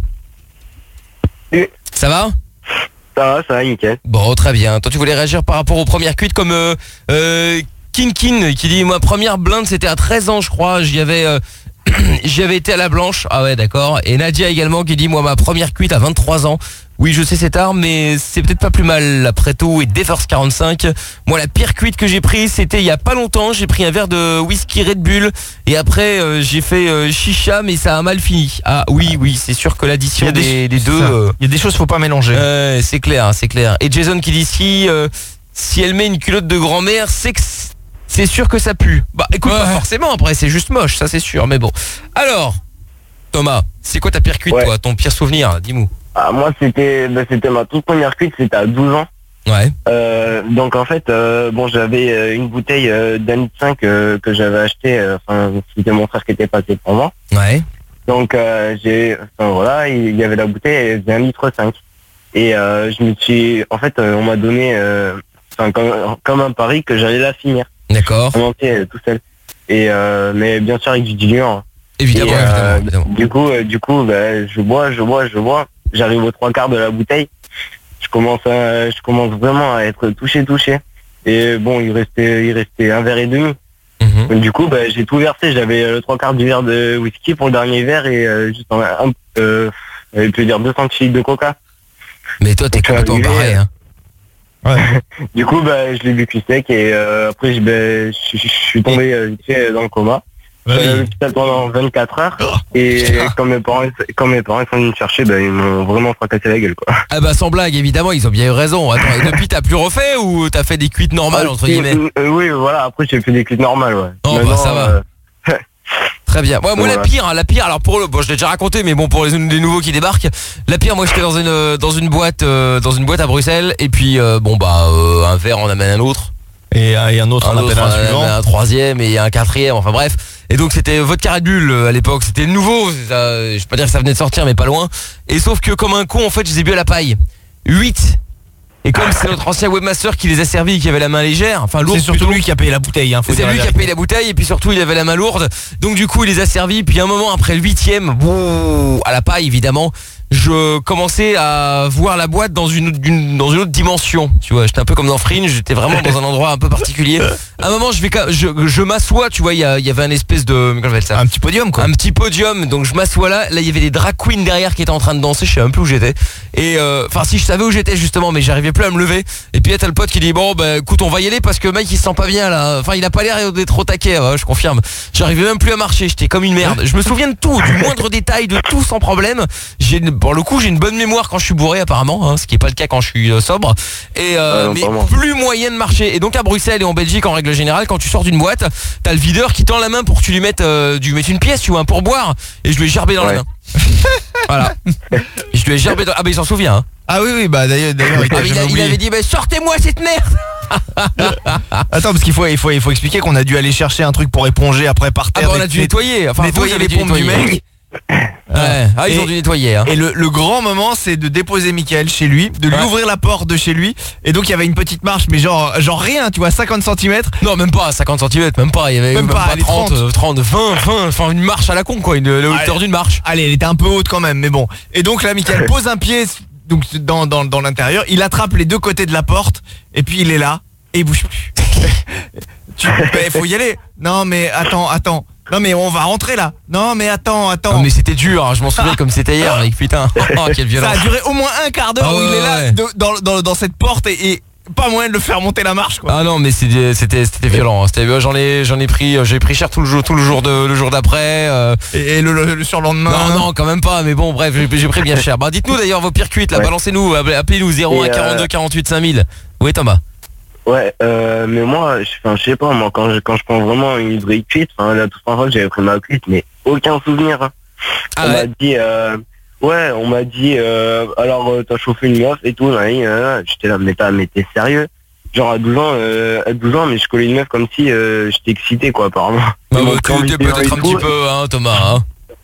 Salut. Ça va? Ça va, ça va, nickel. Bon, très bien. Toi, tu voulais réagir par rapport aux premières cuites comme euh, euh, Kinkin qui dit, ma première blinde c'était à treize ans je crois, j'y avais... Euh, j'y avais été à la blanche. Ah ouais d'accord. Et Nadia également qui dit, moi ma première cuite à vingt-trois ans. Oui je sais c'est tard mais c'est peut-être pas plus mal après tout. Et Deforce quarante-cinq, moi la pire cuite que j'ai prise c'était il y a pas longtemps. J'ai pris un verre de whisky Red Bull et après euh, j'ai fait euh, chicha mais ça a mal fini. Ah oui oui c'est sûr que l'addition Il y a des, des- des deux euh, Il y a des choses faut pas mélanger. euh, c'est clair c'est clair. Et Jason qui dit, si euh, si elle met une culotte de grand-mère c'est que c'est sûr que ça pue. Bah écoute pas forcément après c'est juste moche ça c'est sûr mais bon. Alors Thomas c'est quoi ta pire cuite toi, ton pire souvenir, dis-moi. Ah, moi, c'était bah, c'était ma toute première cuite, c'était à douze ans. Ouais. Euh, donc en fait, euh, bon, j'avais euh, une bouteille euh, d'un litre cinq euh, que j'avais acheté. euh, Enfin, c'était mon frère qui était passé pour moi. Ouais. Donc euh, j'ai, enfin voilà, il y avait la bouteille, elle faisait un litre cinq. Et euh, je me suis, en fait, euh, on m'a donné, euh, enfin comme, comme un pari que j'allais la finir. D'accord. En entier, euh, tout seul. Et euh, mais bien sûr avec du diluant. Évidemment, Et, euh, évidemment, évidemment. Du coup, euh, du coup, bah, je bois, je bois, je bois. J'arrive aux trois quarts de la bouteille. Je commence à, je commence vraiment à être touché, touché. Et bon, il restait, il restait un verre et demi. Mm-hmm. Donc, du coup, bah, j'ai tout versé. J'avais euh, le trois quarts du verre de whisky pour le dernier verre et euh, juste un, un euh, je peux dire deux centilitres de coca. Mais toi, t'es complètement barré, hein. Ouais. Du coup, bah, je l'ai bu cul sec et euh, après, je, bah, je, je suis tombé euh, vite fait dans le coma. Bah J'allais à l'hôpital pendant vingt-quatre heures et quand mes parents, quand mes parents sont venus me chercher, bah, ils m'ont vraiment fracassé la gueule, quoi. Ah bah sans blague, évidemment, ils ont bien eu raison. Attends, et depuis t'as plus refait ou t'as fait des cuites normales entre guillemets? Euh, oui, voilà. Après, j'ai fait des cuites normales, ouais. Oh bah Maintenant, ça va. euh, Très bien. Ouais, moi la Voilà. pire, hein, la pire. Alors pour le, bon, je l'ai déjà raconté, mais bon pour les, les nouveaux qui débarquent, la pire. Moi, j'étais dans une dans une boîte euh, dans une boîte à Bruxelles et puis euh, bon bah euh, un verre en amène un autre. Et, euh, et un autre un en appelle autre, un suivant. un troisième et un quatrième. Enfin bref. Et donc c'était vodka Red Bull euh, à l'époque. C'était le nouveau. Ça, je vais pas dire que ça venait de sortir, mais pas loin. Et sauf que comme un con, en fait, je les ai bu à la paille. huit. Et comme c'est notre ancien webmaster qui les a servis et qui avait la main légère, enfin lourde. C'est surtout plutôt. lui qui a payé la bouteille, hein, faut C'est dire la lui qui a vérité. payé la bouteille et puis surtout il avait la main lourde. Donc du coup il les a servis. Puis un moment après le huitième, bouh, à la paille évidemment, je commençais à voir la boîte dans une, d'une- dans une autre dimension. Tu vois, j'étais un peu comme dans Fringe, j'étais vraiment dans un endroit un peu particulier. À un moment je vais, je, je m'assois, tu vois, il y, a- il y avait un espèce de, comment on appelle ça, Un petit podium quoi. un petit podium. Donc je m'assois là. Là il y avait des drag queens derrière qui étaient en train de danser. Je sais même plus où j'étais. Et euh, enfin si je savais où j'étais justement, mais j'arrivais plus à me lever. Et puis là t'as le pote qui dit bon bah écoute on va y aller parce que le mec il se sent pas bien là. Enfin il a pas l'air d'être au taquet. Ouais, je confirme. J'arrivais même plus à marcher. J'étais comme une merde. Je me souviens de tout, du moindre détail, de tout sans problème. J'ai une- pour le coup j'ai une bonne mémoire quand je suis bourré apparemment, hein, ce qui est pas le cas quand je suis euh, sobre. Et euh, Ah non, mais vraiment. plus moyen de marcher. Et donc à Bruxelles et en Belgique en règle générale, quand tu sors d'une boîte, t'as le videur qui tend la main pour que tu lui mettes, euh, du mettre une pièce, tu vois, un pourboire. Et je lui ai gerbé dans la Ouais. main. Voilà. Et je lui ai gerbé dans... Ah bah il s'en souvient. Hein. Ah oui oui bah d'ailleurs d'ailleurs il Ah, t'a mais il, jamais a- il oublié. avait dit bah, sortez-moi cette merde. Attends parce qu'il faut il faut il faut expliquer qu'on a dû aller chercher un truc pour éponger après par Ah terre. bah on a dû net- nettoyer. Enfin vous, nettoyer vous les avez dû pompes du nettoyer. mec. Ouais. Ah ils Et- ont dû nettoyer. Hein. Et le, le grand moment c'est de déposer Mickaël chez lui, de lui Ouais. ouvrir la porte de chez lui. Et donc il y avait une petite marche mais genre genre rien, tu vois, cinquante centimètres. Non même pas cinquante centimètres, même pas. Il y avait Même même, pas, pas, allez, trente, trente. euh, trente, vingt, vingt. Enfin une marche à la con quoi, une, la hauteur d'une marche. Allez, elle était un peu haute quand même, mais bon. Et donc là, Mickaël pose un pied donc dans, dans, dans l'intérieur, il attrape les deux côtés de la porte, et puis il est là, et il bouge plus. tu, bah, faut y aller. Non mais attends, attends. Non mais on va rentrer là. Non mais attends, attends. Non mais c'était dur, hein, je m'en souviens comme c'était hier mec, putain. Oh, quelle Ça violence. a duré au moins un quart d'heure Ah où il ouais, est là ouais. de- dans, dans, dans cette porte et, et pas moyen de le faire monter la marche quoi. Ah non mais c'était c'était c'était violent. C'était j'en ai j'en ai pris j'ai pris cher tout le jour tout le jour de le jour d'après. euh. Et, et le, le- le surlendemain. Non non quand même pas mais bon bref j'ai j'ai pris bien cher. Bah dites-nous d'ailleurs vos pires cuites là, Ouais. balancez-nous, appelez-nous zéro un Et, euh, quarante-deux quarante-huit cinq mille. Oui Thomas. Ouais, euh, mais moi, je, enfin, je sais pas, moi, quand je, quand je prends vraiment une vraie cuite, enfin, la toute première fois que j'avais pris ma cuite, mais aucun souvenir. Hein. Ah on ouais. m'a dit, euh, ouais, on m'a dit, euh, alors, euh, t'as chauffé une meuf et tout, là, et, euh, j'étais là, mais t'as, mais t'es sérieux? Genre, à douze ans, euh, à douze ans, mais je collais une meuf comme si, euh, j'étais excité, quoi, apparemment. Bah, Ils m'ont bah, pris en t'es vidéo peut-être et un tout. petit peu hein Thomas hein.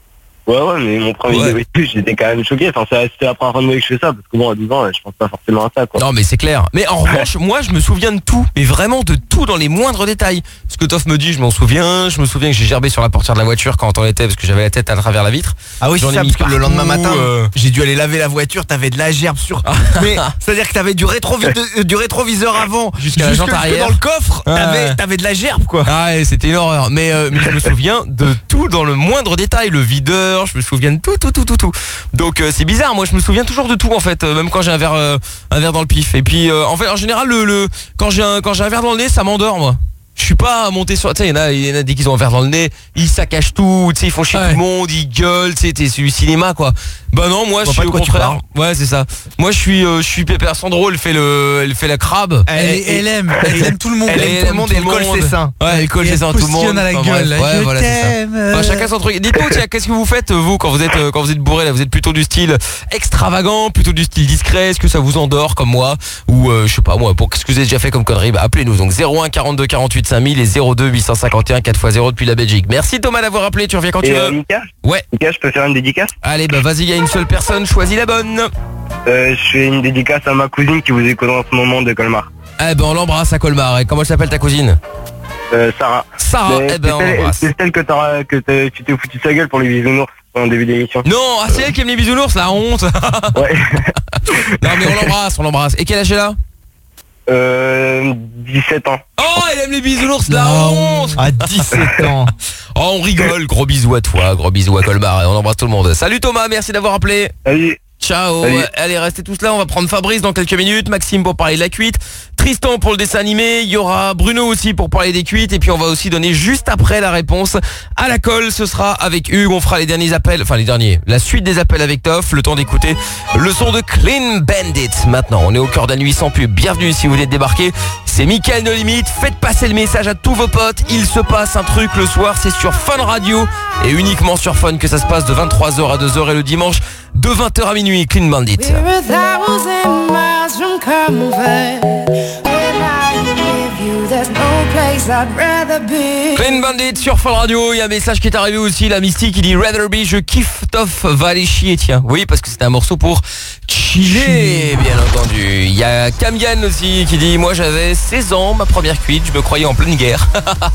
Ouais, ouais, mais mon premier Ouais. D V D, j'étais quand même choqué. Enfin, c'est- c'était la première fois de ma vie que je fais ça, parce que bon, à douze ans, je pense pas forcément à ça, quoi. Non mais c'est clair. Mais en revanche, moi je me souviens de tout, mais vraiment de tout dans les moindres détails. Ce que Toff me dit, je m'en souviens. Je me souviens que j'ai gerbé sur la portière de la voiture quand on était parce que j'avais la tête à travers la vitre. Ah oui, J'en c'est ai ça, mis parce que le partout, lendemain matin, euh, j'ai dû aller laver la voiture, t'avais de la gerbe sur... Mais c'est-à-dire que t'avais du, rétrovi- de- du rétroviseur avant Jusqu'à la jante jusque arrière. dans le coffre, Ouais. t'avais, t'avais de la gerbe, quoi. Ah ouais, c'était une horreur. Mais, euh, mais je me souviens de tout dans le moindre détail. Le videur, je me souviens de tout, tout, tout, tout, tout. Donc euh, c'est bizarre. Moi, je me souviens toujours de tout en fait, euh, même quand j'ai un verre, euh, un verre dans le pif. Et puis, euh, en fait, en général, le, le quand j'ai un, quand j'ai un verre dans le nez, ça m'endort moi. Je suis pas monté sur, tu sais, il y en a, il y en a dès qu'ils ont un verre dans le nez, ils saccagent tout, tu sais, ils font chier tout le monde, ils gueulent, tu sais, t'es sur du cinéma quoi. Bah non, moi je vois suis pas de au quoi tu contraire. Ouais, c'est ça. Moi je suis, euh, je suis Pépère Sandro, elle fait le, elle fait la crabe. Elle, elle aime, elle aime tout le monde. Elle aime tout le monde et elle colle ses seins. Ouais, elle colle Et ses elle seins à tout le monde. postillonne à la Enfin, gueule. bref. Ouais, Je voilà, c'est ça. t'aime. Enfin, chacun son truc. Dites-nous, tiens, qu'est-ce que vous faites vous quand vous êtes, euh, quand vous êtes bourré là, vous êtes plutôt du style extravagant, plutôt du style discret, est-ce que ça vous endort comme moi ou euh, je sais pas moi, pour qu'est-ce que vous avez déjà fait comme connerie, bah appelez-nous donc zéro un quarante-deux quarante-huit cinq mille et zéro deux huit cent cinquante et un quatre fois zéro depuis la Belgique. Merci Thomas d'avoir appelé, tu reviens quand Et tu euh, veux. Mika Ouais. Mika, je peux faire une dédicace? Allez, bah vas-y, il y a une seule personne, choisis la bonne. Euh, je fais une dédicace à ma cousine qui vous écoute en ce moment de Colmar. Eh ben on l'embrasse à Colmar. Et comment elle s'appelle ta cousine? Euh, Sarah. Sarah, Mais eh ben on c'est celle- l'embrasse. C'est celle que, t'auras- que t'as- tu t'es foutu de sa gueule pour les bisounours en début d'émission. Non, ah c'est elle qui aime les bisounours, la honte. Ouais. Non mais on l'embrasse, on l'embrasse. Et quel âge elle a? Euh, dix-sept ans. Oh, elle aime les bisounours, la honte. À dix-sept ans. Oh, on rigole. Gros bisous à toi, gros bisous à Colmar. Et on embrasse tout le monde. Salut Thomas, merci d'avoir appelé. Salut. Ciao. Salut. Allez, restez tous là. On va prendre Fabrice dans quelques minutes. Maxime pour parler de la cuite. Tristan pour le dessin animé. Il y aura Bruno aussi pour parler des cuites. Et puis on va aussi donner juste après la réponse à la colle. Ce sera avec Hugues. On fera les derniers appels. Enfin, les derniers. La suite des appels avec Toff. Le temps d'écouter le son de Clean Bandit. Maintenant, on est au cœur de la nuit sans pub. Bienvenue si vous venez de débarquer. C'est Mickaël No Limite. Faites passer le message à tous vos potes. Il se passe un truc le soir. C'est sur Fun Radio. Et uniquement sur Fun que ça se passe de vingt-trois heures à deux heures et le dimanche de vingt heures à minuit. Clean Bandit. We're a thousand miles from Carmel. When I give you, there's no place I'd rather be. Clean Bandit sur Fun Radio. Il y a un message qui est arrivé aussi. La Mystique qui dit Rather Be, je kiffe Toff, va aller chier, tiens. Oui, parce que c'était un morceau pour chiller, bien entendu. Il y a Camian aussi qui dit moi j'avais seize ans, ma première cuite, je me croyais en pleine guerre.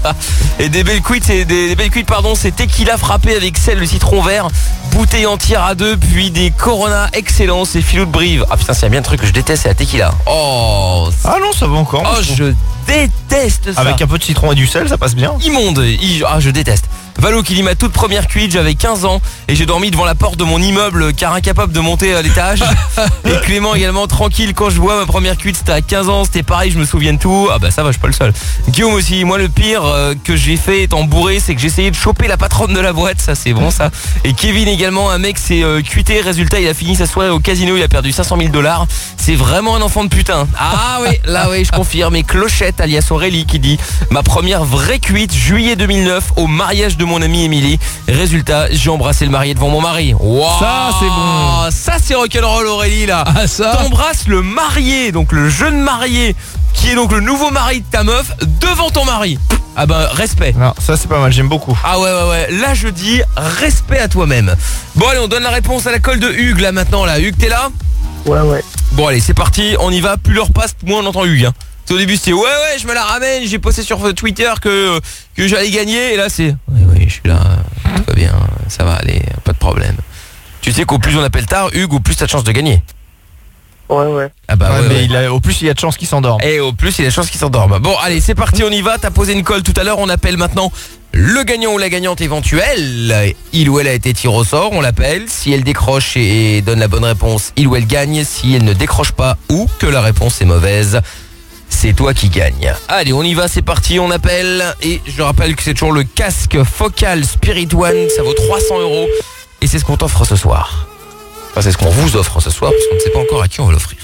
Et des belles cuites, c'est des, des belles cuites, pardon, c'est tequila frappé avec sel, le citron vert, bouteille entière à deux, puis des Corona excellents, c'est filou de brive. Ah putain, c'est bien un truc que je déteste, c'est la tequila. Oh. Ah non, ça va encore. Oh, je déteste ça. Avec un peu de citron et du sel, ça passe bien. Immonde. I- Ah, je déteste. Valo qui dit ma toute première cuite, j'avais quinze ans et j'ai dormi devant la porte de mon immeuble car incapable de monter à l'étage. Et Clément également tranquille quand je bois ma première cuite, c'était à quinze ans, c'était pareil, je me souviens de tout. Ah bah ça va, je suis pas le seul. Guillaume aussi, moi le pire euh, que j'ai fait étant bourré, c'est que j'ai essayé de choper la patronne de la boîte, ça c'est bon ça. Et Kevin également, un mec s'est euh, cuité, résultat il a fini sa soirée au casino, il a perdu cinq cent mille dollars. C'est vraiment un enfant de putain. Ah oui, là oui, je confirme. Et Clochette alias Aurélie qui dit ma première vraie cuite, juillet deux mille neuf, au mariage de mon amie Émilie. Résultat, j'ai embrassé le marié devant mon mari. Wow, Ça, c'est bon. Ça c'est rock'n'roll Aurélie là. Ah, ça. T'embrasses le marié, donc le jeune marié, qui est donc le nouveau mari de ta meuf, devant ton mari. Ah ben respect. Non, ça c'est pas mal, j'aime beaucoup. Ah ouais ouais ouais, là je dis respect à toi-même. Bon allez, on donne la réponse à la colle de Hugues là maintenant là. Hugues, t'es là? Ouais, ouais. Bon allez, c'est parti, on y va. Plus l'heure passe, moins on entend Hugues hein. Au début c'était ouais ouais je me la ramène, j'ai posté sur Twitter que, que j'allais gagner. Et là c'est oui oui je suis là, tout va bien, ça va aller, pas de problème. Tu sais qu'au plus on appelle tard Hugues, au plus t'as de chance de gagner. Ouais, ouais. Ah bah Ouais, ouais, mais ouais. il a- au plus il y a de chances qu'il s'endorme. Et au plus il y a de chances qu'il s'endorme. Bon allez c'est parti, on y va. T'as posé une colle tout à l'heure, on appelle maintenant le gagnant ou la gagnante éventuelle. Il ou elle a été tiré au sort, on l'appelle. Si elle décroche et donne la bonne réponse, il ou elle gagne. Si elle ne décroche pas ou que la réponse est mauvaise, c'est toi qui gagne. Allez, on y va, c'est parti, on appelle. Et je rappelle que c'est toujours le casque Focal Spirit One, ça vaut trois cents euros. Et c'est ce qu'on t'offre ce soir. Enfin, c'est ce qu'on vous offre ce soir, parce qu'on ne sait pas encore à qui on va l'offrir.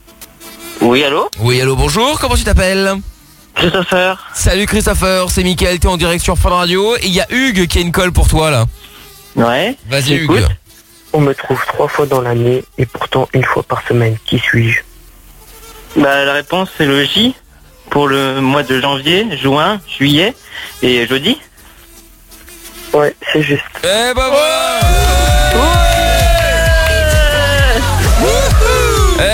Oui, allô? Oui, allô, bonjour, comment tu t'appelles? Christopher. Salut Christopher, c'est Mickaël, t'es en direct sur Fun Radio. Et il y a Hugues qui a une colle pour toi là. Ouais. Vas-y J'écoute. Hugues. On me trouve trois fois dans l'année et pourtant une fois par semaine. Qui suis-je? Bah, la réponse, c'est le J pour le mois de janvier, juin, juillet et jeudi. Ouais, c'est juste. Eh bah voilà.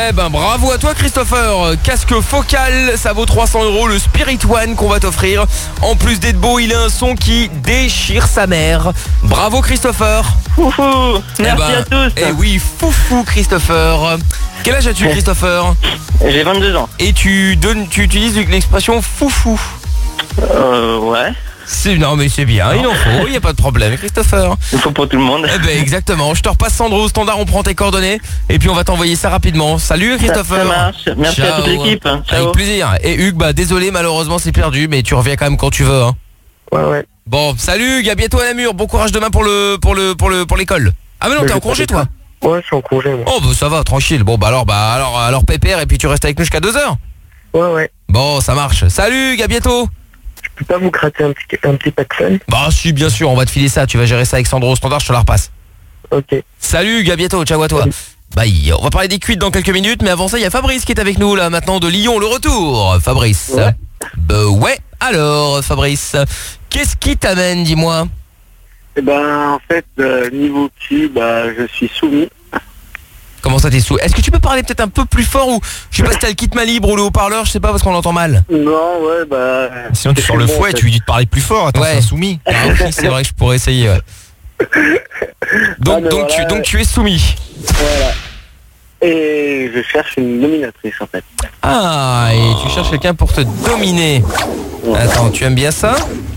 Eh ben bravo à toi Christopher. Casque focal, ça vaut trois cents euros. Le Spirit One qu'on va t'offrir. En plus d'être beau, il a un son qui déchire sa mère. Bravo Christopher. Foufou. Merci eh ben, à tous. Eh oui, foufou Christopher. Quel âge as-tu Christopher? J'ai vingt-deux ans. Et tu donnes, tu utilises l'expression foufou. Euh, ouais. C'est, non mais c'est bien, il en faut, il n'y a pas de problème Christopher. Il faut pour tout le monde. Eh ben exactement, je te repasse Sandro au standard, on prend tes coordonnées et puis on va t'envoyer ça rapidement. Salut Christopher. Ça, ça marche, merci Ciao. à toute l'équipe. Ciao. Avec plaisir. Et Hugues, bah désolé malheureusement c'est perdu, mais tu reviens quand même quand tu veux. Hein. Ouais ouais. Bon, salut Hugues, à bientôt à Namur, bon courage demain pour le pour le pour le pour l'école. Ah mais non, Bah, t'es je en congé sais toi? Ouais, je suis en congé moi. Oh bah ça va, tranquille. Bon bah alors bah alors alors pépère et puis tu restes avec nous jusqu'à deux heures. Ouais ouais. Bon, ça marche. Salut Hugues, à bientôt. Je peux pas vous gratter un petit, un petit pack fun? Bah si, bien sûr, on va te filer ça, tu vas gérer ça avec Sandro au standard, je te la repasse. Ok. Salut Hugues, à bientôt, ciao à toi. Bah on va parler des cuites dans quelques minutes, mais avant ça il y a Fabrice qui est avec nous là maintenant de Lyon, le retour. Fabrice. Ouais. Bah ouais, alors Fabrice, qu'est-ce qui t'amène, dis-moi? Eh ben en fait, euh, niveau cul, bah je suis soumis. Comment ça t'es sous? Est-ce que tu peux parler peut-être un peu plus fort ou je sais pas si t'as le kit main libre ou le haut-parleur, je sais pas parce qu'on l'entend mal. Non, ouais, bah... Sinon tu sors le fouet, tu lui dis de parler plus fort, attends, Ouais. c'est un soumis. Ah, oui, c'est vrai que je pourrais essayer. Ouais. Donc, Ah, mais donc, voilà. tu, donc tu es soumis. Voilà. Et je cherche une dominatrice en fait. Ah, et tu cherches quelqu'un pour te dominer. Attends, tu aimes bien ça?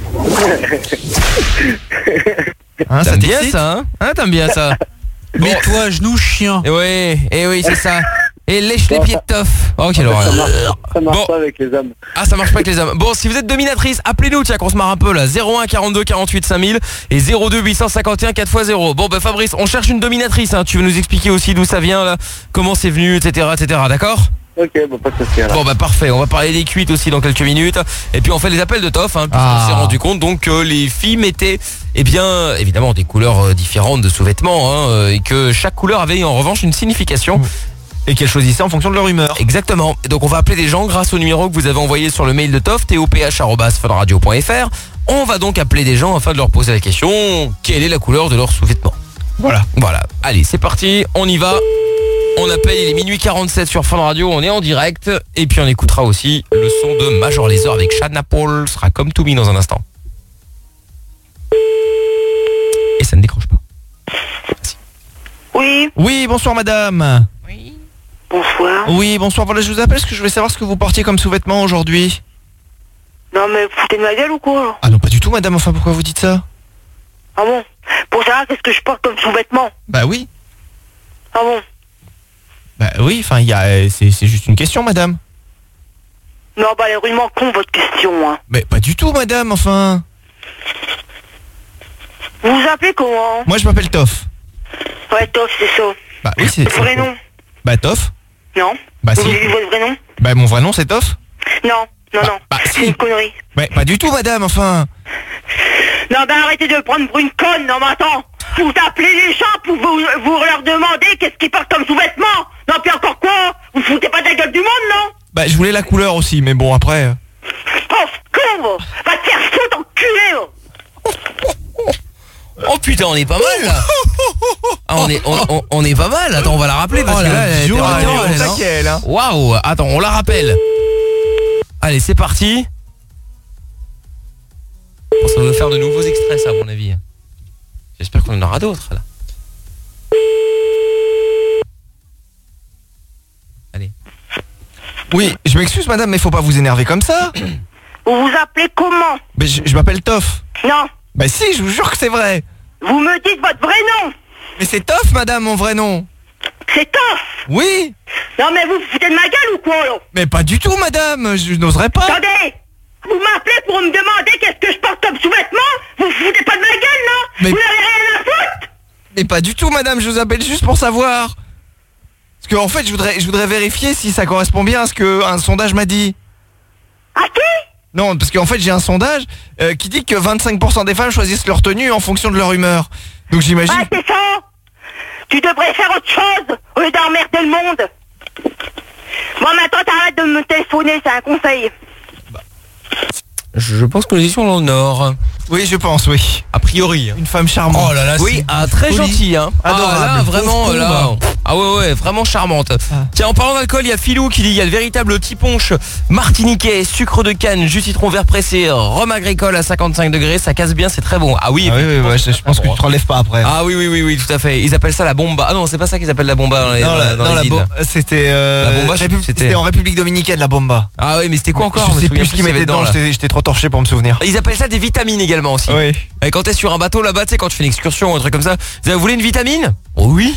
Hein, ça T'aimes bien t'excite? ça, hein, hein T'aimes bien ça? Mets-toi à genoux, chien. Et oui, et oui, c'est ça. Et lèche les pieds de Toff. Oh, quelle Ça horreur. marche, ça marche Bon. pas avec les hommes. Ah, ça marche pas avec les hommes. Bon, si vous êtes dominatrice, appelez-nous, tiens, qu'on se marre un peu là. zéro un quarante-deux quarante-huit cinq mille et zéro deux huit cent cinquante et un quatre fois zéro. Bon, bah Fabrice, on cherche une dominatrice, hein. Tu veux nous expliquer aussi d'où ça vient là, comment c'est venu, et cetera, et cetera. D'accord? Ok, bon, pas de soucis alors. Bon bah parfait, on va parler des cuites aussi dans quelques minutes. Et puis on fait les appels de Toff, hein, puisqu'on Ah. s'est rendu compte donc que les filles mettaient, eh bien, évidemment des couleurs euh, différentes de sous-vêtements, hein, euh, et que chaque couleur avait en revanche une signification. Et qu'elle choisissait en fonction de leur humeur. Exactement. Et donc on va appeler des gens grâce au numéro que vous avez envoyé sur le mail de Toff, top arobase fun radio point f r. On va donc appeler des gens afin de leur poser la question, quelle est la couleur de leur sous-vêtement? Voilà. Voilà. Allez, c'est parti, on y va. On appelle, il est minuit quarante-sept sur Fun Radio, on est en direct. Et puis on écoutera aussi le son de Major Lazer avec Shadna Paul, sera comme To Me dans un instant. Et ça ne décroche pas. Oui, Oui, bonsoir madame. bonsoir. Oui, bonsoir, voilà, je vous appelle parce que je voulais savoir ce que vous portiez comme sous-vêtements aujourd'hui. Non mais vous foutez de ma gueule ou quoi alors? Ah non, pas du tout madame, enfin pourquoi vous dites ça? Ah bon? Pour savoir qu'est-ce que je porte comme sous-vêtements? Bah oui. Ah bon? Bah oui, enfin il y a euh, c'est c'est juste une question madame. Non bah elle est rudement con votre question hein. Mais pas du tout madame, enfin. Vous vous appelez comment? Moi je m'appelle Toff. Ouais Toff c'est ça. Bah oui, c'est Votre vrai nom? Bah Toff. Non. Bah Vous si. avez dit votre vrai nom? Bah mon vrai nom c'est Toff. Non, non, non. bah, c'est si. une connerie. Mais pas du tout madame, enfin. Non bah arrêtez de me prendre pour une conne, non mais attends. Vous appelez les gens pour vous, vous leur demander qu'est-ce qu'ils portent comme sous-vêtements. Non puis encore quoi? Vous foutez pas de la gueule du monde non? Bah je voulais la couleur aussi, mais bon après. euh. Oh con va. Va te faire foutre enculé oh. Oh putain, on est pas mal là. Ah, on est on, on- on est pas mal. Attends, on va la rappeler parce Oh, que la là elle était violence, vraiment- elle est au taquet, elle, hein. Waouh. Attends, on la rappelle. Allez, c'est parti. Bon, ça va nous faire de nouveaux extraits ça à mon avis. J'espère qu'on en aura d'autres là. Allez. Oui, je m'excuse madame, mais faut pas vous énerver comme ça. Vous vous appelez comment? Mais je, je m'appelle Toff. Non. Bah si, je vous jure que c'est vrai. Vous me dites votre vrai nom. Mais c'est Toff madame, mon vrai nom. C'est Toff. Oui. Non mais vous vous foutez de ma gueule ou quoi là? Mais pas du tout madame, je n'oserais pas. Attendez. Vous m'appelez pour me demander qu'est-ce que je porte comme sous-vêtements? Vous vous foutez pas de ma gueule non? Mais- Vous n'avez rien à foutre? Mais pas du tout madame, je vous appelle juste pour savoir. Parce que en fait, je voudrais, je voudrais vérifier si ça correspond bien à ce que un sondage m'a dit. À qui? Non, parce qu'en fait, j'ai un sondage euh, qui dit que vingt-cinq pour cent des femmes choisissent leur tenue en fonction de leur humeur. Donc j'imagine... Ah c'est ça. Tu devrais faire autre chose au lieu d'emmerder le monde. Bon maintenant t'arrêtes de me téléphoner, c'est un conseil. Je pense que nous étions dans le Nord. Oui, je pense, oui. A priori. Une femme charmante. Oh là là, Oui, c'est ah, très poli. gentil, hein. Adorable. Ah, là, vraiment, Pauvre là. con, Ah ouais, ouais, vraiment charmante. Tiens, en parlant d'alcool, il y a Philou qui dit il y a le véritable tiponche martiniquais, sucre de canne, jus citron vert pressé, rhum agricole à cinquante-cinq degrés, ça casse bien, c'est très bon. Ah oui, Ah oui, oui, ouais, je, je pense que tu te relèves pas après. Ah oui, oui, oui, oui, tout à fait. Ils appellent ça la bomba. Ah non, c'est pas ça qu'ils appellent la bomba dans les, non, dans, la, dans non, les la îles. bo- c'était euh, La bomba, je sais Répu- plus, c'était- c'était en République dominicaine, la bomba. Ah oui, mais c'était quoi encore? Je me sais souviens plus ce qu'ils qu'il y avait mettaient dedans, là. j'étais j'étais trop torché pour me souvenir. Ils appellent ça des vitamines également aussi. Oui. Et quand t'es sur un bateau là-bas, tu sais, quand tu fais une excursion ou un truc comme ça, vous voulez une vitamine? Oh oui.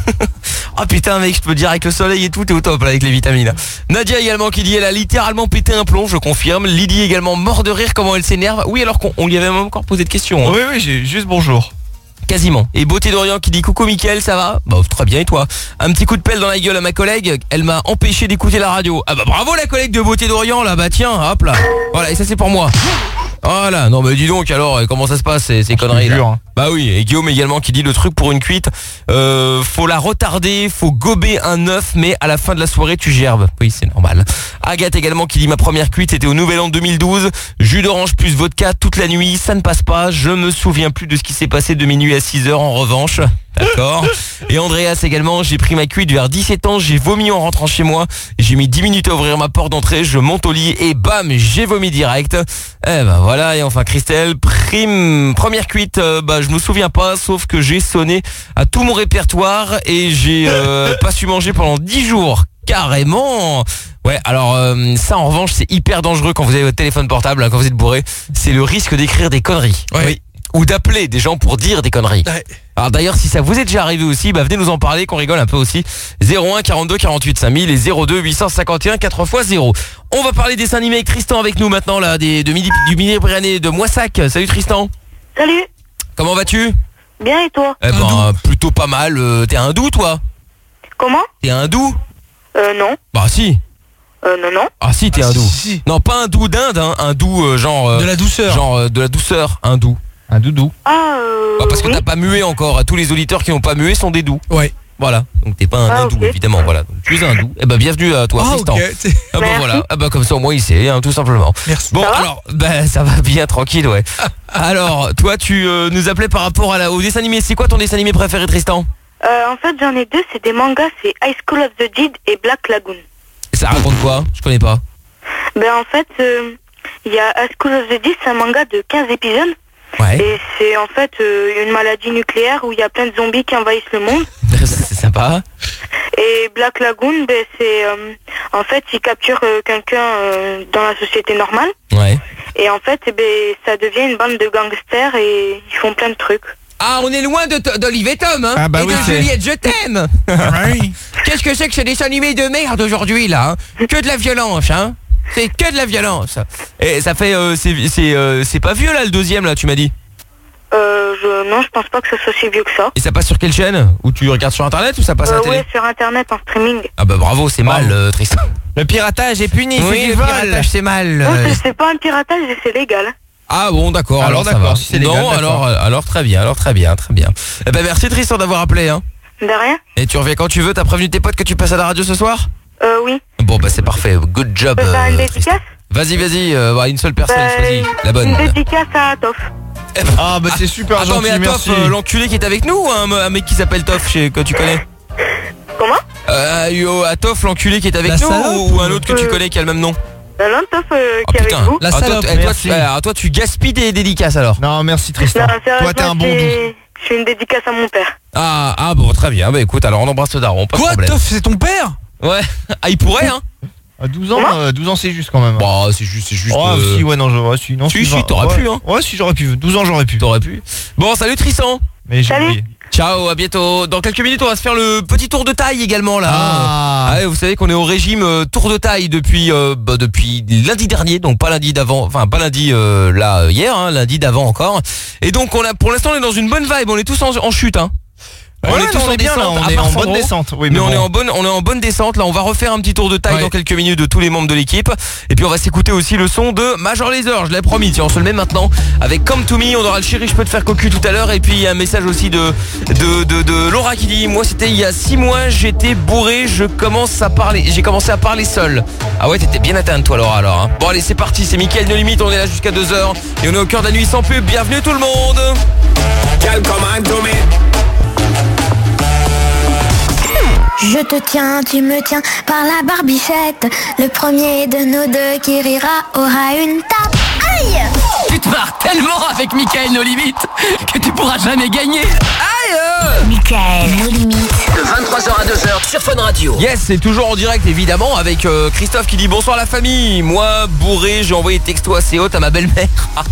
Ah putain mec, je peux te dire avec le soleil et tout, t'es au top là, avec les vitamines. Nadia également qui dit elle a littéralement pété un plomb, je confirme. Lydie également mort de rire comment elle s'énerve. Oui, alors qu'on on lui avait même encore posé de questions. Hein. Oui, oui, j'ai juste bonjour. Quasiment. Et Beauté d'Orient qui dit coucou Mickaël, ça va? Bah très bien, et toi? Un petit coup de pelle dans la gueule à ma collègue, elle m'a empêché d'écouter la radio. Ah bah bravo la collègue de Beauté d'Orient là, bah tiens, hop là. Voilà, et ça c'est pour moi. Voilà, non mais dis donc alors, comment ça se passe ces, ces conneries là? Hein. Bah oui, et Guillaume également qui dit le truc pour une cuite, euh, faut la retarder, faut gober un œuf, mais à la fin de la soirée tu gerbes. Oui, c'est normal. Agathe également qui dit ma première cuite était au Nouvel An deux mille douze, jus d'orange plus vodka toute la nuit, ça ne passe pas, je me souviens plus de ce qui s'est passé de minuit à six heures en revanche. D'accord. Et Andreas également, j'ai pris ma cuite vers dix-sept ans, j'ai vomi en rentrant chez moi, j'ai mis dix minutes à ouvrir ma porte d'entrée, je monte au lit et bam, j'ai vomi direct. Eh ben voilà, et enfin Christelle, prime, première cuite, euh, bah je me souviens pas, sauf que j'ai sonné à tout mon répertoire et j'ai euh, pas su manger pendant dix jours. Carrément. Ouais, alors euh, ça en revanche c'est hyper dangereux quand vous avez votre téléphone portable, hein, quand vous êtes bourré, c'est le risque d'écrire des conneries. Ouais. Oui. Ou d'appeler des gens pour dire des conneries. Ouais. Alors d'ailleurs si ça vous est déjà arrivé aussi, bah venez nous en parler, qu'on rigole un peu aussi. zéro un quarante-deux quarante-huit cinq mille et zéro deux huit cent cinquante et un quatre fois zéro. On va parler des dessins animés avec Tristan avec nous maintenant là, des, de midi, du Midi-Pyrénées de Moissac. Salut Tristan. Salut. Comment vas-tu? Bien et toi? Eh ben plutôt pas mal. Euh, T'es hindou toi? Comment? T'es hindou? Euh non. Bah si. Euh non non. Ah si t'es Ah, hindou. si, si, si. Non pas hindou d'Inde, hein, hindou euh, genre euh, De la douceur. genre euh, de la douceur, hindou. Un doudou. Ah euh. Bah, parce que oui. t'as pas mué encore. Tous les auditeurs qui n'ont pas mué sont des doux. Ouais. Voilà. Donc t'es pas un Ah, hindou ok. évidemment. Voilà. Donc, tu es un hindou. Eh ben bienvenue à toi Ah, Tristan. ok. C'est- Ah bah Merci. voilà. Ah bah comme ça au moins il sait, hein, tout simplement. Merci. Bon Ça va alors, bah ça va bien tranquille ouais. Alors toi tu euh, nous appelais par rapport à la, au dessin animé. C'est quoi ton dessin animé préféré Tristan? Euh, en fait j'en ai deux, c'est des mangas, c'est High School of the Dead et Black Lagoon. Et ça raconte quoi? Je connais pas. Ben en fait, euh, il y a High School of the Dead, c'est un manga de quinze épisodes. Ouais. Et c'est en fait euh, une maladie nucléaire où il y a plein de zombies qui envahissent le monde. C'est sympa. Et Black Lagoon, ben, c'est euh, en fait ils capturent euh, quelqu'un euh, dans la société normale. Ouais. Et en fait, eh ben, ça devient une bande de gangsters et ils font plein de trucs. Ah on est loin de t- d'Olive et Tom hein. Ah, bah et oui, de c'est- Juliette, je t'aime. Oui. Qu'est-ce que c'est que ce dessin animé de merde aujourd'hui là hein? Que de la violence hein. C'est que de la violence. Et ça fait euh, c'est c'est euh, c'est pas vieux là le deuxième là tu m'as dit. Euh, je, non, je pense pas que ce soit si vieux que ça. Et ça passe sur quelle chaîne? Ou tu regardes sur internet ou ça passe à Euh, la télé? ouais, sur internet en streaming. Ah bah bravo, c'est mal euh, Tristan. Le piratage est puni, c'est Oui, du le vol. piratage c'est mal. Non, euh. c'est- c'est pas un piratage, c'est légal. Ah bon d'accord, Alors, alors, ça d'accord, va. si c'est légal, non, d'accord. alors euh, alors très bien, alors très bien, très bien. Eh ben merci Tristan d'avoir appelé hein. De rien. Et tu reviens quand tu veux, t'as prévenu tes potes que tu passes à la radio ce soir? Euh, oui. Bon bah c'est parfait, good job. Je peux faire une euh, dédicace? Vas-y, vas-y, euh, bah, une seule personne, Bah, choisis. La bonne. Une dédicace à Toff. Ah bah c'est super Attends, gentil, mais à Toff, merci. euh, l'enculé qui est avec nous ou un, un mec qui s'appelle Toff chez, que tu connais? Comment? euh, yo, À Toff, l'enculé qui est avec La nous salope, ou, ou un autre que tu euh, connais qui a le même nom? Euh, non, Toff euh, Ah qui est avec putain, vous. La Ah, toi, salope, t- eh, toi, merci. tu, alors, toi tu gaspilles tes dédicaces alors. Non, merci Tristan. Non, Toi t'es un bon doux. c'est c'est une dédicace à mon père. Ah, ah bon très bien, bah écoute alors on embrasse le daron, pas de Quoi, problème. Toff, c'est ton père? Ouais, ah il pourrait hein. À douze ans, euh, douze ans c'est juste quand même. Bah c'est juste, c'est juste. Oh euh, si, ouais non, je, ouais, si, non, Si, si, vingt, t'aurais ouais. pu, hein. Ouais, si j'aurais pu, douze ans j'aurais pu. T'aurais pu. Bon salut Tristan. Mais j'ai Salut. oublié. Ciao, à bientôt. Dans quelques minutes on va se faire le petit tour de taille également là. Ah. Ah ouais, vous savez qu'on est au régime euh, tour de taille depuis euh, bah, depuis lundi dernier, donc pas lundi d'avant, enfin pas lundi euh, là euh, hier, hein, lundi d'avant encore. Et donc on a pour l'instant on est dans une bonne vibe, on est tous en, en chute hein. On Ouais, est tous non, on en est bien, là, descente, on à est part en bonne Sandro. descente. Oui, mais mais on bon. est en bonne, on est en bonne descente. Là, on va refaire un petit tour de taille Ouais. dans quelques minutes de tous les membres de l'équipe. Et puis on va s'écouter aussi le son de Major Lazer. Je l'ai promis. Tiens, on se le met maintenant avec Come to Me. On aura le chéri, je peux te faire cocu tout à l'heure. Et puis il y a un message aussi de de de, de Laura qui dit moi c'était il y a six mois. J'étais bourré. Je commence à parler. J'ai commencé à parler seul. Ah ouais, t'étais bien atteinte toi, Laura. Alors. Hein. Bon allez, c'est parti. C'est Mickaël No Limite. On est là jusqu'à deux heures et on est au cœur de la nuit sans pub. Bienvenue tout le monde. Je te tiens, tu me tiens par la barbichette. Le premier de nous deux qui rira aura une tape. Aïe! Tu te marres tellement avec Mickaël No Limite que tu pourras jamais gagner. Aïe! Mickaël No Limite. De vingt-trois heures à deux heures sur Fun Radio. Yes, c'est toujours en direct évidemment avec euh, Christophe qui dit bonsoir la famille. Moi, bourré, j'ai envoyé texto assez haute à ma belle-mère.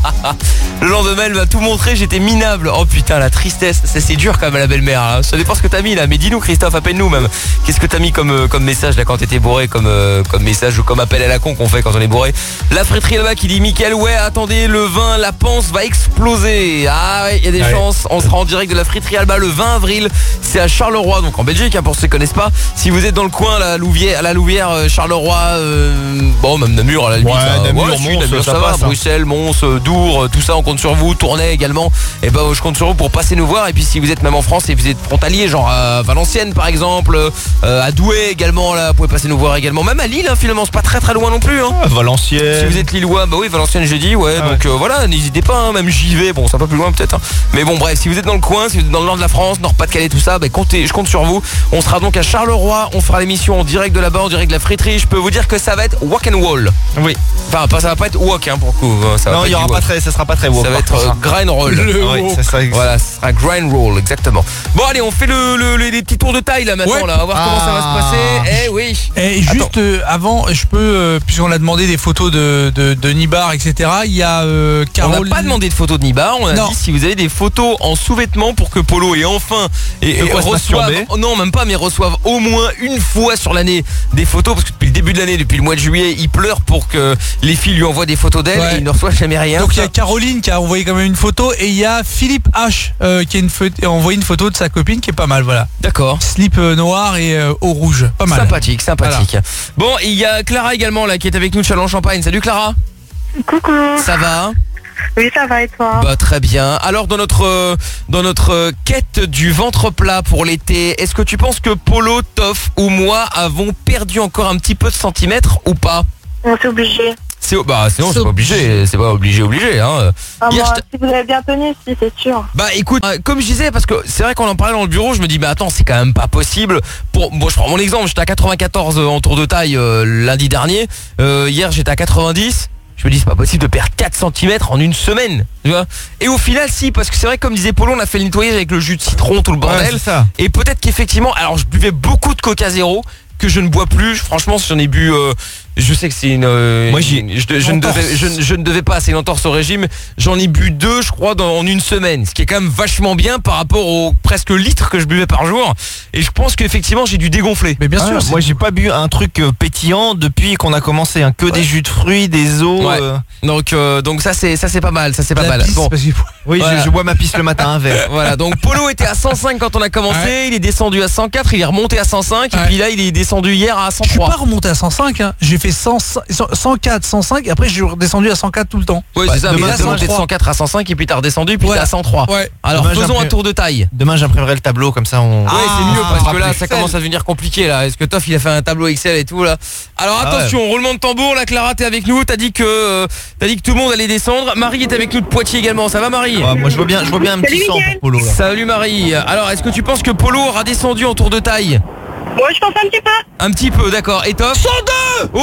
Le lendemain, elle m'a tout montré, j'étais minable. Oh putain, la tristesse, c'est c'est dur quand même la belle-mère. Hein. Ça dépend ce que t'as mis là, mais dis-nous Christophe, appelle-nous même. Qu'est-ce que t'as mis comme, euh, comme message là quand t'étais bourré, comme, euh, comme message ou comme appel à la con qu'on fait quand on est bourré. La friterie là-bas qui dit Mickaël, ouais, attendez, le vin, la panse va exploser. Ah ouais, il y a des Ouais. chances. On sera en direct de la friterie Alba le vingt avril. C'est à Charleroi, donc en Belgique, hein, pour ceux qui connaissent pas. Si vous êtes dans le coin, la Louvière, à la Louvière, euh, Charleroi, euh, bon, même Namur à la limite. Ouais, hein. Namur, Ouais, si, Mons, Namur, ça ça, va. passe, hein. Bruxelles, Mons, euh, Dour, euh, tout ça, on compte sur vous. Tournai également. Et ben, je compte sur vous pour passer nous voir. Et puis, si vous êtes même en France et vous êtes frontalier, genre à Valenciennes par exemple, euh, à Douai également, là, vous pouvez passer nous voir également. Même à Lille, hein, finalement, c'est pas très très loin non plus. Hein. Ah, Valenciennes. Si vous êtes Lillois, bah oui, Valenciennes jeudi, ouais, Ah donc euh, voilà, n'hésitez pas, hein, même j'y vais, bon, c'est un peu plus loin peut-être, hein. Mais bon, bref, si vous êtes dans le coin, si vous êtes dans le nord de la France, Nord-Pas-de-Calais, tout ça, bah comptez, je compte sur vous. On sera donc à Charleroi, on fera l'émission en direct de là-bas, en direct de la friterie. Je peux vous dire que ça va être walk and wall. Oui. Enfin, pas, ça va pas être walk, hein, pour le coup. Ça va Non, pas il y être aura du pas walk. très, ça sera pas très beau. Ça va être euh, grind roll. Le Oui, walk. ça sera- Voilà, ce sera grind roll, exactement. Bon, allez, on fait le, le- le- les petits tours de taille là maintenant, Ouais. là. On va voir comment ça va se passer. Eh oui. Et juste euh, avant, je peux, euh, puisqu'on a demandé des photos de, de, de Nibar, et cetera. Il y a euh, On Carole. n'a pas demandé de photos de Nibar, on a Non. dit si vous avez des photos en sous-vêtements pour que Polo ait enfin et, De et quoi se reçoive, masturber. oh non même pas, mais reçoive au moins une fois sur l'année des photos, parce que depuis le début de l'année, depuis le mois de juillet, il pleure pour que les filles lui envoient des photos d'elle Ouais. et il ne reçoit jamais rien. Donc il y a Caroline qui a envoyé quand même une photo et il y a Philippe H euh, qui a, une photo- a envoyé une photo de sa copine qui est pas mal, voilà. D'accord. Slip euh, noir et euh, au rouge, pas mal. Sympathique, sympathique. Bon, il y a Clara également là qui est avec nous de Châlons-Champagne. Salut Clara. Coucou. Ça va? Oui, ça va et toi? Bah très bien. Alors dans notre euh, dans notre euh, quête du ventre plat pour l'été, est-ce que tu penses que Polo, Toff ou moi avons perdu encore un petit peu de centimètres ou pas? On s'est obligé. C'est bah sinon c'est pas obligé, c'est pas obligé obligé hein. Ah, Hier, moi, je t'- si vous avez bien tenu, si, c'est sûr. Bah écoute, euh, comme je disais, parce que c'est vrai qu'on en parlait dans le bureau, je me dis mais attends, c'est quand même pas possible. Pour bon, je prends mon exemple, j'étais à quatre-vingt-quatorze en tour de taille euh, lundi dernier. Euh, hier j'étais à quatre-vingt-dix. Je me dis c'est pas possible de perdre quatre centimètres en une semaine, tu vois. Et au final si, parce que c'est vrai comme disait Polo, on a fait le nettoyage avec le jus de citron, tout le bordel. Ouais, c'est ça. Et peut-être qu'effectivement, alors je buvais beaucoup de Coca Zéro que je ne bois plus. Franchement, si j'en ai bu, euh, je sais que c'est une. euh, Moi, j'ai- une- je, je ne devais, je, ne- je ne devais pas, c'est une entorse au régime. J'en ai bu deux, je crois, dans, en une semaine, ce qui est quand même vachement bien par rapport au presque litre que je buvais par jour. Et je pense qu'effectivement, j'ai dû dégonfler. Mais bien Ah, sûr, c'est- moi j'ai pas bu un truc euh, pétillant depuis qu'on a commencé, hein, que des jus de fruits, des eaux. Ouais. euh, Donc, euh, donc ça c'est, ça c'est pas mal, ça c'est pas la mal. pisse, Bon. parce qu'il faut- Oui, je- Voilà. je, bois ma pisse le matin, un verre. Voilà, donc Polo était à cent cinq quand on a commencé, Ouais. il est descendu à cent quatre, il est remonté à cent cinq, et Ouais. puis là il est descendu hier à cent Je suis pas trois. remonté à cent cinq, hein. J'ai fait cent, cent quatre, cent cinq et après je suis redescendu à cent quatre tout le temps. Oui, Bah, c'est ça, demain, mais là demain, t'es de cent quatre à cent cinq, et puis t'as redescendu, puis Ouais. t'es à cent trois. Ouais. Alors Demain, faisons un j'imprime- tour de taille. Demain j'imprimerai le tableau comme ça on. Ouais, c'est mieux on parce fera que là plus ça faible. commence à devenir compliqué là. Est-ce que Toff il a fait un tableau Excel et tout là? Alors Ah attention, roulement de tambour, là Clara t'es avec nous, t'as dit que euh, t'as dit que tout le monde allait descendre. Marie est avec nous de Poitiers également, ça va Marie? Ouais, moi je vois bien, je vois bien un petit Salut, sang Mickaël. pour Polo là. Salut Marie. Alors est-ce que tu penses que Polo aura descendu en tour de taille? Moi, je pense un petit peu. Un petit peu, d'accord. Et Toff? cent deux. Oh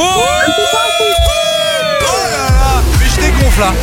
Mais je dégonfle là.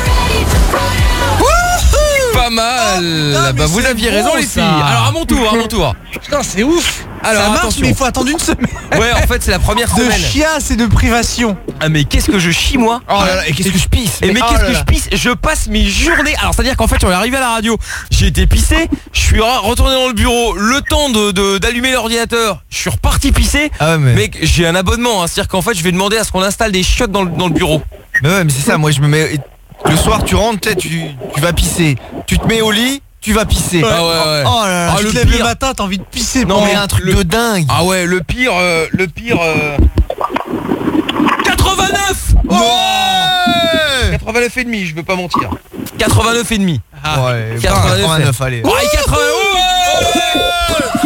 pas mal. Ah, Bah mais vous c'est aviez bon, raison les ça. filles. Alors à mon tour, à mon tour. Putain, c'est ouf. Alors, ça marche, attention. mais il faut attendre une semaine. Ouais, en fait c'est la première De semaine. chiasse et de privation. Ah mais qu'est-ce que je chie moi? Oh là là, et qu'est-ce que je pisse? Et mais oh qu'est-ce là que là. je pisse? Je passe mes journées. Alors c'est à dire qu'en fait on est arrivé à la radio, j'ai été pisser, je suis re- retourné dans le bureau, le temps de de- d'allumer l'ordinateur, je suis reparti pisser. Ah ouais, mais... Mec, j'ai un abonnement, hein. C'est-à-dire qu'en fait je vais demander à ce qu'on installe des chiottes dans le, dans le bureau. mais ouais, mais c'est ça, moi je me mets. Le soir tu rentres, tu sais, tu, tu vas pisser, tu te mets au lit, tu vas pisser. Ah ouais, ouais. Oh là là, Ah, tu le te lèves le pire. matin, t'as envie de pisser. Non bon. mais un truc le- de dingue. Ah ouais, le pire, euh, le pire. Euh... quatre-vingt-neuf. Ouais. quatre-vingt-neuf et demi, je veux pas mentir. quatre-vingt-neuf et demi. Ah, ouais, quatre-vingt-neuf, quatre-vingt-neuf, allez. Ouais, quatre-vingts.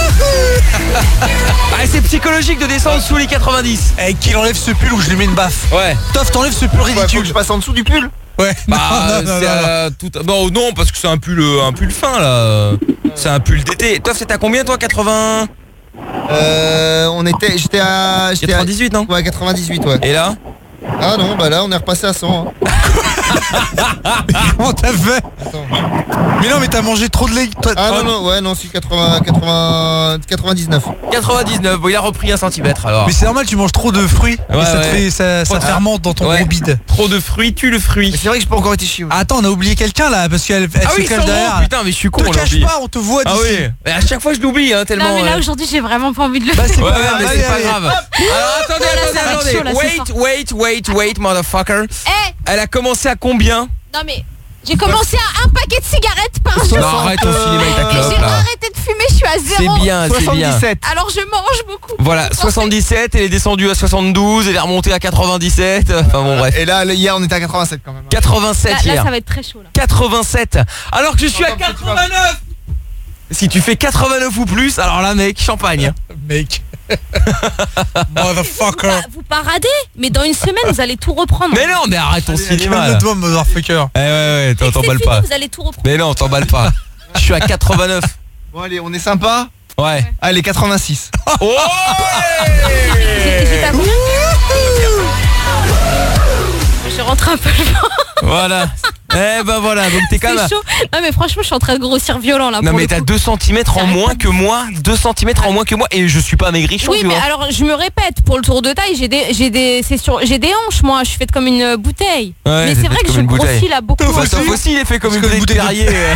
Ah, c'est psychologique de descendre sous les quatre-vingt-dix. Eh, qu'il enlève ce pull ou je lui mets une baffe. Ouais. Toff, t'enlèves ce pull Ouais, faut ridicule. que je passe en dessous du pull. Ouais. Bah, non, non, c'est non, non. à tout. Non, non, parce que c'est un pull, euh, un pull fin là. C'est un pull d'été. Toi, c'est à combien toi, quatre-vingts? Euh, on était, j'étais à, j'étais à quatre-vingt-dix-huit, non? Ouais, quatre-vingt-dix-huit, ouais. Et là? Ah non, bah là, on est repassé à cent. Hein. Comment t'as fait? Mais non, mais t'as mangé trop de lait. Toi- Ah non, non, ouais, non, si quatre-vingts, quatre-vingts, quatre-vingt-dix-neuf. quatre-vingt-dix-neuf. Bon, il a repris un centimètre alors. Mais c'est normal, tu manges trop de fruits. Ouais, et ça, te ouais. fait, ça, ça Ah. fermente dans ton Ouais. gros bide. Trop de fruits, tue le fruit. Mais c'est vrai que j'ai pas encore été chier. Ah, attends, on a oublié quelqu'un là, parce qu'elle elle Ah se oui, cache Sandro, derrière. putain, mais je suis con. Te on l'a cache oublié. pas, on te voit Ah d'ici. oui. Mais à chaque fois, je l'oublie, hein, tellement. Non mais là euh, aujourd'hui j'ai vraiment pas envie de le Bah, faire. c'est Ouais, pas ouais, grave, mais allez, c'est pas allez. grave. Alors attendez, Là, ça attendez, va être attendez. chaud, là, ce Wait, soir. wait, wait, wait, motherfucker. Eh, Elle a commencé à combien? non mais j'ai commencé à un paquet de cigarettes par jour. Non, arrête ton cinéma et ta Et clope j'ai là. arrêté de fumer, je suis à C'est zéro. bien, c'est bien. soixante-dix-sept. Alors je mange beaucoup. Voilà, soixante-dix-sept, elle est descendue à soixante-douze, elle est remontée à quatre-vingt-dix-sept. Enfin bon, bref. Et là, hier, on était à quatre-vingt-sept quand même. Là, quatre-vingt-sept là, hier. ça va être très chaud là. quatre-vingt-sept. Alors que je suis à Attends, faut que tu quatre-vingt-neuf. Si tu fais quatre-vingt-neuf ou plus, alors là mec, champagne. Mec. Motherfucker. Bah, vous paradez, mais dans une semaine vous allez tout reprendre. Mais non, mais arrête ton cinéma là. Calme-toi, motherfucker. Eh ouais ouais, t'en- C'est t'emballes fini, pas. vous allez tout reprendre. Mais non, t'emballes pas. Je suis à quatre-vingt-neuf. Bon, allez, on est sympa. Ouais. Allez, quatre-vingt-six. Oh J'ai- J'étais à combien? Je rentre un peu le vent. Voilà. Eh ben voilà, donc t'es quand même. C'est chaud. Non mais franchement je suis en train de grossir violent là. Non pour mais le t'as coup. deux centimètres en moins que moi, deux centimètres en moins que moi et je suis pas maigrichon, Oui tu mais vois. alors je me répète, pour le tour de taille j'ai des j'ai des c'est sur j'ai des hanches moi, je suis faite comme une bouteille. Ouais, mais t'es c'est vrai faite que comme je une grossis bouteille. là beaucoup. Bah, Toff aussi il est fait comme une Parce que bouteille de bouteille de- Perrier.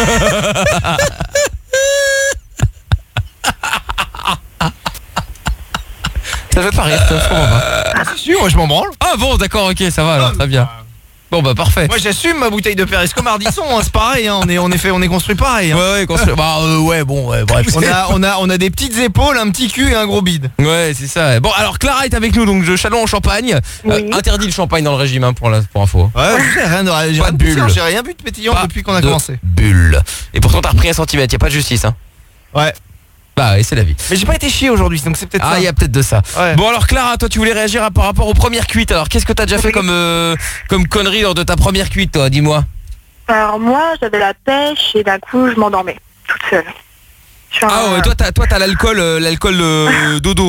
Ça fait pas rire, Toff, je comprends pas. C'est sûr, moi je m'en branle. Ah bon, d'accord, ok, ça va alors, très bien. Bon bah parfait. Moi j'assume ma bouteille de Perrier. C'est comme Ardisson, hein, c'est pareil. Hein, on est, on est fait, on est construit pareil. Hein. Ouais ouais, construire. Bah euh, ouais, bon, ouais, bref. On a, on a, on a des petites épaules, un petit cul et un gros bide. Ouais, c'est ça. Bon, alors Clara est avec nous, donc de Châlons en Champagne. Euh, interdit le champagne dans le régime, hein, pour, la, pour info. Ouais, j'ai rien de, j'ai Pas rien de de pétillant, bulle. j'ai rien bu de pétillant Pas depuis qu'on a de commencé. bulle. Et pourtant t'as repris un centimètre, y a pas de justice, hein. Ouais. Bah oui, c'est la vie. Mais j'ai pas été chier aujourd'hui, donc c'est peut-être Ah, ça. il y a peut-être de ça. Ouais. Bon alors Clara, toi tu voulais réagir à- par rapport aux premières cuites. Alors qu'est-ce que t'as déjà fait comme euh, comme connerie lors de ta première cuite, toi? Dis-moi. Alors moi, j'avais la pêche et d'un coup, je m'endormais toute seule. Sur Ah un- ouais, toi t'as toi t'as l'alcool, euh, l'alcool euh, dodo.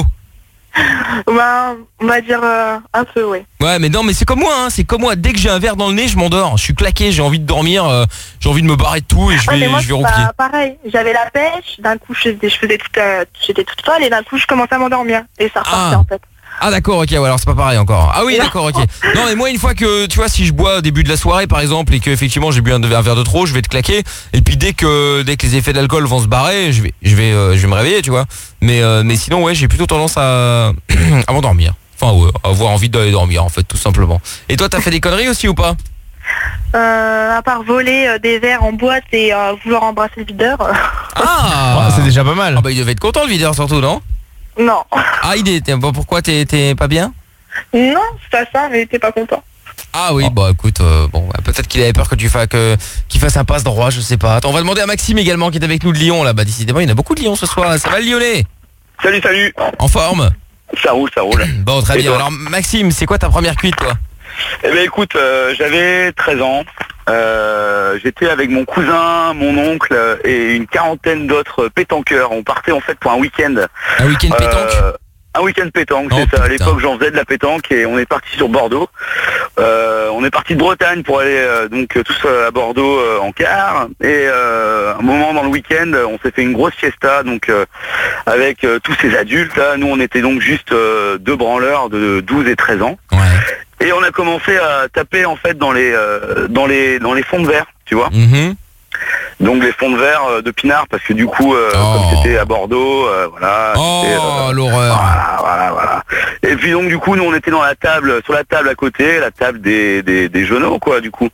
Bah, on va dire euh, un peu, oui. Ouais, mais non, mais c'est comme moi, hein. C'est comme moi. Dès que j'ai un verre dans le nez, je m'endors. Je suis claqué, j'ai envie de dormir, euh, j'ai envie de me barrer de tout et je Ouais, vais mais moi, je vais c'est roupier. pas pareil. J'avais la pêche, d'un coup, je faisais, je faisais toute, euh, j'étais toute folle et d'un coup, je commençais à m'endormir. Et ça repartait Ah. en fait. Ah d'accord, ok, ouais, alors c'est pas pareil encore. Ah oui, d'accord, ok. Non mais moi une fois que, tu vois, si je bois au début de la soirée par exemple et que effectivement j'ai bu un, un verre de trop, je vais te claquer. Et puis dès que dès que les effets d'alcool vont se barrer, je vais je vais euh, je vais me réveiller, tu vois. Mais euh, mais sinon ouais, j'ai plutôt tendance à à m'endormir. Enfin ouais, à avoir envie d'aller dormir en fait, tout simplement. Et toi t'as fait des conneries aussi ou pas? Euh, à part voler euh, des verres en boîte et euh, vouloir embrasser le videur. euh, Ah, c'est déjà pas mal. Ah bah il devait être content le videur surtout, non? non. Ah il est, bon, pourquoi t'es t'es pas bien? Non, c'est pas ça, mais t'es pas content. Ah oui, bah écoute, euh, bon, bah, peut-être qu'il avait peur que tu fasses que qu'il fasse un passe droit, je sais pas. Attends, on va demander à Maxime également qui est avec nous de Lyon là. Bah décidément, il y en a beaucoup de Lyon ce soir. Ça va le Lyonnais? Salut, salut. En forme? Ça roule, ça roule. Bon, très Et bien. toi? Alors Maxime, c'est quoi ta première cuite toi? Eh ben écoute, euh, j'avais treize ans. Euh, J'étais avec mon cousin, mon oncle euh, et une quarantaine d'autres pétanqueurs. On partait en fait pour un week-end. Un week-end pétanque? Euh, Un week-end pétanque, Oh, c'est ça. À putain. l'époque, j'en faisais de la pétanque et on est parti sur Bordeaux. Euh, on est parti de Bretagne pour aller euh, donc euh, tous euh, à Bordeaux euh, en car. Et euh, un moment dans le week-end, on s'est fait une grosse fiesta donc euh, avec euh, tous ces adultes. Là, nous, on était donc juste euh, deux branleurs de douze et treize ans. Ouais. Et on a commencé à taper en fait dans les euh, dans les dans les fonds de verre, tu vois. Mhm. Donc les fonds de verre euh, de Pinard parce que du coup euh, Oh. comme c'était à Bordeaux, euh, voilà. c'était, Oh euh, l'horreur. voilà, voilà, voilà. Et puis donc du coup nous on était dans la table, sur la table à côté, la table des des, des genoux quoi du coup.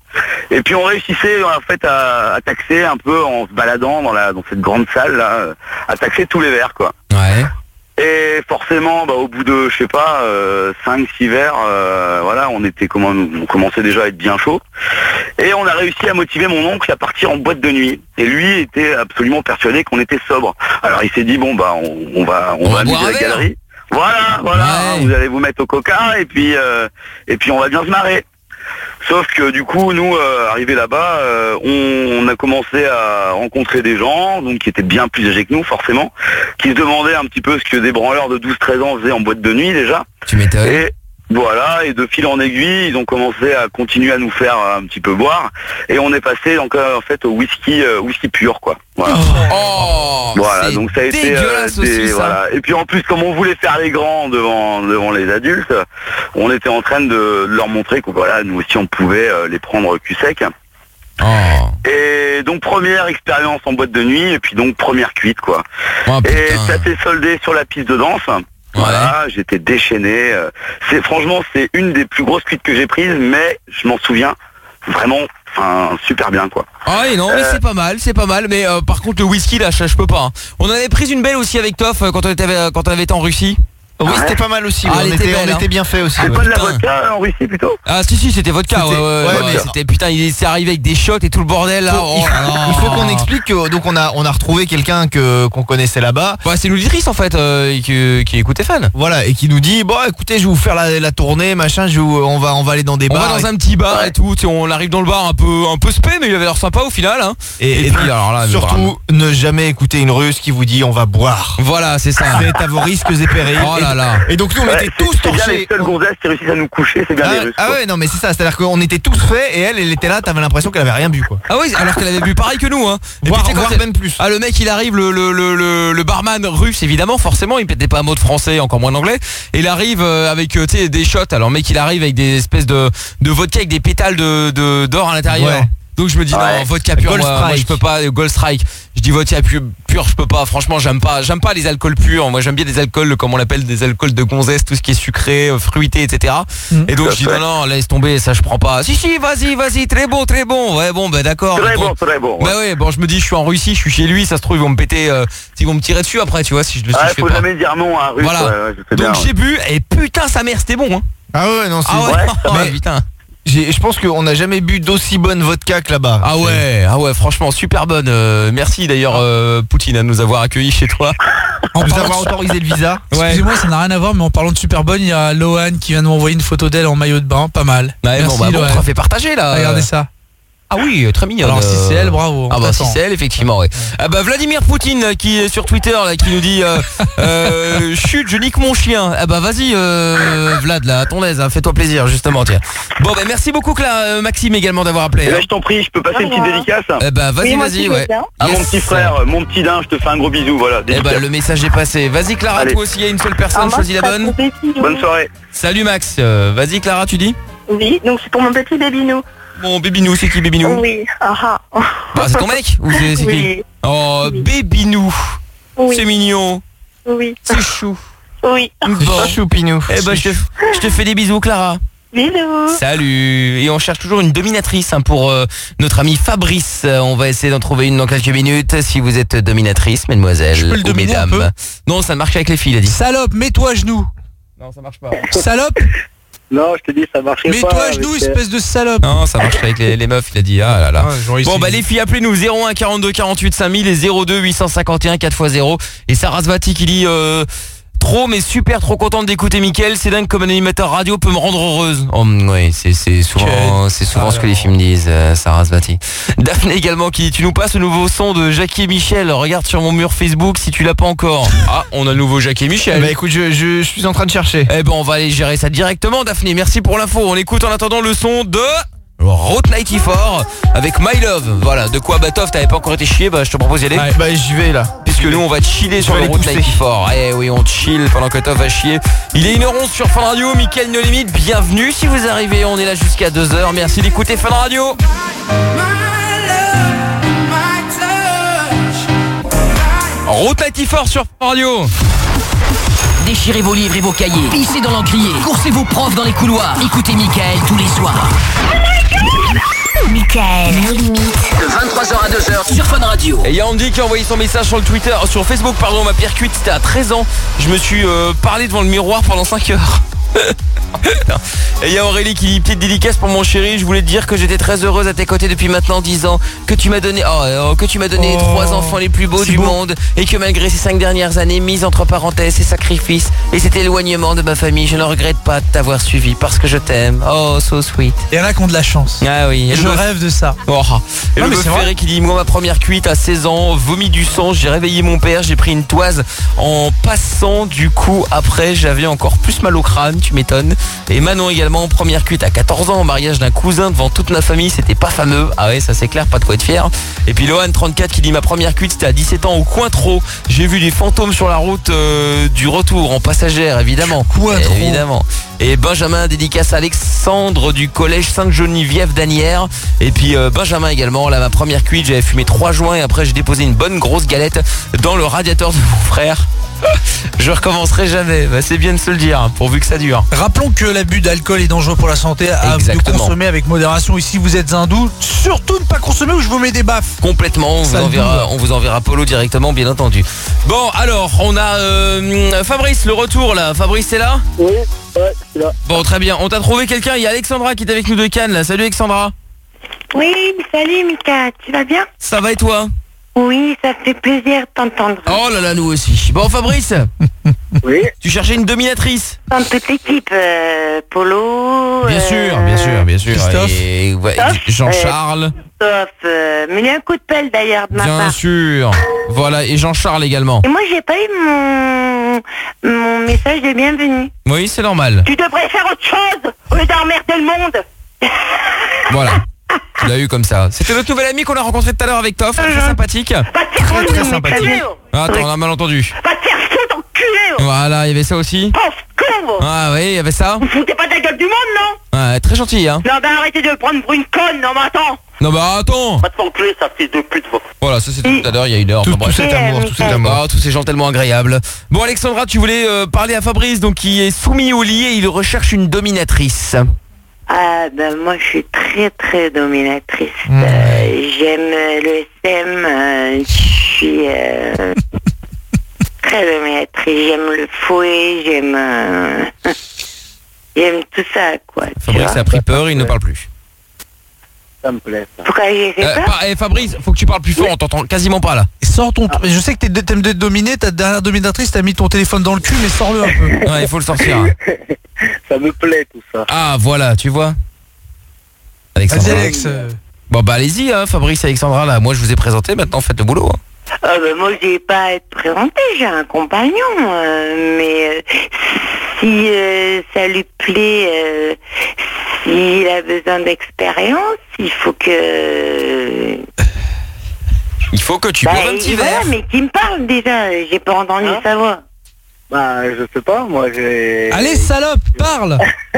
Et puis on réussissait en fait à, à taxer un peu en se baladant dans la dans cette grande salle là, à taxer tous les verres quoi. Ouais. Et forcément, bah, au bout de, je sais pas, euh, cinq six verres, euh, voilà, on était comment, on commençait déjà à être bien chaud. Et on a réussi à motiver mon oncle à partir en boîte de nuit. Et lui était absolument persuadé qu'on était sobre. Alors il s'est dit bon bah on, on va on, on va amuser la galerie. Voilà, voilà, ouais. Vous allez vous mettre au coca et puis euh, et puis on va bien se marrer. Sauf que du coup, nous, euh, arrivés là-bas, euh, on, on a commencé à rencontrer des gens, donc qui étaient bien plus âgés que nous, forcément, qui se demandaient un petit peu ce que des branleurs de douze treize ans faisaient en boîte de nuit déjà. Tu m'étonnes. Et voilà, et de fil en aiguille, ils ont commencé à continuer à nous faire un petit peu boire, et on est passé donc euh, en fait au whisky, euh, whisky pur, quoi. Voilà. Oh, voilà, donc ça a été euh, des, aussi, ça. voilà. Et puis en plus, comme on voulait faire les grands devant devant les adultes, on était en train de, de leur montrer que voilà, nous aussi on pouvait euh, les prendre cul sec. Oh. Et donc première expérience en boîte de nuit, et puis donc première cuite quoi. Oh, et ça s'est soldé sur la piste de danse. Voilà, ouais. J'étais déchaîné. C'est franchement, c'est une des plus grosses cuites que j'ai prises, mais je m'en souviens vraiment, enfin, super bien quoi. Ah oui, non, mais euh... c'est pas mal, c'est pas mal. Mais euh, par contre, le whisky là, je, je peux pas. Hein. On avait pris une belle aussi avec Toff euh, quand on était quand on avait été en Russie. Oui, ah, c'était pas mal aussi. Ah, on était, était, belle, on hein. était bien fait aussi. C'est ouais. pas de la vodka en Russie plutôt? Ah si si, c'était vodka. Ouais, ouais, ouais, ouais, ouais, c'était putain, il s'est arrivé avec des shots et tout le bordel là. Faut, oh, il faut, il faut qu'on explique que donc on a on a retrouvé quelqu'un que qu'on connaissait là-bas. Ouais, c'est l'auditrice en fait euh, qui, qui écoutait Fan. Voilà, et qui nous dit bon écoutez, je vais vous faire la, la tournée machin, je vous, on va on va aller dans des on bars. On va dans et... un petit bar ouais. et tout. On arrive dans le bar un peu un peu spé, mais il avait l'air sympa au final. Hein. Et, et, et puis alors là, surtout ne jamais écouter une Russe qui vous dit on va boire. Voilà, c'est ça. C'est à vos risques et périls. Oh là là. Et donc nous on ouais, était tous torchés. Les seuls gonzesses qui réussissent à nous coucher, c'est bien ah, les Russes. Ah quoi. ouais, non mais c'est ça, c'est-à-dire qu'on était tous faits et elle, elle était là, t'avais l'impression qu'elle avait rien bu quoi. Ah oui, alors qu'elle avait bu pareil que nous hein. Et voire, puis, voire même plus. Ah le mec il arrive, le, le, le, le, le barman russe évidemment, forcément, il pétait pas un mot de français, encore moins d'anglais. Et il arrive avec tu sais des shots, alors le mec il arrive avec des espèces de, de vodka avec des pétales de, de, d'or à l'intérieur. Ouais. Donc je me dis ouais. non, vodka pur, moi, moi je peux pas, Gold Strike. Je dis vodka pur, pur je peux pas, franchement j'aime pas, j'aime pas les alcools purs. Moi j'aime bien des alcools, comme on l'appelle, des alcools de gonzesse, tout ce qui est sucré, euh, fruité, et cetera. Mmh. Et donc je dis non non, laisse tomber, ça je prends pas. Si si, vas-y, vas-y, très bon, très bon. Ouais bon, bah d'accord. Très bon, bon, très bon. Ouais. Bah ouais, bon je me dis je suis en Russie, je suis chez lui, ça se trouve ils vont me péter, euh, ils vont me tirer dessus après, tu vois, si je le ah, si je faut fais jamais pas. dire non à un russe. Voilà. Ouais, je donc bien, j'ai ouais. bu et putain sa mère c'était bon hein. Ah ouais non c'est ah ouais, ouais oh, mais putain. Je pense qu'on n'a jamais bu d'aussi bonne vodka que là-bas. Ah ouais, ah ouais, franchement super bonne. Euh, merci d'ailleurs euh, Poutine à nous avoir accueillis chez toi. En nous avoir autorisé le visa. Ouais. Excusez-moi, ça n'a rien à voir, mais en parlant de super bonne, il y a Lohan qui vient de m'envoyer une photo d'elle en maillot de bain, pas mal. Ouais, merci, bon, bah, bon, on te fait partager là. Regardez ça. Ah oui, très mignon. Alors si c'est elle, bravo. Ah bah si c'est elle, effectivement, ouais. Ah bah Vladimir Poutine qui est sur Twitter là, qui nous dit euh, euh, chut, je nique mon chien. Ah bah vas-y euh, Vlad là, à ton aise, hein, fais-toi plaisir justement, tiens. Bon bah merci beaucoup Cla, euh, Maxime également d'avoir appelé. Et là je t'en prie, je peux passer une petite dédicace. Eh bah vas-y, oui, vas-y, ouais. À yes. Mon petit frère, mon petit dain, je te fais un gros bisou, voilà. Eh bah le message est passé. Vas-y Clara, allez. Toi aussi il y a une seule personne, ah, choisis la bonne. Bonne soirée. Salut Max, euh, vas-y Clara, tu dis? Oui, donc c'est pour mon petit bébinou. Mon Bébinou, c'est qui Bébinou? Oui, ah ah. Bah, c'est ton mec ou c'est, c'est oui. qui? Oh, oui. Bébinou. Oui. C'est mignon. Oui. C'est chou. Oui. Bon. Choupinou. Eh bah, je te, je te fais des bisous, Clara. Bisous. Salut. Et on cherche toujours une dominatrice hein, pour euh, notre ami Fabrice. Euh, on va essayer d'en trouver une dans quelques minutes. Si vous êtes dominatrice, mesdemoiselles je peux le ou mesdames. Non, ça ne marche qu'avec les filles, il a dit. Salope, mets-toi à genoux. Non, ça marche pas. Salope. Non, je te dis, ça marchait pas. Mets-toi à genoux, espèce de salope. Non, ça marche avec les, les meufs, il a dit. Ah là là. Ouais, bon, bah les filles, appelez-nous zéro un quarante-deux quarante-huit cinq mille et zéro deux huit cent cinquante et un quatre fois zéro. Et Sarasvati qui dit euh, trop, mais super trop contente d'écouter Mickaël. C'est dingue comme un animateur radio peut me rendre heureuse. Oh, oui, c'est, c'est souvent, c'est souvent ah, ce que les films disent, euh, Sarasvati. Daphné également qui dit tu nous passes le nouveau son de Jackie et Michel. Regarde sur mon mur Facebook si tu l'as pas encore. Ah, on a le nouveau Jackie et Michel. Bah écoute, je, je, je suis en train de chercher. Eh ben on va aller gérer ça directement, Daphné. Merci pour l'info. On écoute en attendant le son de Route quatre-vingt-quatorze avec My Love. Voilà, de quoi Batov, t'avais pas encore été chier, bah je te propose d'y aller. Ouais, bah j'y vais là. Puisque nous on va chiller sur le Route quatre-vingt-quatorze. Eh oui, on chill pendant que Tov va chier. Il est une heure onze sur Fun Radio, Mickaël No Limite. Bienvenue si vous arrivez, on est là jusqu'à deux heures. Merci d'écouter Fun Radio. Route quatre-vingt-quatorze sur Fun Radio. Déchirez vos livres et vos cahiers, pissez dans l'encrier, coursez vos profs dans les couloirs. Écoutez Mickaël tous les soirs. Mickaël Michael. Nos limites. De vingt-trois heures à deux heures sur Fun Radio. Et il y a Andy qui a envoyé son message sur le Twitter, sur Facebook, pardon, ma pire cuite, c'était à treize ans. Je me suis euh, parlé devant le miroir pendant cinq heures. Et il y a Aurélie qui dit petite dédicace pour mon chéri, je voulais te dire que j'étais très heureuse à tes côtés depuis maintenant dix ans, que tu m'as donné oh, oh, que tu m'as donné les Oh, trois enfants les plus beaux c'est du beau. monde et que malgré ces cinq dernières années mises entre parenthèses et sacrifices et cet éloignement de ma famille, je ne regrette pas de t'avoir suivi parce que je t'aime. Oh, so sweet. Il y en a qui ont de la chance. Ah oui. Et Je le meuf- rêve de ça. Oh. Et Non, le mais meuf c'est vrai. Ferré qui dit moi ma première cuite à seize ans, vomi du sang, j'ai réveillé mon père, j'ai pris une toise en passant, du coup après j'avais encore plus mal au crâne, tu m'étonnes. Et Manon également, première cuite à quatorze ans, au mariage d'un cousin devant toute ma famille, c'était pas fameux. Ah ouais, ça c'est clair, pas de quoi être fier. Et puis Lohan trente-quatre qui dit ma première cuite c'était à dix-sept ans au Cointreau. J'ai vu des fantômes sur la route euh, du retour en passagère évidemment. Cointreau. Évidemment. Et Benjamin, dédicace à Alexandre du collège Sainte-Geneviève d'Anières. Et puis euh, Benjamin également, là ma première cuite, j'avais fumé trois joints et après j'ai déposé une bonne grosse galette dans le radiateur de mon frère. Je recommencerai jamais, bah, c'est bien de se le dire, hein, pourvu que ça dure. Rappelons que l'abus d'alcool est dangereux pour la santé, à de Exactement. consommer avec modération. Et si vous êtes hindou, surtout ne pas consommer ou je vous mets des baffes. Complètement, on vous, Ça enverra, boue. on vous enverra Polo directement, bien entendu. Bon, alors, on a euh, Fabrice, le retour là. Fabrice, t'es là? Oui, ouais, c'est là. Bon, très bien. On t'a trouvé quelqu'un. Il y a Alexandra qui est avec nous de Cannes là. Salut Alexandra. Oui, salut Mika, tu vas bien? Ça va et toi? Oui, ça fait plaisir de t'entendre. Oh là là, nous aussi. Bon, Fabrice. Oui. Tu cherchais une dominatrice? Dans toute l'équipe, euh, Polo. Bien euh, sûr, bien sûr, bien sûr. Christophe. Et, ouais, Christophe. Jean-Charles. Christophe, euh, mais il y a un coup de pelle d'ailleurs de ma Bien part. sûr. Voilà, et Jean-Charles également. Et moi, j'ai pas eu mon, mon message de bienvenue. Oui, c'est normal. Tu devrais faire autre chose au lieu d'emmerder le monde. Voilà. Tu l'as eu comme ça. C'était notre nouvel ami qu'on a rencontré tout à l'heure avec Toff, très sympathique. Va te faire Très très foutre, sympathique. mais Ah, attends, on a mal entendu. Va te faire foutre, enculé. oh. Voilà, il y avait ça aussi. Pauvre con, vous. Ah oui, il y avait ça. Vous foutez pas de la gueule du monde, non? Ouais, très gentil, hein. Non, ben arrêtez de me prendre pour une conne, non, mais attends. Non bah attends. Va te faire enculer, ça fils de pute, va. Voilà, ça c'était tout à l'heure, il y a une heure. Tout, Enfin, tout bref. cet amour, tout cet amour. Ah, tous ces gens tellement agréables. Bon Alexandra, tu voulais euh, parler à Fabrice, donc qui est soumis au lit et il recherche une dominatrice. Ah ben moi je suis très très dominatrice. Euh, j'aime euh, le S M, euh, je suis euh, très dominatrice. J'aime le fouet, j'aime euh, j'aime tout ça quoi. tu Fabrice vois. a pris peur, il ne parle plus. Ça me plaît, ça. Pourquoi j'ai fait Euh, ça par- eh, Fabrice, faut que tu parles plus fort, on t'entend quasiment pas là. Sors ton. Je sais que t'es- t'aimes d'être dominé, ta dernière dominatrice, t'as mis ton téléphone dans le cul, mais sors-le un peu. Ouais, il faut le sortir. Ça me plaît tout ça. Ah voilà, tu vois. Vas-y Alexandra. Alex. euh, Bon bah allez-y, hein, Fabrice et Alexandra là. Moi je vous ai présenté, maintenant faites le boulot. hein. Ah ben moi j'ai pas à être présentée, j'ai un compagnon, euh, mais euh, si euh, ça lui plaît, euh, s'il a besoin d'expérience, il faut que... Il faut que tu Bah, boives un petit voilà, verre. mais qui me parle déjà, j'ai pas entendu Hein sa voix. Bah, je sais pas, moi j'ai... Allez salope, parle.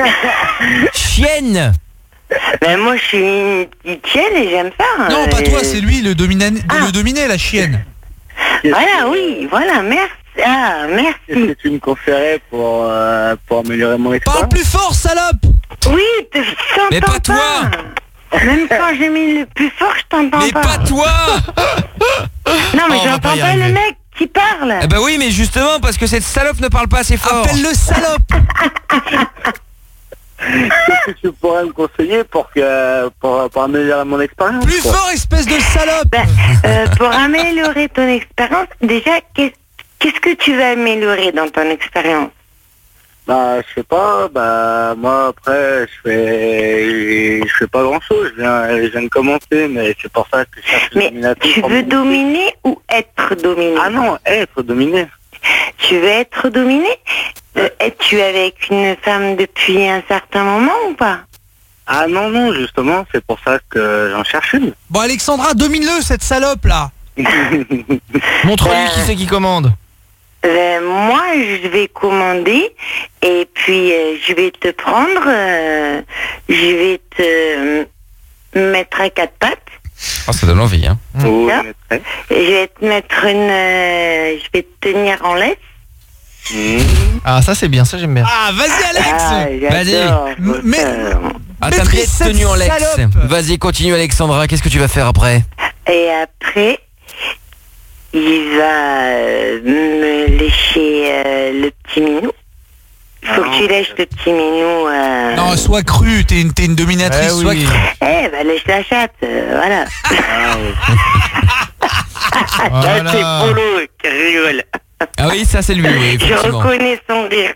Chienne. Ben moi je suis une petite chienne et j'aime ça. Non, pas euh, toi, c'est lui le dominé, le dominé, la chienne. Voilà, oui, voilà, merci. Ah, merci. Qu'est-ce que tu me conseillerais pour, euh, pour améliorer mon expérience? Parle plus fort, salope. Oui, te- je t'entends Mais pas toi. Même quand j'ai mis le plus fort, je t'entends pas. Mais pas toi. Non, mais Oh, on va j'entends pas y pas, le arriver. mec qui parle. Eh bah oui, mais justement parce que cette salope ne parle pas assez fort. Appelle-le salope. Qu'est-ce que tu pourrais me conseiller pour, que, pour, pour améliorer mon expérience? Plus quoi fort, espèce de salope. Ben, euh, pour améliorer ton expérience, déjà, qu'est- qu'est-ce que tu vas améliorer dans ton expérience? Bah, je sais pas, bah, moi, après, je fais, je fais pas grand chose, je viens, je viens de commencer, mais c'est pour ça que je cherche une Mais dominatrice tu pour veux me- dominer ou être dominé? Ah non, être dominé. Tu veux être dominé? Euh, Es-tu avec une femme depuis un certain moment ou pas? Ah non, non, justement, c'est pour ça que j'en cherche une. Bon Alexandra, domine-le cette salope là. Montre-lui qui c'est qui commande. Euh, moi, je vais commander et puis euh, je vais te prendre, euh, je vais te euh, mettre à quatre pattes. Ah, ça donne envie, hein. Oh, Ça. mais très. Et je vais te mettre une, euh, je vais te tenir en laisse. Ah, ça c'est bien, ça j'aime bien. Ah, vas-y Alex. Ah, j'adore. M- Mais Ah, t'as bien Maîtrise cette tenu en Lex. salope. Vas-y, continue Alexandra, qu'est-ce que tu vas faire après? Et après, il va euh, me lécher euh, le petit minou. Faut que tu lèches le petit minou. Euh... Non, sois cru, t'es une, t'es une dominatrice, Eh sois oui. cru. Eh, bah lèche la chatte, euh, voilà. Ça, Voilà. c'est Polo qui rigole. Ah oui, ça c'est lui, oui, Je effectivement. reconnais son rire.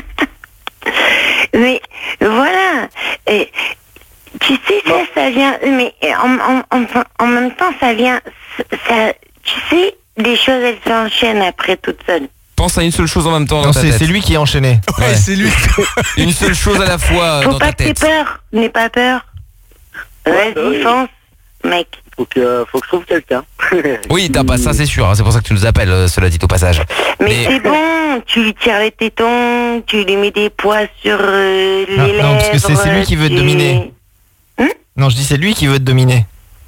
Mais voilà. Et, tu sais, ça, ça vient. Mais en, en, en, en même temps, ça vient. Ça, tu sais, les choses, elles s'enchaînent après toutes seules. Pense à une seule chose en même temps dans Non, ta c'est tête. c'est lui qui est enchaîné. Ouais, c'est lui. Une seule chose à la fois euh, Faut dans pas ta que t'aies tête. peur. N'aie pas peur. Ouais, bah Vas-y, oui. fonce, mec. Faut que, faut que je trouve quelqu'un. Oui, t'as pas ça, c'est sûr. hein, C'est pour ça que tu nous appelles, euh, cela dit au passage. Mais, Mais- c'est bon, tu lui tires les tétons, tu lui mets des poids sur euh, les Non, lèvres. non, parce que c'est- c'est lui qui veut te tu- dominer. Non, je dis c'est lui qui veut te dominer.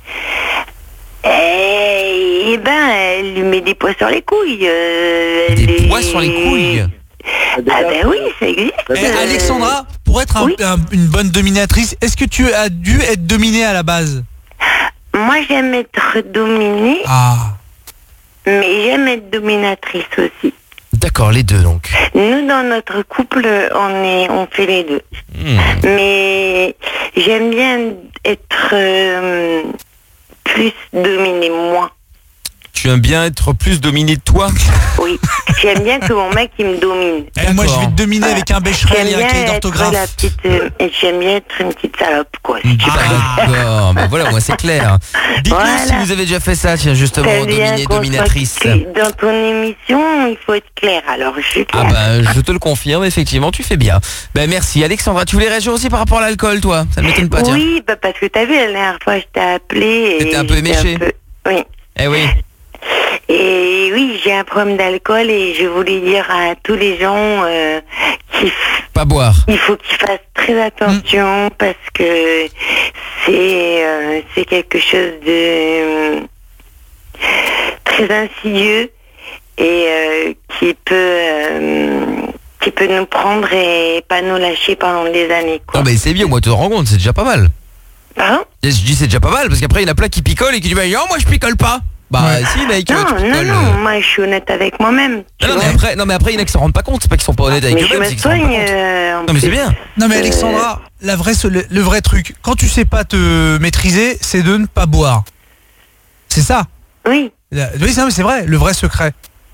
Eh, eh ben, elle lui met des poids sur les couilles. euh, Des les- poids sur les couilles. Ah ben oui, ça existe. Eh, euh, Alexandra, pour être un- oui. un- une bonne dominatrice, est-ce que tu as dû être dominée à la base? Moi, j'aime être dominée, Ah. mais j'aime être dominatrice aussi. D'accord, les deux donc. Nous, dans notre couple, on est, on fait les deux. Hmm. Mais j'aime bien être euh, plus dominée, moi. Tu aimes bien être plus dominé de toi? Oui, j'aime bien que mon mec il me domine. Eh, moi, je vais te dominer avec un bécherel J'aime et un bien cahier être la d'orthographe. petite, euh, et j'aime bien être une petite salope, quoi. si tu Ah, d'accord, bah voilà, moi c'est clair. Dites-nous Voilà. si vous avez déjà fait ça, tiens, justement, T'as bien dominé, qu'on soit dominatrice. cl- Dans ton émission, il faut être clair. Alors, je suis Ah claire. bah je te le confirme, effectivement, tu fais bien. Ben merci Alexandra, tu voulais réagir aussi par rapport à l'alcool toi? Ça ne m'étonne pas, tiens. Oui, bah, parce que t'as vu, la dernière fois, je t'ai appelé. et T'étais un peu j'étais éméché. peu- Oui. Eh oui. Et oui, j'ai un problème d'alcool et je voulais dire à tous les gens euh, qu'il f- Pas boire. il faut qu'ils fassent très attention parce que c'est euh, c'est quelque chose de euh, très insidieux et euh, qui peut euh, qui peut nous prendre et pas nous lâcher pendant des années. Ah bah c'est bien, moi te rends compte, c'est déjà pas mal. Pardon? Et je dis c'est déjà pas mal parce qu'après il y en a plein qui picolent et qui disent bah non moi je picole pas. Bah si mec, Non, tu non, picoles. non, moi je suis honnête avec moi-même. tu Non, non, mais vois. après, non mais après il y en a qui s'en rendent pas compte, c'est pas qu'ils sont pas honnêtes avec Mais je eux-mêmes, me c'est qu'ils s'en rendent pas soigne. compte. euh, en Non mais c'est plus. bien. Non mais Alexandra, la vraie, le, le vrai truc, quand tu sais pas te maîtriser, c'est de ne pas boire. C'est ça. Oui. La- oui, c'est non, mais c'est vrai, le vrai secret.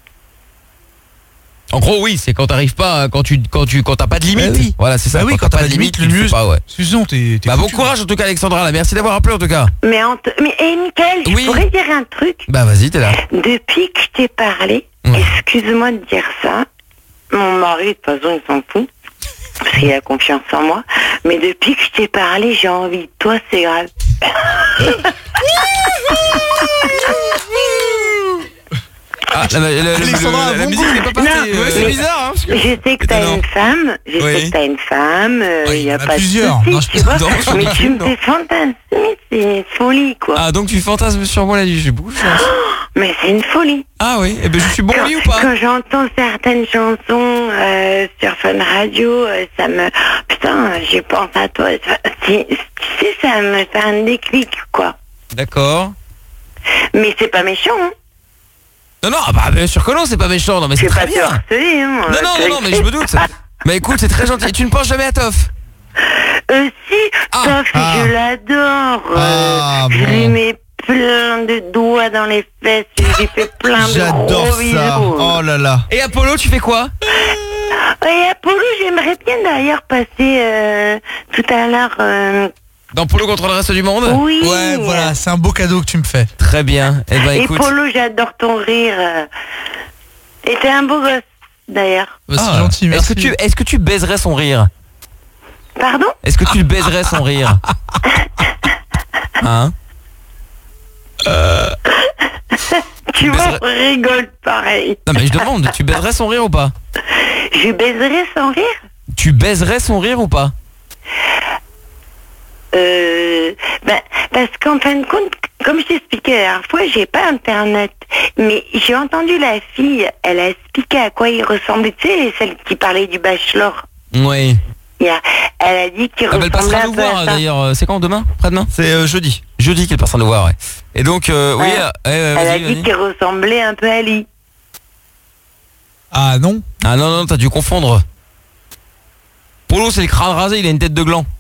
En gros oui, c'est quand t'arrives pas, quand tu quand tu quand t'as pas de limite. Bah oui. Voilà c'est ça. Bah oui, quand t'as pas de limite, tu le le fais mieux, pas, ouais. Sinon, t'es. t'es Bah bon foutu. courage en tout cas Alexandra, là. Merci d'avoir appelé en tout cas. Mais, en te- mais et Mickaël, je Oui. pourrais dire un truc. Bah vas-y t'es là. Depuis que je t'ai parlé, Ouais. excuse-moi de dire ça, mon mari, de toute façon, il s'en fout, parce qu'il a confiance en moi, mais depuis que je t'ai parlé, j'ai envie de toi, c'est grave. Ah, la, la, la, Alexandra, la- la bon musique goût. n'est pas passée. Non, euh, mais- c'est bizarre hein parce que... Je sais que t'as Étonnant. une femme, je Oui. sais que t'as une femme, il Oui, n'y il y a en a pas plusieurs. de souci, Non, je tu vois, non, j'en ai mais tu aucune, me non. fais fantasmer, c'est une folie, quoi. Ah donc tu fantasmes sur moi la nuit, j'ai beaucoup de chance. Mais c'est une folie. Ah oui, et ben je suis bon Quand, lit ou pas? quand j'entends certaines chansons euh, sur Fun Radio, euh, ça me... Putain, je pense à toi. Ça- c'est- Tu sais, ça me fait un déclic, quoi. D'accord. Mais c'est pas méchant, hein. Non non, bah bien sûr que non, c'est pas méchant, non mais Je c'est vais très pas te bien. harceler, hein. Non non non, non mais je me doute. Mais écoute, c'est très gentil. Tu ne penses jamais à Toff? Euh, si, Ah, Toff, ah. je l'adore. euh, Ah, je bon. lui mets plein de doigts dans les fesses, je lui fais plein de J'adore gros ça. bisous. Oh là là. Et Apollo, tu fais quoi? Et Apollo, j'aimerais bien d'ailleurs passer euh, tout à l'heure... euh, Dans Polo contre le reste du monde? oui. Ouais, voilà, c'est un beau cadeau que tu me fais. Très bien. Eh ben Et écoute. Polo, j'adore ton rire. euh. Et t'es un beau gosse, d'ailleurs. Bah, c'est Ah, gentil, Est-ce merci. que tu est-ce que tu baiserais son rire? Pardon? Est-ce que tu baiserais son rire? Hein? Tu vois, baiserais- on rigole pareil. Non mais je demande, tu baiserais son rire ou pas? Je baiserais sans rire? Tu baiserais son rire ou pas? Euh, ben, parce qu'en fin de compte, comme je t'expliquais la dernière fois, j'ai pas internet. Mais j'ai entendu la fille, elle a expliqué à quoi il ressemblait. Tu sais, celle qui parlait du bachelor. Oui. Il y a- Elle a dit qu'il Ah bah, elle ressemblait passera un nous peu à voir ça. d'ailleurs. euh, C'est quand, demain? Après-demain? C'est euh, jeudi. Jeudi qu'elle passera nous voir, ouais. Et donc, euh, oui, Ouais. euh, ouais, ouais, Elle a vas-y, dit vas-y. qu'il ressemblait un peu à lui. Ah non. Ah non, non, t'as dû confondre. Polo, c'est le crâne rasé, il a une tête de gland.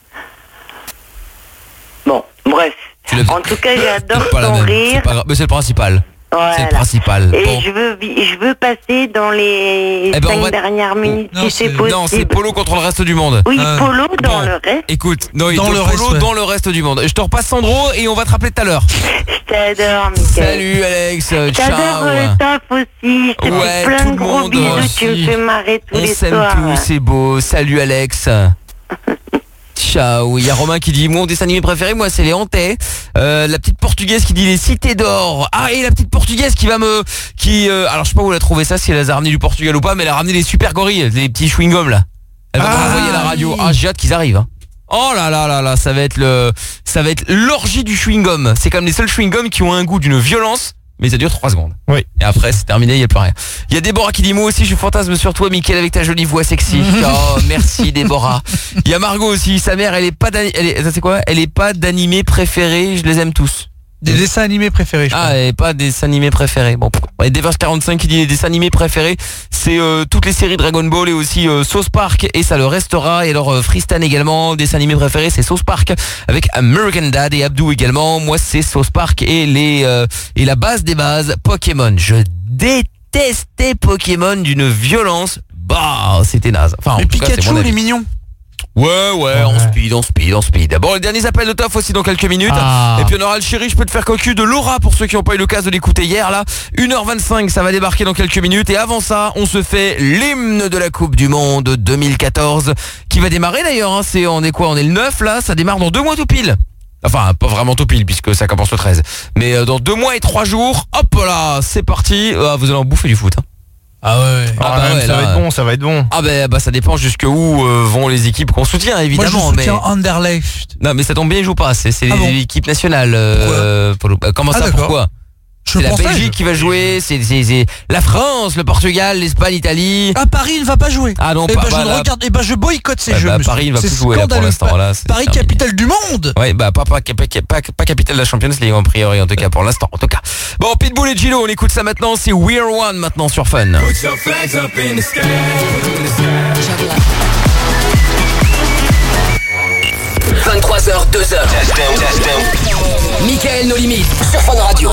Bon, bref. Tu l'as- En tout cas, j'adore C'est pas la ton même, rire. c'est pas grave, mais c'est le principal. Voilà. C'est le principal. Et Bon. je veux, vi- je veux passer dans les Eh ben, on cinq va- dernières minutes, si c'est possible. Non, c'est Polo contre le reste du monde. Oui, Euh, Polo dans bon. le reste. Écoute, non, Dans dans le le reste, Polo ouais. dans le reste du monde. Je te repasse Sandro et on va te rappeler tout à l'heure. Je t'adore, Mickaël. Salut Alex, euh, ciao. J'adore le taf aussi. Je te Ouais, fais plein tout de le gros monde bisous. aussi. Tu me fais marrer tous On les s'aime soirs. tous, c'est beau. Salut Alex. Ciao. Il y a Romain qui dit mon dessin animé préféré, moi c'est les Hantais. Euh, la petite portugaise qui dit les cités d'or. Ah, et la petite portugaise qui va me qui euh, alors je sais pas où elle a trouvé ça, si elle les a ramenés du Portugal ou pas, mais elle a ramené les super gorilles, les petits chewing-gums là. Elle va Ah, m'envoyer à la radio. oui. Ah, j'ai hâte qu'ils arrivent. Hein. Oh là là là là, ça va être le ça va être l'orgie du chewing-gum. C'est comme les seuls chewing-gums qui ont un goût d'une violence. Mais ça dure trois secondes. Oui. Et après, c'est terminé, il n'y a plus rien. Il y a Déborah qui dit moi aussi, je fantasme sur toi, Mickaël, avec ta jolie voix sexy. Oh, merci Déborah. Il y a Margot aussi. Sa mère, elle est pas d'ani- elle est, ça, c'est quoi Elle est pas d'animé préféré. Je les aime tous. Des dessins animés préférés, je Ah, et pas des dessins animés préférés. Bon, et Devers quarante-cinq qui dit les dessins animés préférés, c'est euh, toutes les séries Dragon Ball et aussi euh, South Park, et ça le restera. Et alors euh, Freestan également, dessin animé préféré c'est South Park avec American Dad, et Abdou également. Moi c'est South Park et les euh, et la base des bases Pokémon. Je détestais Pokémon d'une violence. Bah, c'était naze. Enfin, en Mais tout cas, c'est Pikachu, mon il est avis. mignon. Ouais, ouais, on speed, on speed, on speed. Bon, les derniers appels de Toff aussi dans quelques minutes. Ah. Et puis on aura le chéri, je peux te faire cocu de Laura pour ceux qui n'ont pas eu l'occasion de l'écouter hier là. une heure vingt-cinq, ça va débarquer dans quelques minutes. Et avant ça, on se fait l'hymne de la Coupe du Monde deux mille quatorze qui va démarrer d'ailleurs. Hein. C'est, on est quoi? On est le neuf là, ça démarre dans deux mois tout pile. Enfin, pas vraiment tout pile puisque ça commence le treize. Mais euh, dans deux mois et trois jours, hop là, c'est parti. Ah, vous allez en bouffer du foot. Hein. Ah ouais. Ah, Ah, bah même, ouais, ça là, va être bon, ça va être bon. Ah bah, bah ça dépend jusqu'où euh, vont les équipes qu'on soutient évidemment. Moi, je soutiens mais... Anderlecht. Non mais ça tombe bien, ils jouent pas, c'est c'est Ah bon l'équipe nationale. Euh, pour le- euh, comment Ah, ça, d'accord. pourquoi? Je C'est la pensais, Belgique je- qui va jouer, c'est c'est- c'est la France, le Portugal, l'Espagne, l'Italie. Ah, Paris ne va pas jouer. Ah non, Eh pas ben, je bah, ne là- regarde, eh ben, je boycotte ces Ouais, jeux. bah, monsieur. Paris ne va C'est plus jouer là, pour scandaleux. l'instant, là, c'est Paris, terminé. capitale du monde. Ouais, bah pas, pas, pas, pas, pas capitale de la Champions League a priori en tout cas pour l'instant en tout cas. Bon, Pitbull et Gilo, on écoute ça maintenant, c'est We're One maintenant sur Fun. vingt-trois heures, deux heures. Mickaël, nos limites, sur Fun Radio.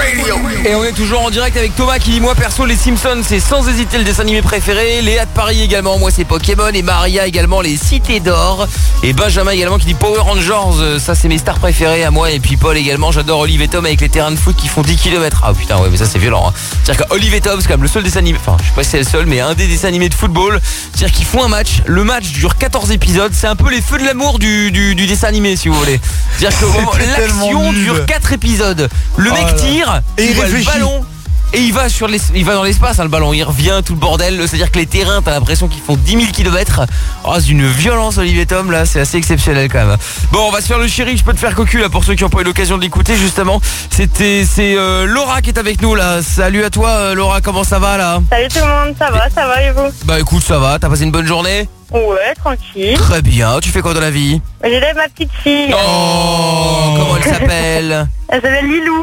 Et on est toujours en direct avec Thomas qui dit moi perso les Simpsons c'est sans hésiter le dessin animé préféré. Léa de Paris également, moi c'est Pokémon. Et Maria également les Cités d'Or. Et Benjamin également qui dit Power Rangers, euh, ça c'est mes stars préférées à moi. Et puis Paul également, j'adore Olive et Tom avec les terrains de foot qui font dix kilomètres. Ah putain ouais mais ça c'est violent hein. C'est-à-dire qu'Olive et Tom c'est quand même le seul dessin animé, enfin je sais pas si c'est le seul mais un des dessins animés de football. C'est-à-dire qu'ils font un match, le match dure quatorze épisodes. C'est un peu les feux de l'amour du, du, du dessin animé si vous voulez. C'est-à-dire que au moment- C'était tellement l'action nul. dure quatre épisodes. Le Oh mec là. tire, Et il voit le réfléchit. ballon et il va sur les, il va dans l'espace hein, le ballon, il revient tout le bordel, c'est-à-dire que les terrains t'as l'impression qu'ils font dix mille kilomètres. Oh, c'est une violence Olivier Tom là, c'est assez exceptionnel quand même. Bon, on va se faire le chéri, je peux te faire cocu là pour ceux qui n'ont pas eu l'occasion de l'écouter justement. C'était c'est euh, Laura qui est avec nous là. Salut à toi euh, Laura, comment ça va là? Salut tout le monde, ça va, ça va et vous? Bah écoute, ça va, t'as passé une bonne journée? Ouais, tranquille. Très bien, tu fais quoi dans la vie? J'élève ma petite fille. Oh, comment elle s'appelle? Elle s'appelle Lilou.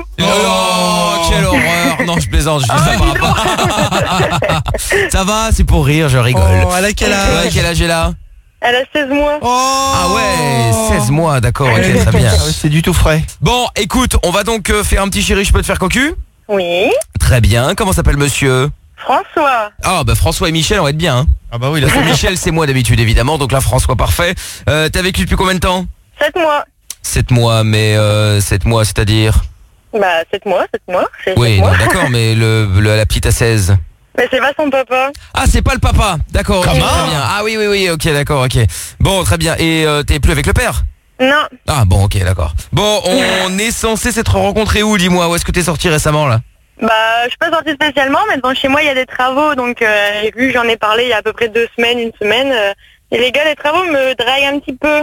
Oh, quelle horreur. Non, je plaisante, je dis ça par rapport. Ça va, c'est pour rire, je rigole. Oh, elle a quel âge? Ouais, quel âge elle a? Elle a seize mois. Ah ouais, seize mois, d'accord, ok, très bien. C'est du tout frais. Bon, écoute, on va donc euh, faire un petit chéri, je peux te faire cocu? Oui. Très bien, comment s'appelle monsieur? François. Ah bah François et Michel, on va être bien. Hein. Ah bah oui, Parce que Michel c'est moi d'habitude évidemment, donc là François parfait. Euh, T'as vécu depuis combien de temps? sept mois. sept mois, mais euh, sept mois, c'est-à-dire? Bah, sept mois, sept mois. C'est Oui, sept non, mois. d'accord, mais le, le- la petite à seize. Mais c'est pas son papa. Ah, c'est pas le papa, d'accord, ok, Comment très bien. Ah oui, oui, oui, ok, d'accord, ok. Bon, très bien, et euh, t'es plus avec le père? Non. Ah bon, ok, d'accord. Bon, on est censé s'être rencontrés où, dis-moi? Où est-ce que t'es sorti récemment, là? Bah, je suis pas sortie spécialement, mais devant chez moi, il y a des travaux, donc euh, et vu que j'en ai parlé il y a à peu près deux semaines, une semaine, euh, et les gars, les travaux me draguent un petit peu.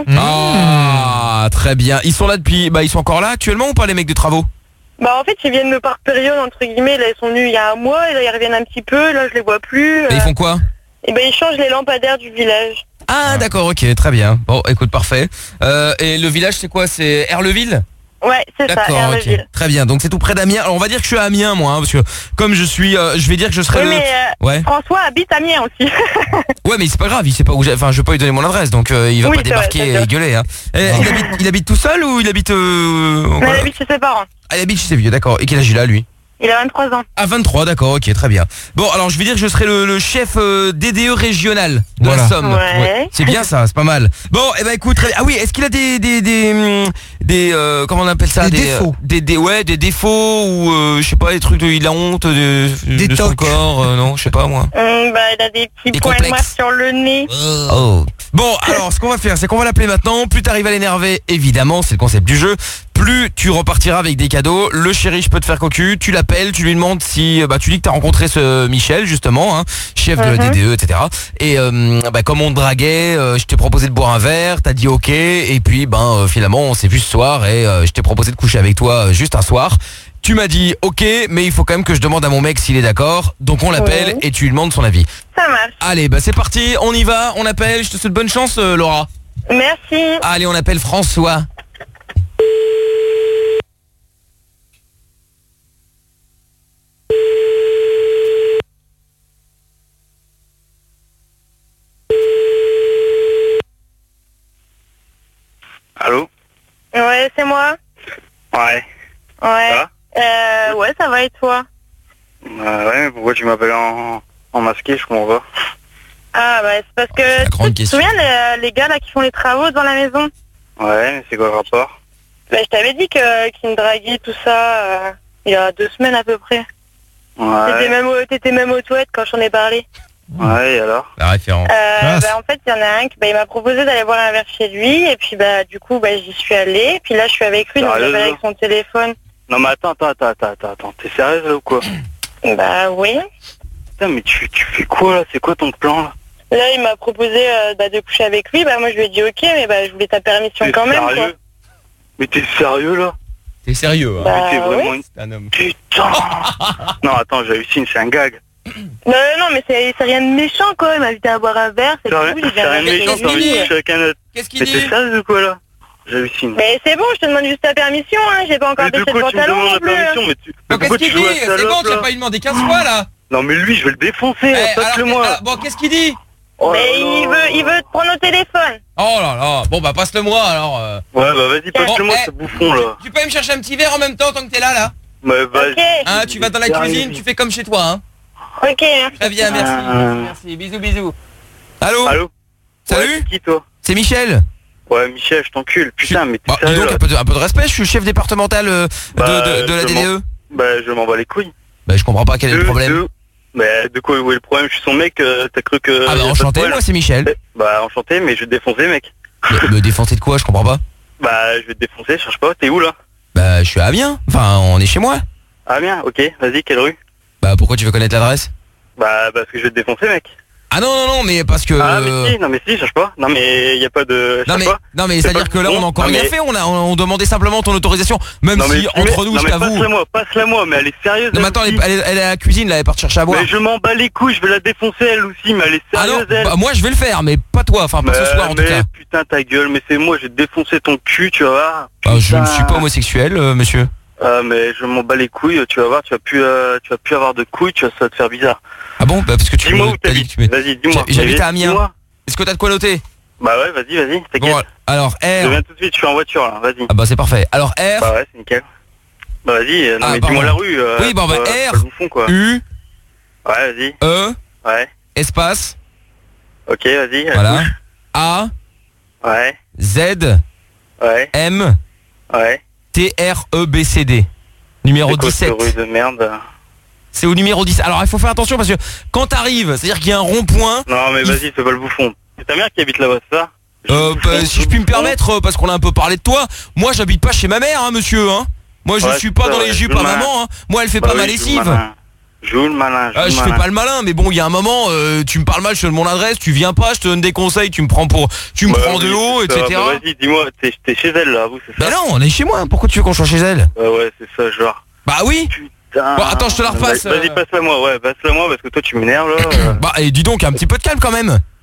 Ah, très bien. Ils sont là depuis... Bah, ils sont encore là actuellement ou pas, les mecs de travaux? Bah, en fait, ils viennent de par période, entre guillemets, là, ils sont venus il y a un mois, et là, ils reviennent un petit peu, là, je les vois plus. Et ils font quoi? Et ben, ils changent les lampadaires du village. Ah d'accord, ok, très bien. Bon, écoute, parfait. Euh, et le village, c'est quoi? C'est Erleville? Ouais, c'est ça, D'accord, ok. Erleville. Très bien, donc c'est tout près d'Amiens. Alors on va dire que je suis à Amiens moi, hein, parce que comme je suis, euh, je vais dire que je serai Oui, le... mais euh, Ouais. François habite à Amiens aussi. Ouais, mais c'est pas grave, il sait pas où j'ai... Enfin, je vais pas lui donner mon adresse, donc euh, il va Oui, pas c'est vrai, débarquer c'est et sûr. gueuler. Hein. Et, il, habite, il habite tout seul ou il habite... Euh... Mais quoi il habite chez ses parents. Ah, il habite chez ses vieux, d'accord. Et quel âge il a, lui? Il a vingt-trois ans. Ah, vingt-trois, d'accord, ok, très bien. Bon, alors je vais dire que je serai le, le chef euh, D D E régional de Voilà. la Somme. Ouais. C'est bien ça, c'est pas mal. Bon, eh ben écoute, très bien. Ah oui, est-ce qu'il a des... des, des, hum, des euh, comment on appelle ça? Des défauts. euh, des, des, ouais, des défauts ou, euh, je sais pas, des trucs de... Il a honte de, Des de son tocs. corps, euh, non, je sais pas moi. Hum, bah, il a des petits Des points complexes. noirs sur le nez. Oh. Bon, alors ce qu'on va faire, c'est qu'on va l'appeler maintenant. Plus t'arrives à l'énerver, évidemment, c'est le concept du jeu. Plus tu repartiras avec des cadeaux. Le chéri, je peux te faire cocu. Tu l'appelles, tu lui demandes si, bah, tu dis que t'as rencontré ce Michel justement, hein, chef de la Mhm. D D E, et cetera. Et euh, bah, comme on te draguait, euh, je t'ai proposé de boire un verre, t'as dit ok, et puis ben euh, finalement on s'est vu ce soir et euh, je t'ai proposé de coucher avec toi euh, juste un soir. Tu m'as dit ok, mais il faut quand même que je demande à mon mec s'il est d'accord. Donc on l'appelle Oui. et tu lui demandes son avis. Ça marche. Allez, bah c'est parti, on y va, on appelle. Je te souhaite bonne chance, euh, Laura. Merci. Allez, on appelle François. Allô? Ouais, c'est moi. Ouais. Ouais. Ça Euh, ouais, ça va et toi? Euh, ouais, mais pourquoi tu m'appelles en, en masqué? Je comprends pas. Ah, bah, c'est parce que la grande tu te question. souviens les, les gars là qui font les travaux dans la maison? Ouais, mais c'est quoi le rapport? Bah, je t'avais dit que qu'ils me draguaient tout ça euh, il y a deux semaines à peu près. T'étais Ouais. même, au- t'étais même aux toilettes quand j'en ai parlé. Ouais, et alors? La référence. Euh, Classe. bah, en fait, il y en a un qui bah, il m'a proposé d'aller boire un verre chez lui et puis bah du coup bah j'y suis allée. Puis là je suis avec lui, donc Sérieux, j'appelle là avec son téléphone. Non, mais attends, attends, attends, attends, attends, attends. T'es sérieuse là ou quoi? Bah oui. Putain, mais tu, tu fais quoi là? C'est quoi ton plan là? Là il m'a proposé euh, bah, de coucher avec lui. Bah moi je lui ai dit ok, mais bah je voulais ta permission T'es quand même. Quoi. sérieux? Mais t'es sérieux là? T'es sérieux, hein? Bah, Mais t'es vraiment ouais. une... C'est un homme. Putain. Non, attends, j'hallucine, c'est un gag. Non, non, non, mais c'est c'est rien de méchant quoi. Il m'a invité à boire un verre, c'est C'est tout. rien, J'ai c'est rien de bien méchant, invité t'as envie de lui. coucher avec un autre. Qu'est-ce qu'il Mais dit? t'es sérieuse ou quoi là? J'hallucine. Mais c'est bon, je te demande juste ta permission, hein. J'ai pas encore Mais de baissé le quoi tu me pantalon demandes non la plus. hein. permission? Mais, tu... mais Bon, pourquoi qu'est-ce tu qu'il joues dit? à C'est bon, salope tu as là? pas lui demandé quinze fois là. Non mais lui, je vais le défoncer, Eh, hein, alors, passe-le-moi. alors, bon, qu'est-ce qu'il dit? Oh là Mais là. il veut, il veut te prendre au téléphone. Oh là là. Bon bah passe-le moi alors. euh. Ouais, bah vas-y, passe-le-moi Bon, eh. ce bouffon là. Tu peux aller me chercher un petit verre en même temps tant que t'es là là? Bah vas-y. Ok, Hein, tu vas dans la cuisine, tu fais comme chez toi, hein. ok. hein. Très bien, merci. Euh. Merci, bisous, bisous. Allô? Allô? Salut? Ouais, c'est qui toi? C'est Michel. Ouais, Michel, je t'encule. Putain, mais t'es Bah, dis sérieux donc là? un peu, de, un peu de respect, je suis le chef départemental euh, Bah, de, de, de la je D D E. Bah je m'en bats les couilles. Bah je comprends pas quel est le De- problème. de- Bah de quoi, où est le problème? Je suis son mec, euh, t'as cru que... Ah y a bah pas de enchanté, problème. moi c'est Michel. Bah enchanté, mais je vais te défoncer mec. Me, me défoncer de quoi, je comprends pas. Bah je vais te défoncer, cherche pas, t'es où là? Bah je suis à Amiens, enfin on est chez moi. Ah bien, ok, vas-y, quelle rue? Bah pourquoi tu veux connaître l'adresse? Bah parce que je vais te défoncer mec. Ah non non non mais parce que... Ah mais si, non mais si, cherche pas. Non mais y a pas de... Non cherche mais, pas. non mais C'est c'est à pas dire que là bon. on a encore Non, rien mais- fait, on a on, on demandait simplement ton autorisation, même Non, mais si tu entre mets- nous non, je mais t'avoue. passe-la moi, passe-la moi, mais elle est sérieuse. Non mais elle attends, elle, aussi. est- elle est- elle est à la cuisine là, elle est partie chercher à boire. Mais je m'en bats les couilles, je vais la défoncer elle aussi, mais elle est Ah non, sérieuse elle. bah, moi je vais le faire, mais pas toi, enfin pas ce Mais- soir en tout mais cas. putain ta gueule, mais c'est moi, je vais te défoncer ton cul, tu vas voir. Bah, je ne Putain. suis pas homosexuel, euh, monsieur. Ah mais je m'en bats les couilles, tu vas voir, tu vas plus, euh, tu vas plus avoir de couilles, tu vas, ça va te faire bizarre. Ah bon? Bah parce que tu Dis-moi me- où t'as dit t'habites, que tu mets- vas-y, dis-moi. J'ai- J'habite Mais à Amiens. dis-moi. Est-ce que t'as de quoi noter? Bah ouais, vas-y, vas-y, t'inquiète. Bon, alors Je R. viens tout de suite, je suis en voiture là, vas-y. Ah bah c'est parfait. Alors R. Bah ouais, c'est nickel. Bah vas-y, euh, non Ah, mais pardon. dis-moi la rue. euh, Oui, bon, bah, pas- R. pas le bouffon, quoi. U. Ouais, vas-y. E. Ouais. Espace. Ok, vas-y. à Voilà. gauche. A. Ouais. Z. Ouais. M. Ouais. T R E B C D. Numéro C'est quoi cette dix-sept. rue de merde? C'est au numéro dix. Alors il faut faire attention parce que quand t'arrives, c'est-à-dire qu'il y a un rond-point. Non mais vas-y, fais pas le bouffon. C'est ta mère qui habite là-bas, c'est ça? Euh, bah, si je puis me permettre, euh, parce qu'on a un peu parlé de toi, moi j'habite pas chez ma mère, hein, monsieur. Hein. Moi je Ouais, suis c'est pas ça, dans ouais, les joue jupes le à malin. maman. Hein. Moi elle fait Bah pas ma oui, joue le lessive. malin. Joue le malin, joue Ah, le je malin. fais pas le malin, mais bon, il y a un moment, euh, tu me parles mal, je te donne mon adresse, tu viens pas, je te donne des conseils, tu me prends pour, tu me Bah prends de oui, haut, c'est ça. et cetera. Bah vas-y, dis-moi, t'es t'es chez elle là, vous, c'est ça? Bah non, on est chez moi. Pourquoi tu veux qu'on soit chez elle? Ouais, ouais, c'est ça, genre. Bah oui. Putain. Bon, attends, je te la repasse. Vas-y, euh. passe-la moi, ouais, passe-la moi parce que toi tu m'énerves là. euh. Bah et dis donc, un petit peu de calme quand même.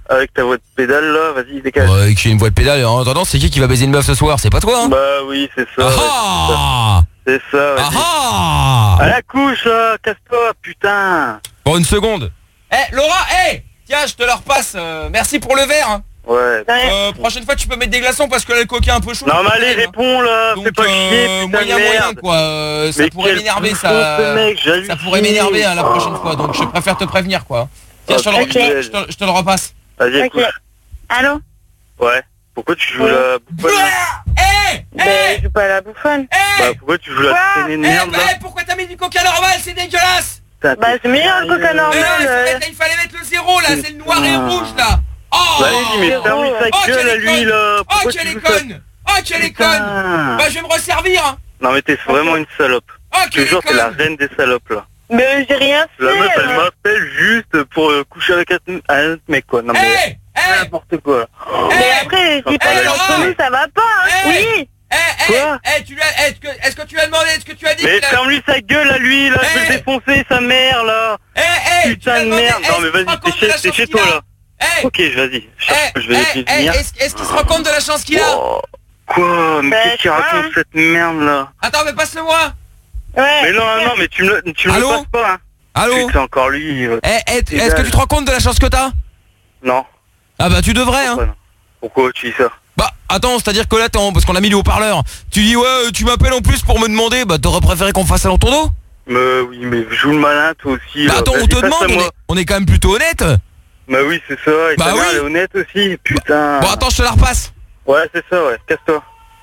Avec ta voix de pédale là, vas-y dégage. Ouais, qui a une voix de pédale. En attendant, c'est qui qui va baiser une meuf ce soir? C'est pas toi, hein? Bah oui, c'est ça. Ah ouais, c'est ça. C'est ça. Ah À la couche là, casse-toi, putain. Bon, une seconde. Eh, Laura, eh hey tiens, je te la repasse. Euh, merci pour le verre. Hein. Ouais. Euh, prochaine fois, tu peux mettre des glaçons parce que là, le coquin est un peu chaud. Non, mais allez, réponds là. Donc, fais pas chier, euh, putain moyen, de merde. moyen, quoi. Euh, ça mais pourrait m'énerver, ça. Ce mec, ça pourrait m'énerver hein, la prochaine fois. Donc, je préfère te prévenir, quoi. Tiens, je, te le, okay. je, te, je, te, je te le repasse. Vas-y, okay. Allô? Ouais. Pourquoi tu joues la bouffonne? Eh Eh je joue pas à la bouffonne. Bah pourquoi tu joues la traînée de merde là? Eh, pourquoi t'as mis du coca normal? C'est dégueulasse. Bah c'est meilleur le coca normal. Il fallait mettre le zéro là, c'est le noir et le rouge là. Oh vas-y mais ferme sa gueule à lui là. Oh qu'elle est conne. Oh qu'elle est conne. Bah je vais me resservir. Non mais t'es vraiment une salope. Je te jure, t'es la reine des salopes là. Mais j'ai rien fait. La meuf elle m'appelle juste pour coucher avec un autre mec quoi. Non mais n'importe quoi. Mais après, si pas l'entendu, ça va pas, hein. Oui. Eh, Quoi eh, tu lui as, est-ce que, est-ce que tu as demandé, est-ce que tu as dit mais ferme-lui sa gueule à lui, là, je vais le défoncer, sa mère, là. Eh, eh, putain de merde. Non, mais vas-y, t'es chez, t'es chez toi, là. Ok, vas-y, je vais les finir. Est-ce est qu'il se rend compte de la chance qu'il a? Quoi? Mais qu'est-ce qu'il raconte, cette merde, là? Attends, mais passe-le-moi. Ouais. Mais non, non, mais tu me le, tu me le passes pas, hein. Allô? C'est encore lui. Eh, est-ce que tu te rends compte de la chance que t'as? Non. Ah bah tu devrais, hein. Pourquoi tu dis ça? Bah attends, c'est-à-dire que là, parce qu'on a mis le haut-parleur, tu dis ouais, tu m'appelles en plus pour me demander, bah t'aurais préféré qu'on fasse ça dans ton dos? Mais oui, mais joue le malin toi aussi. Bah attends, on te demande, on est, on est quand même plutôt honnête. Bah oui, c'est ça, et bah ta oui. mère elle est honnête aussi, putain. Bon attends, je te la repasse. Ouais, c'est ça, ouais, casse-toi.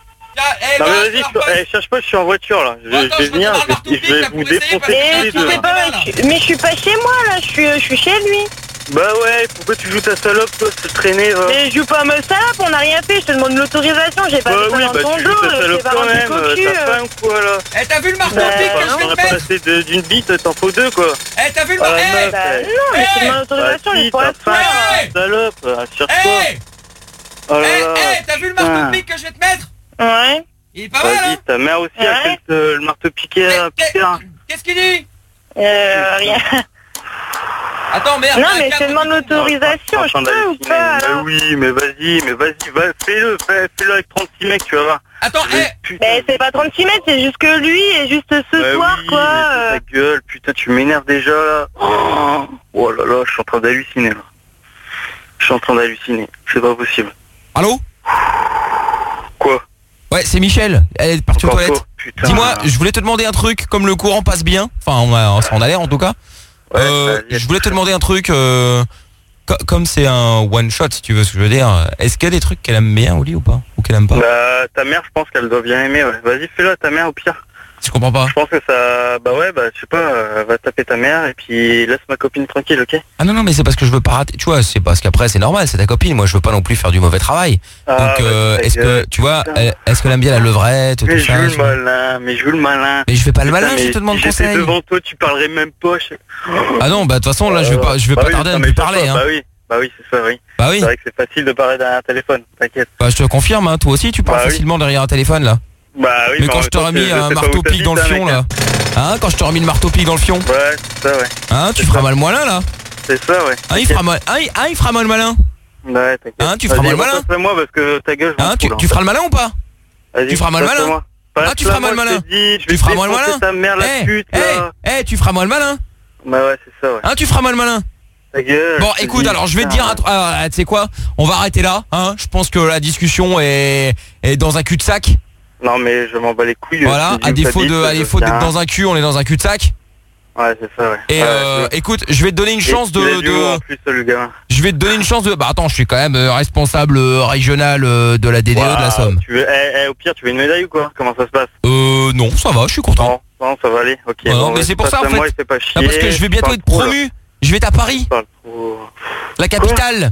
Eh, non bah, mais vas-y, eh, cherche pas, je suis en voiture là. Je, attends, je vais je venir, je vais, je vais vous défoncer tous les deux. Mais je suis pas chez moi là, je suis, je suis chez lui. Bah ouais, pourquoi tu joues ta salope toi, se traîner va. Mais je joue pas à ma salope, on a rien fait, je te demande l'autorisation, j'ai pas bah fait ça oui, dans bah ton tu dos, joues ta c'est salope pas quand un même, truc au cul. t'as faim ou quoi là? Eh t'as vu le marteau bah, pique que je vais te mettre? passer de- d'une bite, t'en faut deux quoi. Eh t'as vu le Ah, marteau? meuf, Bah eh. non, mais je te demande l'autorisation, Bah, j'ai si, pas t'as la faim, faire. salope, ah, cherche-toi. Oh là Eh, là, eh, t'as vu le marteau putain. pique que je vais te mettre? Ouais. Il est pas mal, Vas-y, hein? ta mère aussi a fait le le marteau piqué à putain. Qu'est-ce qu'il dit? Euh, rien. Attends, merde. Non, mais je te demande l'autorisation, je peux ou pas Mais alors? oui, mais vas-y, mais vas-y, va, fais-le, fais- fais-le avec trente-six mecs, tu vas voir. Attends, eh. Mais c'est pas trente-six mètres, c'est juste que lui et juste ce Bah soir oui, quoi. mais euh. ta gueule, putain, tu m'énerves déjà là. Oh, oh là là, je suis en train d'halluciner là. Je suis en train d'halluciner, c'est pas possible. Allô? Quoi? Ouais, c'est Michel, elle est partie aux Encore toilettes. quoi, putain. Dis-moi, je voulais te demander un truc, comme le courant passe bien, enfin on a, ça en a l'air en tout cas. Ouais, euh, je voulais te demander un truc, euh, co- comme c'est un one shot si tu veux ce que je veux dire, est-ce qu'il y a des trucs qu'elle aime bien au lit ou pas? Ou qu'elle aime pas? Bah, ta mère, je pense qu'elle doit bien aimer, ouais. Vas-y, fais-le à ta mère au pire. Je comprends pas. Je pense que ça... Bah ouais, bah je sais pas, euh, va taper ta mère et puis laisse ma copine tranquille, ok? Ah non non mais c'est parce que je veux pas rater, tu vois, c'est parce qu'après c'est normal, c'est ta copine, moi je veux pas non plus faire du mauvais travail. Ah, Donc bah, euh, ta est-ce que, gueule, tu vois, putain. elle- est-ce qu'elle aime bien la levrette, tout Mais je ça? joue le je- malin, mais je joue le malin. Mais je fais pas le malin, Putain, je mais te demande si j'étais conseil. devant toi, tu parlerais même pas. je- Ah non, bah de toute façon là je vais pas, je vais Bah pas oui, tarder à non, ne mais plus parler, cherche hein. pas, Bah oui, bah oui, c'est ça, oui. Bah oui. C'est vrai que c'est facile de parler derrière un téléphone, t'inquiète. Bah je te confirme, hein, toi aussi tu parles Bah oui. facilement derrière un téléphone là. Bah oui, mais mais en quand même je temps, t'aurais mis je un sais pas marteau où pique dans le t'habites, fion mec, là. Hein, quand je t'aurais mis le marteau pique dans le fion. Ouais, c'est ça, ouais. Hein, tu feras mal malin là. C'est ça, ouais. Hein, il fera mal, hein, il- hein, il fera mal malin. Ouais, t'inquiète. Hein, tu feras Vas-y, mal malin. repasse-le-moi parce que ta gueule, je m'en Hein, fous, tu, là. tu feras le malin ou pas? Vas-y, Tu feras mal malin. passe-le-moi. Ah, tu feras mal Passe-le-moi, malin. je te dis, je Tu vais feras mal défoncer malin. ta mère, la Eh, pute, eh, là. eh, tu feras mal malin. Bah ouais, c'est ça, ouais. Hein, tu feras mal malin. Ta gueule. Bon, je te écoute, dis, alors je vais te putain. dire, un tr- ah, tu sais quoi? On va arrêter là. Hein. Je pense que la discussion est, est dans un cul-de-sac. Non, mais je m'en bats les couilles. Voilà, je te dis à où défaut t'habites, de, à je défaut sais d'être rien. dans un cul, on est dans un cul-de-sac. Ouais, c'est ça, ouais. Et Ouais, euh, je- écoute, je vais te donner une Et chance de, il a du de- haut, en plus, le gamin. je vais te donner une chance de. Bah attends, je suis quand même euh, responsable euh, régional euh, de la D D E de la Waouh, Somme. Tu veux, eh, eh, au pire, tu veux une médaille ou quoi? Comment ça se passe? Euh, non, ça va, je suis content. Non, non, ça va aller. Ok. Ouais, non, bon, mais vas-y, c'est pour ça en passe-le-moi fait. et fais pas Ah, chier, parce que je vais tu bientôt parles être trop, là. promu. Je vais être à Paris, Tu parles trop. la capitale.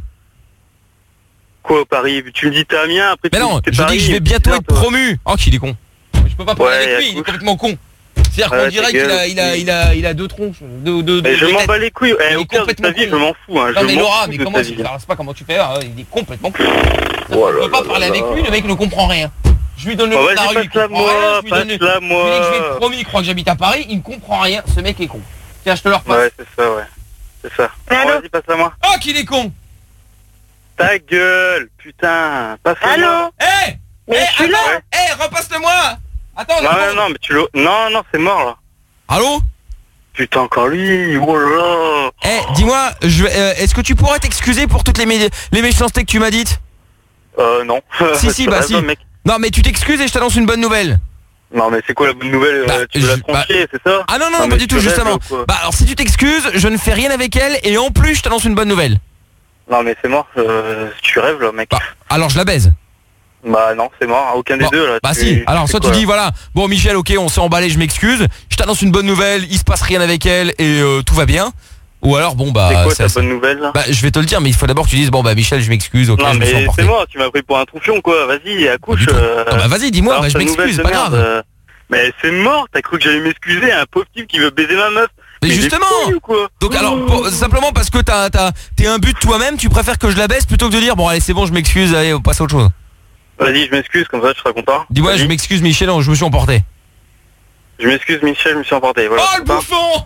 Quoi, Paris? Tu me dis t'es Amiens, après Mais tu me non, dis t'es je dis Paris, que je vais c'est bientôt bizarre, être toi. promu. Oh, qu'il est con. Je peux pas parler Ouais, avec lui, il est écoute. complètement con. C'est-à-dire Ouais, qu'on dirait ta qu'il a, gueule. il a, il a, il a deux tronches, deux, deux, Mais deux je m'en têtes. bats les couilles. Eh, Il au est pire de ta complètement vie, con. je m'en fous. Hein. Non Je mais m'en Laura, fous mais de comment ta tu vie. fais? Je sais pas comment tu fais, hein, il est complètement con. Oh On là peut pas là parler là avec là. lui, le mec ne comprend rien. Je lui donne le Bah, nom de la vas-y, rue, il passe-la comprend rien. moi, Je lui donne le- passe-la je lui dis que je vais être moi. promu, il croit que j'habite à Paris, il ne comprend rien, ce mec est con. Tiens, je te le repasse. Ouais, c'est ça, ouais. C'est ça. Mais Bon, allô vas-y, passe-la moi. Oh, qu'il est con. Ta gueule, putain. Passe-le-moi. Allô? Eh Mais je suis là. Eh, repasse-le-moi. Attends, Non, non, non, mais tu le... Non, non, c'est mort, là. Allô? Putain, encore lui. Oh là là. Eh, dis-moi, je vais- euh, est-ce que tu pourrais t'excuser pour toutes les, mé- les méchancetés que tu m'as dites? Euh, non. Si, si, Tu bah rêves, si. mec. Non, mais tu t'excuses et je t'annonce une bonne nouvelle. Non, mais c'est quoi la bonne nouvelle? Bah, euh, Tu veux la je- trancher, c'est ça? Ah non, non, mais pas du tu tout, rêves, justement. ou quoi? Bah alors si tu t'excuses, je ne fais rien avec elle et en plus je t'annonce une bonne nouvelle. Non, mais c'est mort. euh, Tu rêves, là, mec. Bah, alors je la baise. Bah non, c'est mort. Aucun des Bon, deux, là. Bah Tu- si, alors tu soit fais tu quoi, dis voilà, bon Michel, ok, on s'est emballé, je m'excuse, je t'annonce une bonne nouvelle, il se passe rien avec elle et euh, tout va bien. Ou alors bon bah C'est quoi ça- ta ça- bonne nouvelle, là? Bah je vais te le dire, mais il faut d'abord que tu dises bon bah Michel, je m'excuse, ok, Non, je me suis mais emporté. c'est moi, tu m'as pris pour un troufion, quoi. Vas-y, accouche. euh, Non, bah vas-y, dis-moi, alors bah, je ta m'excuse, nouvelle c'est de pas merde, grave. euh, Mais c'est mort, t'as cru que j'allais m'excuser à un pauvre type qui veut baiser ma meuf. Mais des justement. couilles ou quoi? Donc alors pour- simplement parce que t'as t'as t'es un but toi-même, tu préfères que je la baisse plutôt que de dire bon allez c'est bon, je m'excuse, allez on passe à autre chose. Vas-y, je m'excuse, comme ça je serai content. Dis-moi, Vas-y. je m'excuse Michel, je me suis emporté. Je m'excuse, Michel, je me suis emporté. Voilà, Oh c'est le ça. bouffon.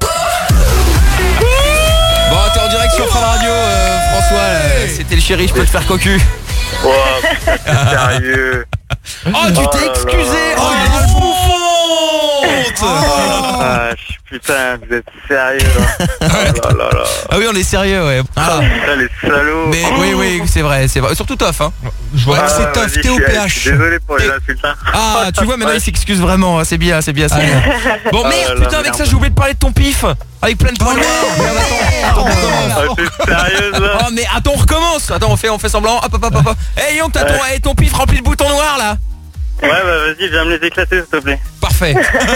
Bon, t'es en direct sur Fun Radio, euh, François, là, c'était le chéri, je peux te faire cocu. Oh, putain, t'es sérieux. Oh, tu t'es excusé. Oh, le bouffon. Ah, putain, vous êtes sérieux là. Oh là là là. Ah oui, on est sérieux, ouais. Ah. Putain, les salauds. Mais oui, oui, c'est vrai, c'est vrai. Surtout Toff, hein. Je vois Ah, que c'est Toff, vas-y, T O je P suis- H. je suis Désolé pour les insultes. hein. Ah, tu vois, maintenant Ouais. il s'excuse vraiment, c'est bien, c'est bien, c'est bien. Bon, Ah, merde, la putain, avec merde. ça, j'ai oublié de parler de ton pif. Avec plein de points noirs. Merde, attends, attends, on Ah, recommence. t'es sérieuse là. Oh, mais attends, on recommence. Attends, on fait, on fait semblant. Hop, hop, hop, hop. Hey, Young, t'as ton, Ouais. hey, ton pif rempli de boutons noirs là. Ouais, bah vas-y, viens me les éclater s'il te plaît. Parfait.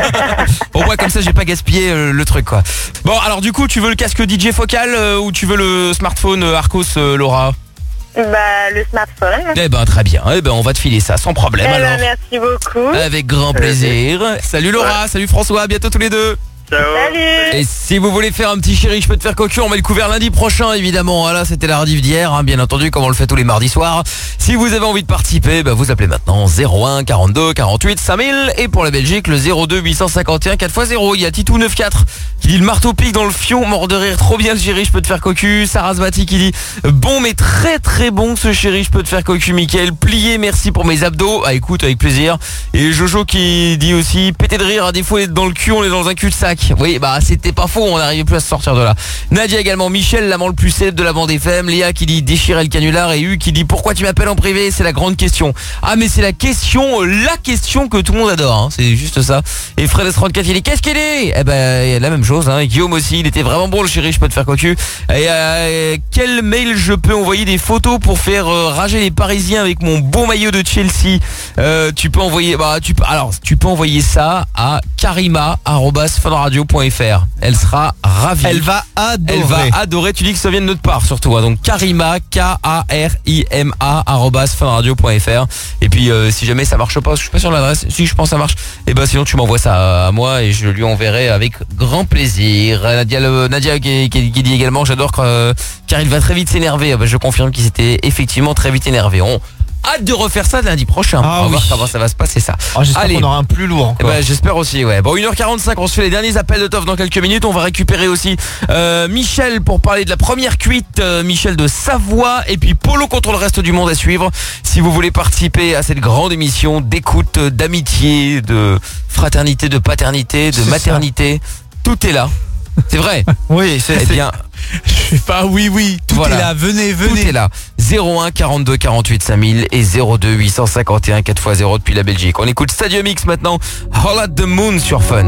Au moins comme ça j'ai pas gaspillé euh, le truc quoi. Bon alors du coup tu veux le casque D J focal euh, ou tu veux le smartphone euh, Arcos euh, Laura? Bah, le smartphone. Eh ben très bien, eh ben on va te filer ça sans problème Eh ben, alors. merci beaucoup. Avec grand plaisir. Salut Laura, salut François, à bientôt tous les deux. Ciao. Et si vous voulez faire un petit chéri, je peux te faire cocu, on met le couvert lundi prochain évidemment. Voilà, c'était la rediff d'hier, hein, bien entendu, comme on le fait tous les mardis soirs. Si vous avez envie de participer, bah, vous appelez maintenant zéro un quarante-deux quarante-huit cinq mille. Et pour la Belgique, le zéro deux huit cent cinquante et un quatre fois zéro. Il y a Titou neuf-quatre qui dit le marteau pique dans le fion, mort de rire, trop bien le chéri, je peux te faire cocu. Sarasvati qui dit bon mais très très bon ce chéri, je peux te faire cocu. Mickaël, plié, merci pour mes abdos. Ah écoute, avec plaisir. Et Jojo qui dit aussi pété de rire, à défaut d'être dans le cul, on est dans un cul-de-sac. Oui, bah c'était pas faux, on n'arrivait plus à se sortir de là. Nadia également, Michel, l'amant le plus célèbre de la bande F M, Léa qui dit déchirer le canular et U qui dit pourquoi tu m'appelles en privé, c'est la grande question. Ah mais c'est la question, la question que tout le monde adore, hein. C'est juste ça. Et Fred S trente-quatre il dit qu'est-ce qu'il est? Eh ben la même chose, hein. Et Guillaume aussi, il était vraiment bon le chéri, je peux te faire cocu. Et euh, quel mail je peux envoyer des photos pour faire euh, rager les Parisiens avec mon beau maillot de Chelsea? euh, Tu peux envoyer, bah tu peux, alors tu peux envoyer ça à karima arobase funradio point f r. Elle sera ravie. Elle va adorer. Elle va adorer. Tu dis que ça vient de notre part surtout, hein. Donc Karima, K A R I M A arobase funradio point f r. Et puis euh, si jamais ça marche pas, je suis pas sur l'adresse. Si je pense que ça marche, et ben sinon tu m'envoies ça à moi et je lui enverrai avec grand plaisir. Nadia, le- Nadia qui, qui- qui dit également j'adore euh, car il va très vite s'énerver. Ah ben, je confirme qu'il s'était effectivement très vite énervé. On hâte de refaire ça lundi prochain. Ah on va oui. voir comment ça va se passer ça. Oh, j'espère qu'on aura un plus lourd Eh encore. ben, j'espère aussi, ouais. Bon, une heure quarante-cinq, on se fait les derniers appels de Toff dans quelques minutes. On va récupérer aussi euh, Michel pour parler de la première cuite, euh, Michel de Savoie, et puis Polo contre le reste du monde à suivre. Si vous voulez participer à cette grande émission d'écoute, euh, d'amitié, de fraternité, de paternité, de C'est maternité, tout est là. C'est vrai. Oui, c'est Eh bien, Je sais pas, oui, oui, tout Voilà. est là, venez, tout venez. est là. zéro un quarante-deux quarante-huit cinq mille et zéro deux huit cent cinquante et un quatre fois zéro depuis la Belgique. On écoute Stadium X maintenant. All at the Moon sur Fun.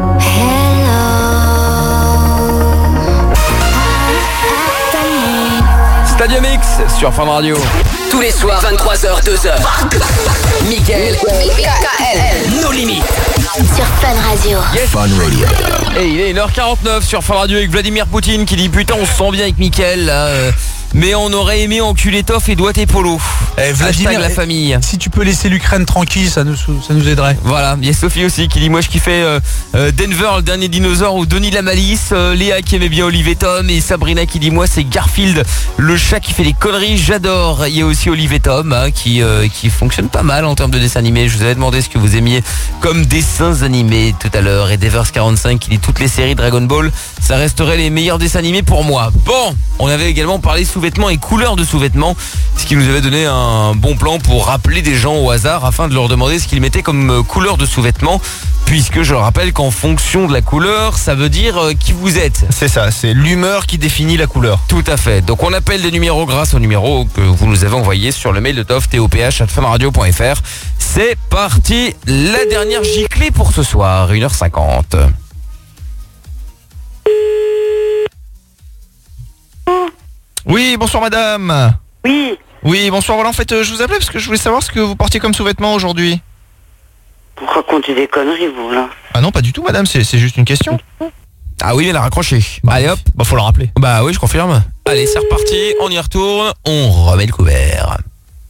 Stadium X sur Fun Radio. Tous les soirs, vingt-trois heures, deux heures. Mickaël, nos limites. Sur Fun Radio. Yes. Fun Radio. Et il est une heure quarante-neuf sur Fun Radio avec Vladimir Poutine qui dit putain on se sent bien avec Mickaël là, euh, mais on aurait aimé enculer Toff et Doigt et Polo. Eh, Vladimir, Hashtag la famille. Si tu peux laisser l'Ukraine tranquille, ça nous, ça nous aiderait. Voilà, il y a Sophie aussi qui dit moi je kiffais euh, euh, Denver, le dernier dinosaure, ou Denis la Malice, euh, Léa qui aimait bien Olive et Tom, et Sabrina qui dit moi c'est Garfield, le chat qui fait des conneries, j'adore. Il y a aussi Olive et Tom hein, qui, euh, qui fonctionne pas mal en termes de dessins animés. Je vous avais demandé ce que vous aimiez comme dessins animés tout à l'heure, et Devers quarante-cinq qui dit toutes les séries Dragon Ball, ça resterait les meilleurs dessins animés pour moi. Bon, on avait également parlé sous-vêtements et couleurs de sous-vêtements, ce qui nous avait donné un bon plan pour rappeler des gens au hasard afin de leur demander ce qu'ils mettaient comme couleur de sous-vêtements, puisque je rappelle qu'en fonction de la couleur, ça veut dire euh, qui vous êtes. C'est ça, c'est l'humeur qui définit la couleur. Tout à fait. Donc on appelle des numéros grâce au numéro que vous nous avez envoyé sur le mail de Toff, T O P H arobase fun radio point F R. C'est parti, la dernière giclée pour ce soir, une heure cinquante. Oui, bonsoir madame. Oui. Oui, bonsoir, voilà, en fait, euh, je vous appelais parce que je voulais savoir ce que vous portiez comme sous-vêtements aujourd'hui. Vous racontez des conneries, vous, là. Ah non, pas du tout, madame, c'est c'est juste une question. Ah oui, elle a raccroché. Bah, Allez hop. Bah, faut le rappeler. Bah oui, je confirme. Allez, c'est reparti, on y retourne, on remet le couvert.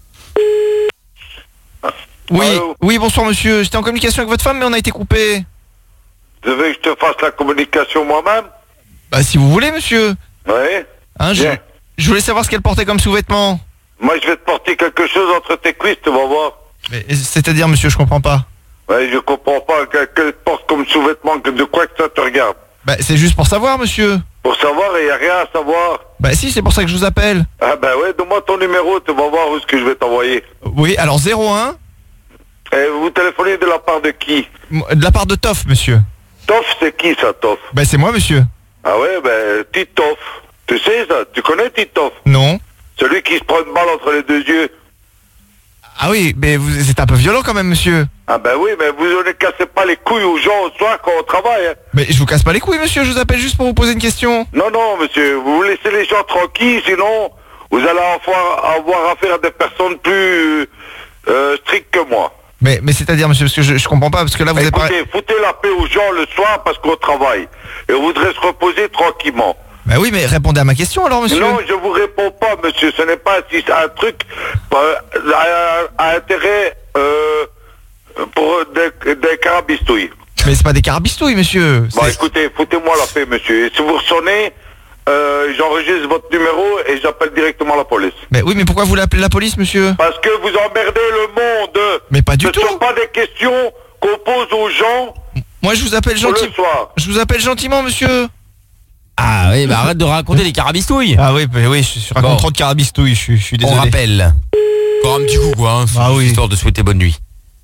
Oui, oui, bonsoir monsieur, j'étais en communication avec votre femme mais on a été coupé. Vous veux que je te fasse la communication moi-même? Bah si vous voulez monsieur. Oui. Hein, je, je voulais savoir ce qu'elle portait comme sous-vêtements. Moi je vais te porter quelque chose entre tes cuisses, tu vas voir. Mais c'est-à-dire monsieur, je comprends pas. Ouais, je comprends pas qu'elle porte comme sous-vêtement, que de quoi que ça te regarde. Bah c'est juste pour savoir monsieur. Pour savoir, il n'y a rien à savoir. Bah si, c'est pour ça que je vous appelle. Ah bah ouais, donne-moi ton numéro, tu vas voir où est-ce que je vais t'envoyer. Oui, alors zéro un. Et vous téléphonez de la part de qui? De la part de Toff monsieur. Toff, c'est qui ça, Toff? Bah c'est moi monsieur. Ah ouais, ben Titoff. Tu sais ça? Tu connais Titoff? Non. Celui qui se prend une balle entre les deux yeux. Ah oui, mais vous êtes un peu violent quand même monsieur. Ah ben oui, mais vous ne cassez pas les couilles aux gens au soir quand on travaille. Hein. Mais je vous casse pas les couilles monsieur, je vous appelle juste pour vous poser une question. Non, non monsieur, vous laissez les gens tranquilles, sinon vous allez avoir, avoir affaire à des personnes plus euh, strictes que moi. Mais, mais c'est-à-dire monsieur, parce que je, je comprends pas, parce que là vous Écoutez, êtes pas... foutez la paix aux gens le soir parce qu'on travaille. Et on voudrait se reposer tranquillement. Bah oui, mais répondez à ma question alors monsieur. Non, je vous réponds pas monsieur, ce n'est pas si c'est un truc euh, à, à intérêt euh, pour des, des carabistouilles. Mais c'est pas des carabistouilles monsieur. Bon écoutez, foutez-moi la paix monsieur. Et si vous ressonnez, euh, j'enregistre votre numéro et j'appelle directement la police. Mais oui, mais pourquoi vous l'appelez la police monsieur? Parce que vous emmerdez le monde. Mais pas du Ce tout. ne sont pas des questions qu'on pose aux gens. Moi je vous appelle gentiment. Je vous appelle gentiment monsieur. Ah oui, bah arrête de raconter des carabistouilles. Ah oui, bah oui, je, je raconte Bon. trop de carabistouilles, je, suis- je suis désolé. On rappelle. Encore un petit coup quoi, hein, Ah oui. histoire de souhaiter bonne nuit.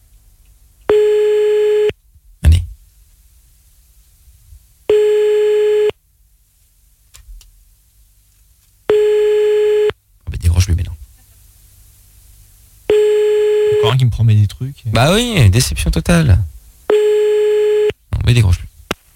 Allez. Oh, bah, décroche-lui maintenant. Encore un qui me promet des trucs. Bah oui, déception totale. Non, mais décroche-lui.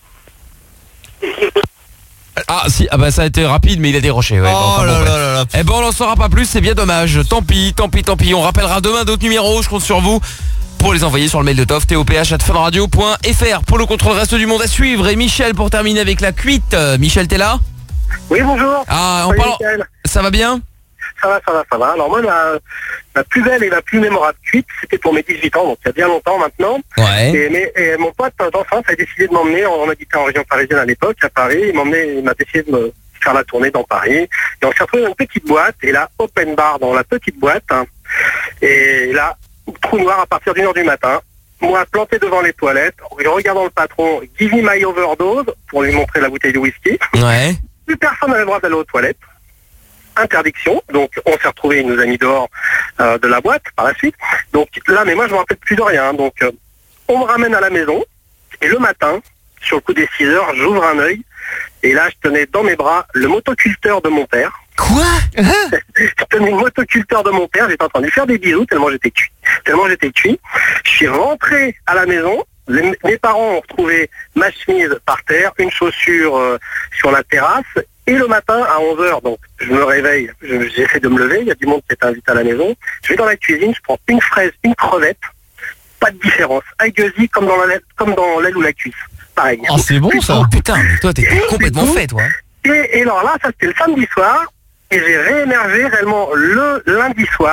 Ah si, ah bah ça a été rapide mais il a déroché. Ouais, Oh bon, enfin, là bon, là bref. là là. Eh ben on n'en saura pas plus, c'est bien dommage. Tant pis, tant pis, tant pis. On rappellera demain d'autres numéros, je compte sur vous pour les envoyer sur le mail de Toff, T O P H arobase fun radio point F R. Pour le contrôle reste du monde à suivre. Et Michel pour terminer avec la cuite. Euh, Michel, t'es là? Oui, bonjour. Ah, en Salut, parlant... Michael. Ça va bien? Ça va, ça va, ça va. Alors moi, la, la plus belle et la plus mémorable cuite, c'était pour mes dix-huit ans, donc il y a bien longtemps maintenant. Ouais. Et, mais, et mon pote d'enfance a décidé de m'emmener, on habitait en région parisienne à l'époque, à Paris, il m'emmenait, il m'a décidé de me faire la tournée dans Paris. Et on s'est retrouvé dans une petite boîte, et là, open bar dans la petite boîte. Hein. Et là, trou noir à partir d'une heure du matin. Moi, planté devant les toilettes, en regardant le patron, give me my overdose, pour lui montrer la bouteille de whisky. Ouais. Plus personne n'avait le droit d'aller aux toilettes. Interdiction. Donc, on s'est retrouvés, il nous a mis dehors euh, de la boîte par la suite. Donc là, mais moi, je me rappelle plus de rien. Donc, euh, on me ramène à la maison. Et le matin, sur le coup des six heures, j'ouvre un œil. Et là, je tenais dans mes bras le motoculteur de mon père. Quoi? Je tenais le motoculteur de mon père. J'étais en train de lui faire des bisous tellement j'étais cuit. Tellement j'étais cuit. Je suis rentré à la maison. Les- mes parents ont retrouvé ma chemise par terre, une chaussure euh, sur la terrasse. Et le matin, à onze heures, donc je me réveille, je- j'essaie de me lever, il y a du monde qui est invité à la maison. Je vais dans la cuisine, je prends une fraise, une crevette, pas de différence. Aiguesi comme dans la l'aile, comme dans l'aile ou la cuisse. Pareil. Oh, c'est bon ça. Oh putain, mais toi t'es complètement tout. fait toi. Et, et alors là, ça c'était le samedi soir, et j'ai réémergé réellement le lundi soir,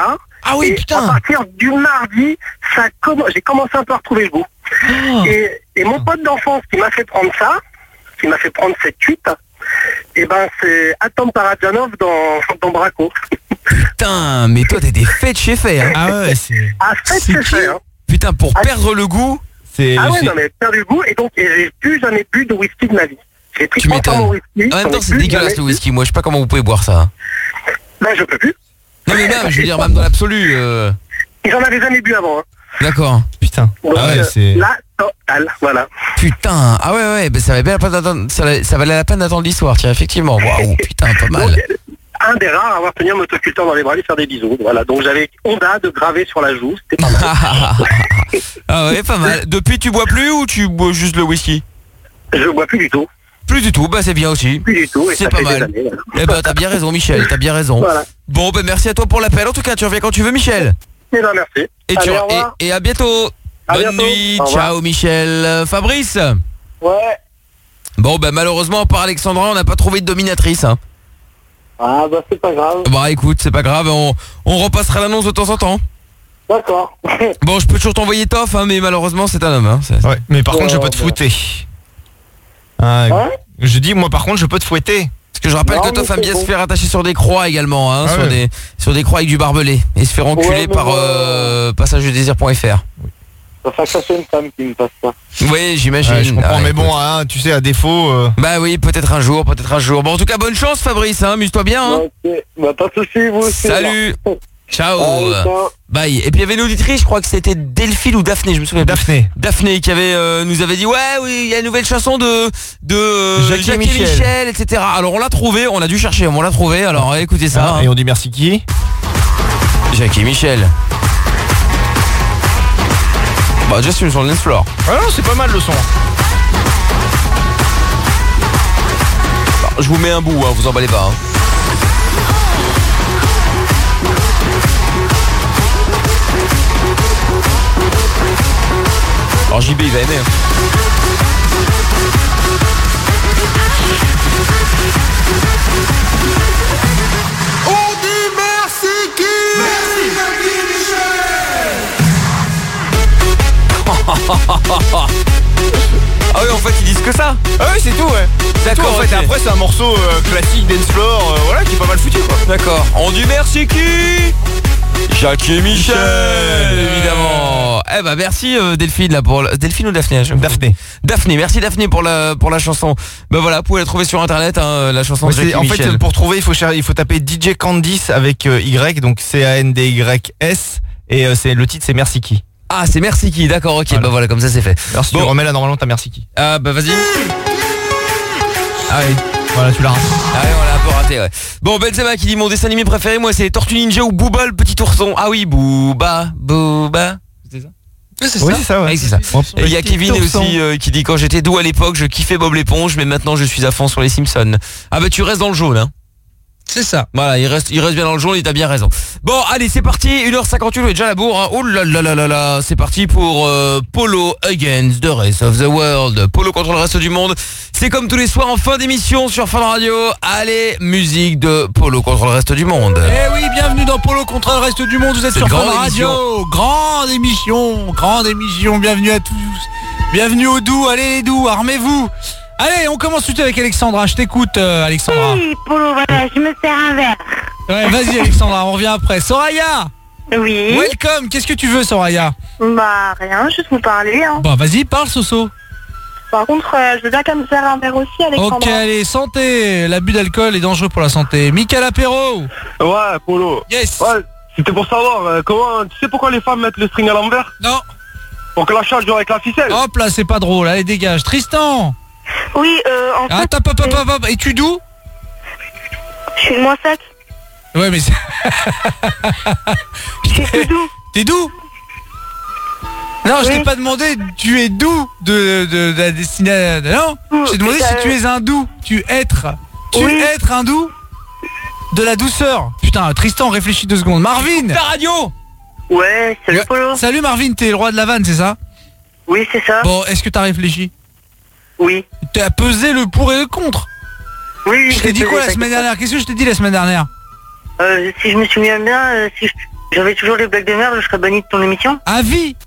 Ah oui, et putain. à partir du mardi, ça comm- j'ai commencé un peu à retrouver le goût. Oh. Et, et mon pote d'enfance qui m'a fait prendre ça, qui m'a fait prendre cette cuite, et ben c'est Atom Paradjanov dans, dans Braco. Putain, mais toi t'es des faits de chez fait. Hein. Ah ouais, c'est... Ah, fait c'est fait, hein. Putain, pour Ah, perdre le goût, c'est... Ah ouais, c'est- non mais perdu le goût, et donc et j'ai plus jamais bu de whisky de ma vie. J'ai pris tu trois fois mon m'étonnes. whisky. En même j'en temps, ai c'est plus dégueulasse jamais le bu. whisky. Moi, je sais pas comment vous pouvez boire ça. Ben je peux plus. Non mais même, je veux dire, même dans l'absolu. euh, Et j'en avais jamais bu avant. Hein. D'accord. Putain. Donc, Ah ouais, euh, c'est... la totale, voilà. Putain. Ah ouais, ouais. Ben, ça valait bien la peine d'attendre. Ça, valait- ça valait la peine d'attendre l'histoire. Tiens, effectivement. Waouh. Putain, pas mal. Donc, un des rares à avoir tenu un motoculteur dans les bras et faire des bisous. Voilà, donc j'avais Honda de graver sur la joue, c'était pas mal. Ah ouais, pas mal. Depuis, tu bois plus ou tu bois juste le whisky? Je bois plus du tout. Plus du tout. Bah c'est bien aussi. Plus du tout, et C'est ça pas fait des mal. années, voilà. Eh ben, t'as bien raison, Michel. T'as bien raison. Voilà. Bon, ben merci à toi pour l'appel. En tout cas, tu reviens quand tu veux, Michel. Eh ben merci. Et, Allez, tu, au revoir. et, et à bientôt. À Bonne bientôt. nuit. Au revoir. Ciao, Michel. Euh, Fabrice. Ouais. Bon, ben malheureusement, par Alexandra, on n'a pas trouvé de dominatrice. Hein. Ah bah c'est pas grave. Bah écoute, c'est pas grave. On, on repassera l'annonce de temps en temps. D'accord. Bon, je peux toujours t'envoyer Toff, hein, mais malheureusement, c'est un homme. Hein. C'est- Ouais, mais par Ouais, contre, je peux te bah. fouetter. Ah, Hein je dis, moi, par contre, je peux te fouetter. Parce que je rappelle Non, que mais Toff aime c'est bien bon. se faire attacher sur des croix également, hein, Ah sur, ouais. des, sur des croix avec du barbelé. Et se faire enculer Ouais, mais par moi- euh, passagedésir point F R. Ça fait que ça c'est une femme qui me passe ça. Oui, j'imagine. Ouais, je comprends, Ah, mais écoute. bon, hein, tu sais, à défaut... euh, Bah oui, peut-être un jour, peut-être un jour. Bon, en tout cas, bonne chance, Fabrice, hein, amuse-toi bien. Hein. Ok, bah pas de soucis, vous aussi. Salut. Ciao. Allez, ciao. Bye. Et puis il y avait une auditrice, je crois que c'était Delphine ou Daphné, je me souviens plus. Daphné. Daphné qui avait euh, nous avait dit ouais oui il y a une nouvelle chanson de de euh, Jackie et et Michel. Michel, et cetera. Alors on l'a trouvé, on a dû chercher, on l'a trouvé. Alors écoutez ça. Ah, hein. et on dit merci qui? Jackie et Michel. Bah just une sur le dance floor. Ah non, c'est pas mal le son. Bah, je vous mets un bout, hein, vous emballez pas. Hein. Alors J B il va aimer. Hein. On dit merci qui? Merci Jackie Ah oui en fait ils disent que ça. Ah oui, c'est tout, ouais. C'est tout, D'accord, en fait. ok. Et après, c'est un morceau euh, classique dance floor, euh, voilà, qui est pas mal foutu, quoi. D'accord. On dit merci qui? Jackie et Michel, évidemment. Eh bah merci euh, Delphine là pour le- Delphine ou Daphné? Je- Daphné. Daphné, merci Daphné pour la pour la chanson. Bah voilà, vous pouvez la trouver sur internet hein, la chanson Ouais, de Jackie c'est- et en fait, Michel. pour trouver, il faut, cher- il faut taper D J Candice avec euh, Y, donc C A N D Y S, et euh, c'est le titre, c'est Merci qui. Ah c'est merci qui, d'accord, ok, Voilà. bah voilà comme ça c'est fait. Alors si Bon. tu remets là, normalement, t'as Merci qui. Ah bah vas-y. Ah oui, voilà, tu l'as raté. Ah ouais, on l'a un peu raté, ouais. Bon, Benzema qui dit mon dessin animé préféré, moi c'est Tortue Ninja ou Booba le petit ourson. Ah oui, Booba, Booba. C'est ça? c'est Oui, ça. c'est ça, ouais. Oui, c'est ça. Et il y a Petit Kevin ourson. aussi euh, qui dit quand j'étais doux à l'époque, je kiffais Bob l'éponge, mais maintenant je suis à fond sur les Simpsons. Ah bah tu restes dans le jaune, hein. C'est ça. Voilà, il reste, il reste bien dans le jaune, il t'a bien raison. Bon, allez, c'est parti, une heure cinquante-huit, on est déjà à la bourre, hein. Oh là là là là là, c'est parti pour euh, Polo Against the Rest of the World. Polo contre le reste du monde. C'est comme tous les soirs en fin d'émission sur Fun Radio. Allez, musique de Polo contre le reste du monde. Eh oui, bienvenue dans Polo contre le reste du monde, vous êtes C'est sur une Fun grande Radio. Grande émission, grande émission, bienvenue à tous. Bienvenue aux doux, allez les doux, armez-vous. Allez, on commence tout de suite avec Alexandra, je t'écoute euh, Alexandra. Oui, Polo, voilà, je me sers un verre. Ouais, vas-y Alexandra, on revient après. Soraya, Oui. welcome, qu'est-ce que tu veux Soraya? Bah rien, juste vous parler. Hein. Bon, vas-y, parle Soso. Par contre, euh, je veux bien qu'elle me serre un verre aussi, Alexandra. Ok, allez, santé. L'abus d'alcool est dangereux pour la santé. Michael Apéro. Ouais, Polo. Yes. Ouais, c'était pour savoir euh, comment. Tu sais pourquoi les femmes mettent le string à l'envers? Non. Pour que la charge dure avec la ficelle. Hop là, c'est pas drôle. Allez, dégage. Tristan. Oui, euh, en fait... Attends, hop, hop, hop, hop. Et tu d'où? Je suis de moins sec. Ouais, mais c'est... Je suis d'où? T'es d'où? Non, je Oui. t'ai pas demandé tu es d'où de, de, de la destination. Non, Ouh, je t'ai demandé euh, si tu es un doux. Tu être. Tu Oui. être un doux. De la douceur. Putain, Tristan, réfléchis deux secondes. Marvin. Ta radio. Ouais, salut Polo. Salut Marvin, t'es le roi de la vanne, c'est ça? Oui, c'est ça. Bon, est-ce que t'as réfléchi? Oui. T'as pesé le pour et le contre. Oui, Je t'ai dit quoi la semaine dernière? Qu'est-ce que je t'ai dit la semaine dernière? euh, Si je me souviens bien, euh, si je, J'avais toujours les blagues de merde, je serais banni de ton émission. À vie.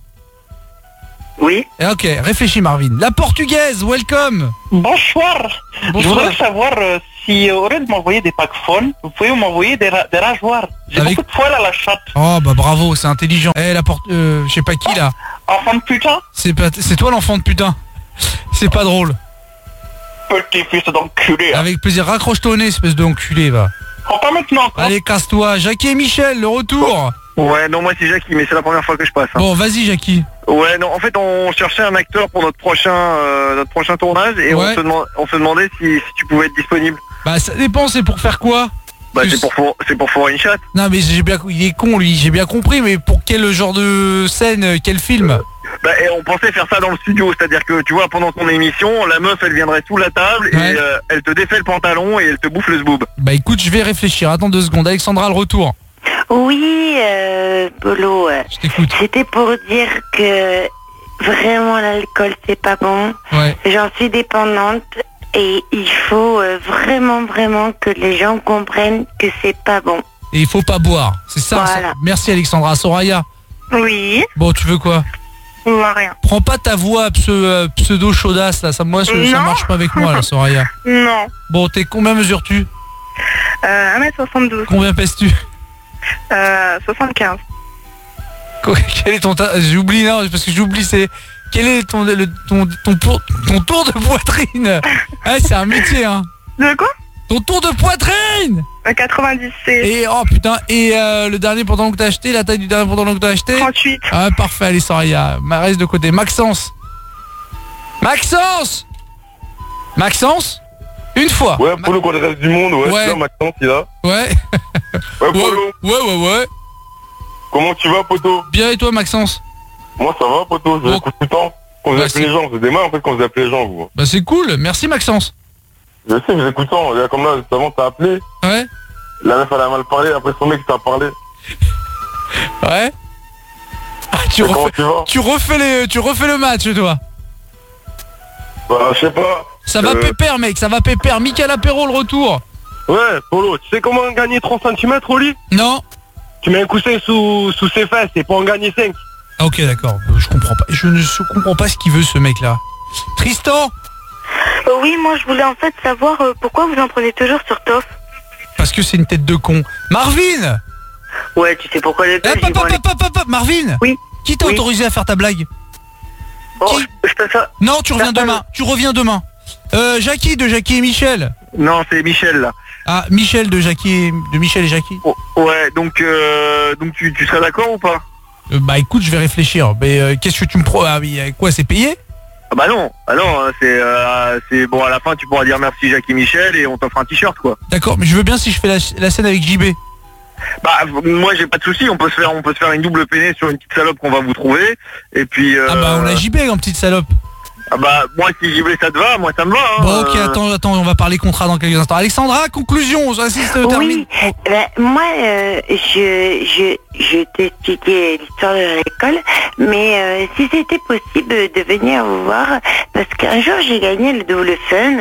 Oui. Et ok, réfléchis Marvin. La portugaise, welcome. Bonsoir. Bonsoir. Je voudrais savoir euh, si au lieu de m'envoyer des packs phones, vous pouvez m'envoyer des, ra des rasoirs. J'ai Avec- beaucoup de poils à la chatte. Oh bah bravo, c'est intelligent. Eh la porte, euh, je sais pas qui là. Enfant de putain. C'est pas, c'est toi l'enfant de putain. C'est pas drôle. Petit fils d'enculé. hein. Avec plaisir, raccroche-toi au nez, espèce d'enculé va. Oh, pas maintenant. quoi. Allez, casse-toi. Jackie et Michel, le retour. Ouais, non, moi c'est Jackie, mais c'est la première fois que je passe. hein. Bon, vas-y Jackie. Ouais, non, en fait, on cherchait un acteur pour notre prochain, euh, notre prochain tournage et Ouais. on, se deman- on se demandait si, si tu pouvais être disponible. Bah ça dépend, c'est pour faire quoi? Bah, c'est pour, for- c'est pour fourrer une chatte. Non mais j'ai bien, il est con lui, j'ai bien compris, mais pour quel genre de scène, euh, quel film? Bah, et on pensait faire ça dans le studio, c'est-à-dire que tu vois, pendant ton émission, la meuf elle viendrait sous la table Ouais. et euh, elle te défait le pantalon et elle te bouffe le zboob. Bah écoute, je vais réfléchir, attends deux secondes. Alexandra, le retour. Oui, euh, Polo, euh, c'était pour dire que vraiment l'alcool c'est pas bon. Ouais. J'en suis dépendante et il faut euh, vraiment vraiment que les gens comprennent que c'est pas bon. Et il faut pas boire, c'est ça, Voilà. ça. Merci Alexandra. Soraya. Oui. Bon, tu veux quoi? Rien. Prends pas ta voix pseu- euh, pseudo chaudasse là, ça, moi, ça, ça Non. marche pas avec moi là, Soraya. Non. Bon, t'es combien mesures-tu? Euh, un mètre soixante-douze. Combien pèses-tu? Euh, soixante-quinze. Quel est ton ta- j'oublie non parce que j'oublie c'est quel est ton le, ton ton pour- ton tour de poitrine? Ah, c'est un métier hein. De quoi? Ton tour de poitrine. Euh, quatre-vingt-dix-sept. Et oh putain, et euh, le dernier pantalon que t'as acheté, la taille du dernier pantalon que t'as acheté? trente-huit. Ah parfait, allez Soraya, ma reste de côté. Maxence. Maxence. Maxence. Une fois. Ouais, Polo contre le reste du monde, ouais. Ouais. C'est là, Maxence, il est là. Ouais. Ouais, Polo. Ouais, ouais, ouais. Comment tu vas, poto? Bien et toi Maxence? Moi, ça va, poto. Je vous écoute tout le temps. Quand vous Bah, appelez c'est- les gens, vous êtes mal en fait quand vous appelez les gens, vous. Bah c'est cool, merci Maxence. Je sais, vous écoutez, regarde comme là, juste avant, t'as appelé. Ouais. La meuf, elle a mal parlé, après son mec t'a parlé. Ouais. Ah, tu Et comment refais, tu vas tu refais les, tu refais le match toi. Bah, je sais pas. Ça va Euh, pépère mec, ça va pépère. Michael Apéro le retour. Ouais, Polo, tu sais comment gagner trois centimètres au lit? Non. Tu mets un coussin sous, sous ses fesses et pour en gagner cinq. Ah, ok d'accord, Euh, je comprends pas. Je ne se- comprends pas ce qu'il veut ce mec là. Tristan. Euh, oui, moi je voulais en fait savoir euh, pourquoi vous en prenez toujours sur Toff. Parce que c'est une tête de con. Marvin. Ouais, tu sais pourquoi les Hop, hop, hop, hop, hop, hop, Marvin. Oui. Qui t'a Oui. autorisé à faire ta blague? Qui je peux faire... Non, tu reviens demain. Tu reviens demain. Euh, Jackie de Jackie et Michel. Non, c'est Michel là. Ah, Michel de Jackie et... de Michel et Jackie. Oh, ouais, donc euh, donc tu, tu serais d'accord ou pas? Euh, bah écoute, je vais réfléchir. Mais euh, qu'est-ce que tu me pro... Ah oui, euh, quoi, c'est payé? Ah bah non, ah non, hein, c'est euh, c'est bon, à la fin tu pourras dire merci Jackie Michel et on t'offre un t-shirt quoi. D'accord, mais je veux bien si je fais la, la scène avec J B. Bah moi j'ai pas de souci, on peut se faire on peut se faire une double peinée sur une petite salope qu'on va vous trouver et puis euh, Ah bah on a J B en petite salope. ah bah moi si J B ça te va, moi ça me va hein, Bon ok, euh. attends, attends, on va parler contrat dans quelques instants. Alexandra, conclusion, j'assiste, termine. Oui, ben, moi, euh, je, je, je t'expliquais l'histoire de l'école, mais euh, si c'était possible de venir vous voir, parce qu'un jour j'ai gagné le double fun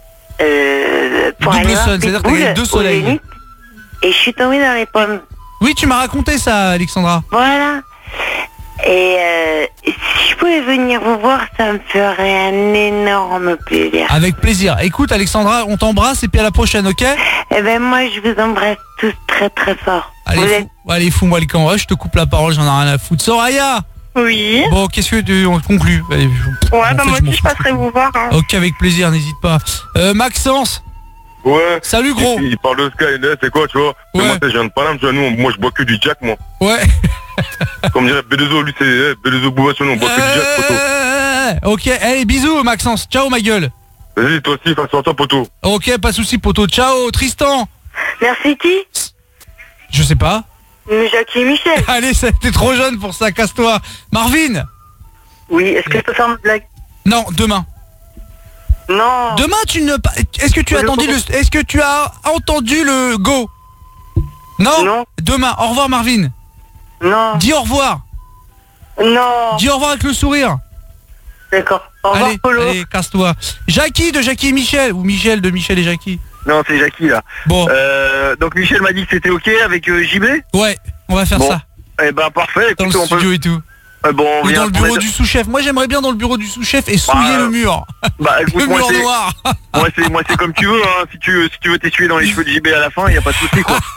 euh, pour Double aller voir sun, c'est-à-dire que t'as Pitbull gagné deux au soleils. Zénith, et je suis tombée dans les pommes. Oui, tu m'as raconté ça, Alexandra. Voilà. Et euh, si je pouvais venir vous voir, ça me ferait un énorme plaisir. Avec plaisir. Écoute Alexandra, on t'embrasse et puis à la prochaine, ok? Eh ben moi, je vous embrasse tous très très fort. Allez, Vous fou, êtes- allez, fous-moi le camp. Ouais, je te coupe la parole, j'en ai rien à foutre. Soraya. Oui. Bon, qu'est-ce que tu... On conclut. Allez, je- Ouais, en bah fait, moi je m'en aussi je fous. passerai vous voir. hein. Ok, avec plaisir, n'hésite pas. Euh, Maxence. Ouais. Salut gros. Il, il parle de Sky, là, c'est quoi, tu vois? Ouais. Moi, je viens de Paname, tu vois, nous, on- moi, je bois que du Jack, moi. Ouais. Comme dirait B deux O, lui, c'est eh, B deux O Bouvation, on boit que du Jack, poto. Euh, ok, allez, bisous Maxence. Ciao ma gueule. Vas-y, toi aussi, face sur toi, poto. Ok, pas de soucis poto. Ciao Tristan. Merci qui? Je sais pas. Jackie et Michel. Allez, ça, t'es trop jeune pour ça, casse-toi. Marvin. Oui, est-ce que je peux faire ma blague? Non, demain. Non. Demain, tu ne pas. Est-ce que tu as entendu le. Est-ce que tu as entendu le go? Non. Non. Demain. Au revoir, Marvin. Non. Dis au revoir. Non. Dis au revoir avec le sourire. D'accord. Au revoir, Allez, Polo. allez, casse-toi. Jackie de Jackie et Michel ou Michel de Michel et Jackie. Non, c'est Jackie là. Bon. Euh, donc Michel m'a dit que c'était ok avec euh, J B. Ouais. On va faire Bon. ça. Eh ben parfait. Dans Écoute, le on studio peut... et tout. Eh bon, on Ou vient dans le pour bureau les- du sous-chef. Moi j'aimerais bien dans le bureau du sous-chef et souiller Bah, le mur. Bah écoute, Le moi mur c'est... noir. moi c'est moi c'est comme tu veux, hein. Si tu si tu veux t'essuyer dans les cheveux de J B à la fin, y a pas de souci quoi.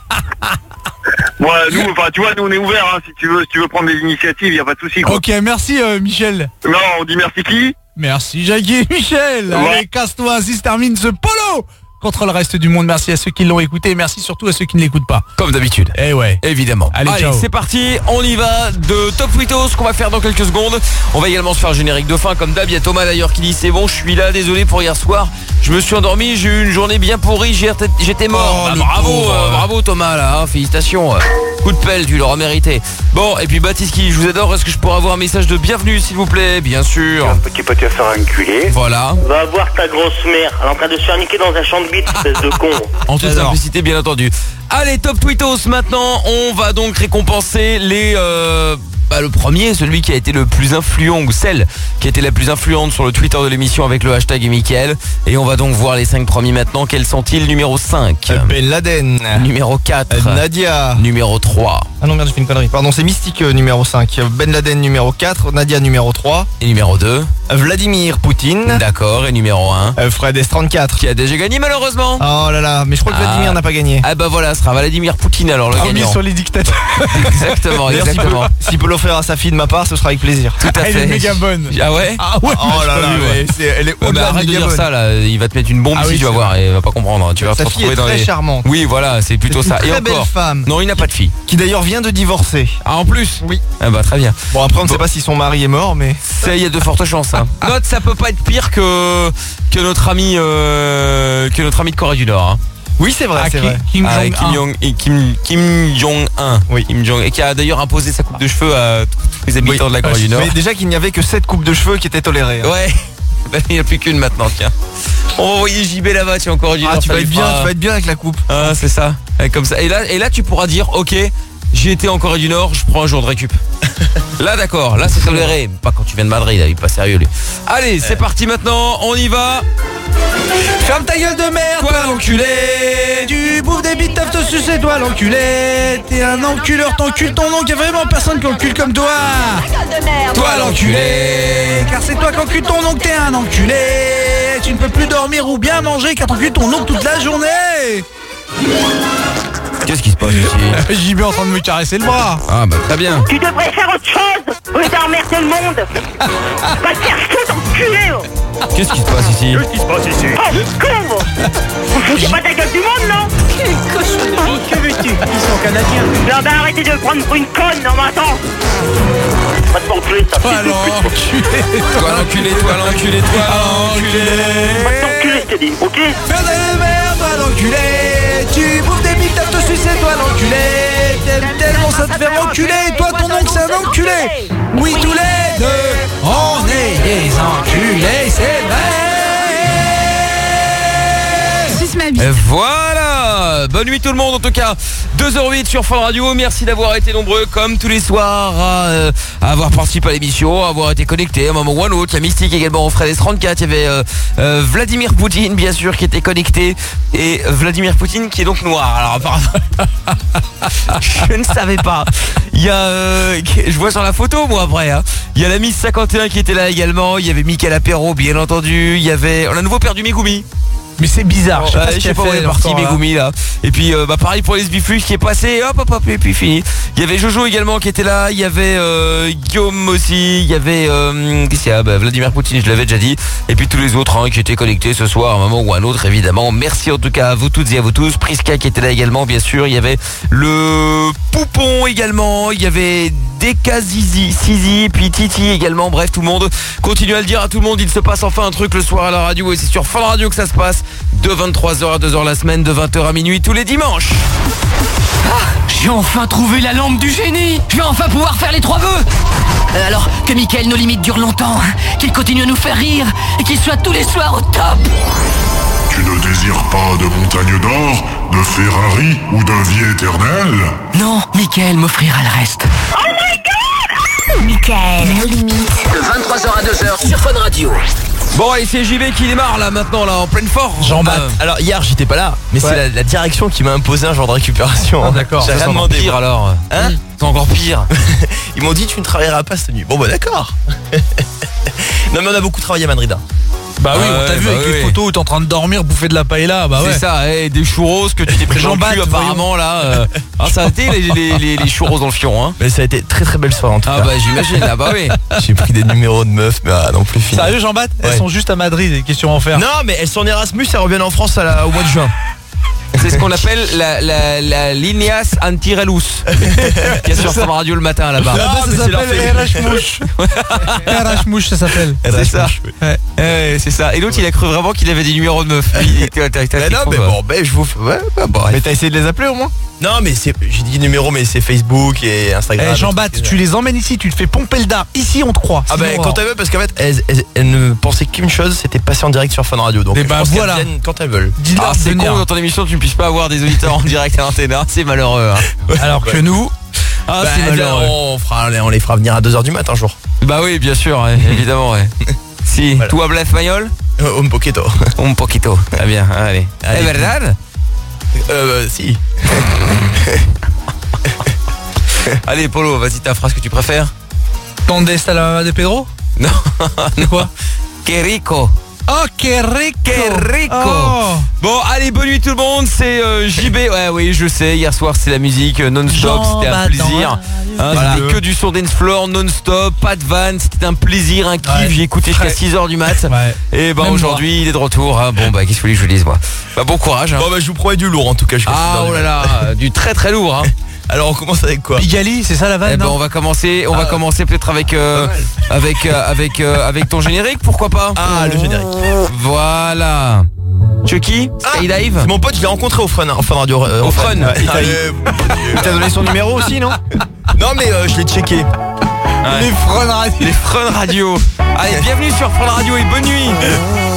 Moi, nous, enfin tu vois, nous on est ouverts. Hein. Si tu veux, si tu veux prendre des initiatives, y a pas de souci quoi. Ok, merci euh, Michel. Non, on dit merci qui? Merci Jackie et Michel. Ouais. Allez, casse-toi, ainsi se termine ce polo contre le reste du monde. Merci à ceux qui l'ont écouté et merci surtout à ceux qui ne l'écoutent pas. Comme d'habitude. Eh ouais. Évidemment. Allez, Allez, ciao. c'est parti, on y va de Top Tweetos, ce qu'on va faire dans quelques secondes. On va également se faire le générique de fin comme d'hab. Il y a Thomas d'ailleurs qui dit c'est bon, je suis là, désolé pour hier soir. Je me suis endormi, j'ai eu une journée bien pourrie, j'ai- j'étais mort. Oh, Bah, le bravo, pauvre. euh, bravo Thomas là, hein, félicitations. euh. Coup de pelle, tu l'auras mérité. Bon, et puis Baptiste qui dit, je vous adore, est-ce que je pourrais avoir un message de bienvenue s'il vous plaît? Bien sûr. Petit peu te faire enculer. Voilà. Va voir ta grosse mère. Elle est en train de se faire niquer dans un champ de bite, espèce de con. En toute simplicité, bien entendu. Allez, Top Tweetos, maintenant, on va donc récompenser les... Euh, bah, le premier, celui qui a été le plus influent, ou celle qui a été la plus influente sur le Twitter de l'émission avec le hashtag Mickaël. Et on va donc voir les cinq premiers maintenant. Quels sont-ils? Numéro cinq. Ben Laden. Numéro quatre. Nadia. Numéro trois. Ah non merde, j'ai fait une connerie. Pardon, c'est Mystique euh, numéro cinq. Ben Laden numéro quatre. Nadia numéro trois. Et numéro deux. Vladimir Poutine. D'accord, et numéro un. Euh, Fred S trente-quatre. Qui a déjà gagné malheureusement. Oh là là, mais je crois que Vladimir Ah. n'a pas gagné. Ah bah voilà, ce sera Vladimir Poutine alors le Remis gagnant. sur les dictateurs. Exactement, D'ailleurs, s'il exactement. peut- S'il peut l'offrir à sa fille de ma part, ce sera avec plaisir. Tout à fait. bonne. Ah ouais. Ah ouais. Oh là là, mais c'est- elle est Ouais, mais au-delà de arrête de méga dire bonne. ça là, il va te mettre une bombe Ah ici, oui, tu vas c'est voir, et il va pas comprendre, tu vas Sa te fille retrouver est dans très les... charmante. Oui, voilà, c'est plutôt C'est ça. une Et très belle encore. femme. Non, il n'a pas de fille. Qui d'ailleurs vient de divorcer. Ah, en plus. Oui. Ah bah très bien. Bon après on ne sait pas si son mari est mort, mais Ça, il y a de fortes chances. Hein. Note, ça peut pas être pire que que notre ami euh, que notre ami de Corée du Nord. Hein. oui c'est vrai, Ah, c'est Kim- vrai. Kim Ah, Jong-un. Kim Jong et Kim Kim Jong un. Oui. Kim Jong et qui a d'ailleurs imposé sa coupe de cheveux à tous les habitants Oui. de la Corée du Nord. Mais déjà qu'il n'y avait que sept coupes de cheveux qui étaient tolérées. hein. Ouais. Ben, il n'y en a plus qu'une maintenant, tiens. On va envoyer J B là-bas, tu es encore du Ah Nord, tu ça vas lui être bien, fera- tu vas être bien avec la coupe. Ah, c'est ça. Ouais, comme ça. Et là, et là, tu pourras dire, ok, j'ai été en Corée du Nord, je prends un jour de récup. Là, d'accord. Là, c'est toléré. Pas quand tu viens de Madrid, là, il est pas sérieux, lui. Allez, c'est parti maintenant. On y va. Ferme ta gueule de merde, Toi, l'enculé. Tu bouffes des bites, te sucer, toi l'enculé. T'es un enculeur, t'encules ton oncle, y'a vraiment personne qui encule comme toi. Toi, l'enculé. Car c'est toi qui encules ton oncle, t'es un enculé. Tu ne peux plus dormir ou bien manger car t'encules ton oncle toute la journée. Qu'est-ce qui se passe ici? J B en train de me caresser le bras. Ah, bah, très bien. Tu devrais faire autre chose au lieu d'emmerder le monde. Va te faire foutre, enculé. oh. Qu'est-ce qui se passe ici? Qu'est-ce qui se passe ici? Oh, con oh. Vous foutez pas de la gueule du monde, non? Quelle cochonnerie. Que veux-tu? Ils sont canadiens. Non, bah arrêtez de me prendre pour une conne, non, mais attends. Va t'enculer, ça. Toi l'enculé. Toi, l'enculé, toi, l'enculé, toi, l'enculé. Va t'enculer, je t'ai dit, ok? Faire des merdes, toi l'enculé. Tu bouffes des bites, te sucer, toi l'enculé. T'aimes tellement ça te fait enculer. Toi ton oncle c'est un enculé. Oui tous les deux, on est des enculés, c'est vrai. Et voilà. Bonne nuit tout le monde en tout cas. deux heures huit sur Fun Radio. Merci d'avoir été nombreux comme tous les soirs à, euh, à avoir participé à l'émission, à avoir été connecté à un moment ou à un autre. Il y a Mystique également, Fred S trente-quatre. Il y avait euh, euh, Vladimir Poutine bien sûr qui était connecté. Et Vladimir Poutine qui est donc noir. Alors apparemment je ne savais pas. Il y a euh, je vois sur la photo moi après hein. Il y a la Miss cinquante et un qui était là également. Il y avait Mickaël Apéro bien entendu. Il y avait on a nouveau perdu Megumi. Mais c'est bizarre, je sais Ouais, pas ce je sais qu'il a pas où fait est parti encore, là. Megumi là. Et puis euh, bah pareil pour les Sbiflux qui est passé, hop hop hop et puis fini. Il y avait Jojo également qui était là, il y avait euh, Guillaume aussi, il y avait euh, qu'est-ce qu'il y a bah, Vladimir Poutine, je l'avais déjà dit. Et puis tous les autres hein, qui étaient connectés ce soir à un moment ou à un autre évidemment. Merci en tout cas à vous toutes et à vous tous. Priska qui était là également bien sûr, il y avait le Poupon également, il y avait Deka Zizi, Sizi, puis Titi également, bref tout le monde. Continue à le dire à tout le monde, il se passe enfin un truc le soir à la radio et c'est sur Fun Radio que ça se passe de vingt-trois heures à deux heures la semaine, de vingt heures à minuit tous les dimanches. J'ai enfin trouvé la lampe du génie. Je vais enfin pouvoir faire les trois vœux. Euh, Alors que Mickaël nos limites durent longtemps, qu'il continue à nous faire rire et qu'il soit tous les soirs au top. Tu ne désires pas de montagne d'or, de Ferrari ou d'un vie éternel? Non, Mickaël m'offrira le reste. Oh my god! Mickaël, nos limites. De vingt-trois heures à deux heures sur Fun Radio. Bon, et c'est J B qui démarre là maintenant, là, en pleine forme. Jean-Baptiste. Euh, Alors hier j'étais pas là, mais Ouais. c'est la, la direction qui m'a imposé un genre de récupération. Ah, d'accord. J'ai Ça, rien c'est encore demandé. pire, moi. alors. Hein C'est encore pire. Ils m'ont dit tu ne travailleras pas cette nuit. Bon bah d'accord. Non mais on a beaucoup travaillé à Madrid. hein. Bah oui, Ah on t'a ouais, vu bah avec oui. les photos où t'es en train de dormir, bouffer de la paella, bah ouais. C'est ça, eh, des churros que tu t'es pris dans le cul Jean-Baptiste, apparemment là. euh. Ah, ça a été les, les, les, les churros dans le fion, hein. Mais ça a été très très belle soirée en tout Ah cas. bah j'imagine, ah bah oui. J'ai pris des numéros de meufs, mais ah, non plus fini. Sérieux Jean-Baptiste, Ouais. elles sont juste à Madrid, des questions à en faire. Non mais elles sont en Erasmus, elles reviennent en France à la- au mois de juin. C'est ce qu'on appelle la, la, la Lineas Antirelus qui est sur Fun Radio le matin là-bas. Là-bas, Ah, mais ça c'est leur s'appelle fait- R H Mouche. R H Mouche, ça s'appelle. C'est ça. Ouais. Ouais, c'est ça. Et l'autre il a cru vraiment qu'il avait des numéros de meufs. Il était- t'as- t'as- Mais t'as- non mais quoi. bon ben je vous fais- ouais, bah, bon, Mais t'as essayé de les appeler au moins? Non mais c'est j'ai dit numéro mais c'est Facebook et Instagram. Eh Jean-Baptiste, tu les emmènes ici, tu te fais pomper le dard. Ici on te croit. Ah bah Sinon, quand alors- elles veulent parce qu'en fait elles, elles- elles ne pensaient qu'une chose, c'était passer en direct sur Fun Radio. Donc Eh je bah, pense qu'elles voilà. viennent quand elles veulent. Dis-leur Ah, de c'est con venir. que dans ton émission tu ne puisses pas avoir des auditeurs en direct à l'antenne, hein. C'est malheureux, hein. Alors que nous, Ah, Bah, c'est malheureux. on, fera, on les fera venir à deux heures du matin un jour. Bah oui, bien sûr, ouais, évidemment, ouais. Si, Voilà. tu hablas espagnol? Euh, un poquito. Un poquito. Très bien, allez. Allez. Es verdad? Euh si. Allez, Polo, vas-y, ta phrase que tu préfères. ¿Dónde está la mamá de Pedro? Non. C'est quoi? Que rico. Oh, que rico. Que rico. Oh. Bon, allez, bonne nuit tout le monde, c'est euh, J B. Ouais, oui, je sais, hier soir c'est la musique euh, non-stop, c'était un plaisir. Hein, Voilà. C'était que du son dance floor non-stop, pas de vanne, c'était un plaisir, un kiff. Ouais. J'ai écouté jusqu'à Ouais. six heures du mat. Ouais. Et bah Même aujourd'hui, il est de retour. hein. Bon, bah qu'est-ce que vous voulez que je vous dise, moi. Bah bon courage. hein. Bon bah je vous promets du lourd en tout cas. jusqu'à six Ah, heures du oh là matin. là, du très très lourd. Hein. Alors on commence avec quoi? Pigalle, c'est ça la vanne? Eh ben, non on va commencer, on va Ah. commencer peut-être avec euh, Pas mal. avec euh, avec euh, avec ton générique, pourquoi pas? Ah le générique. Voilà. Chucky, Ah, Skydive. c'est mon pote, je l'ai rencontré au Fun, Fun Radio. euh, Au Fun. Ouais, il t'a- Allez. il t'a donné son numéro aussi non? Non mais euh, je l'ai checké. Ouais. Les Frun Radio. Les Fun Radio. Allez, bienvenue sur Fun Radio et bonne nuit.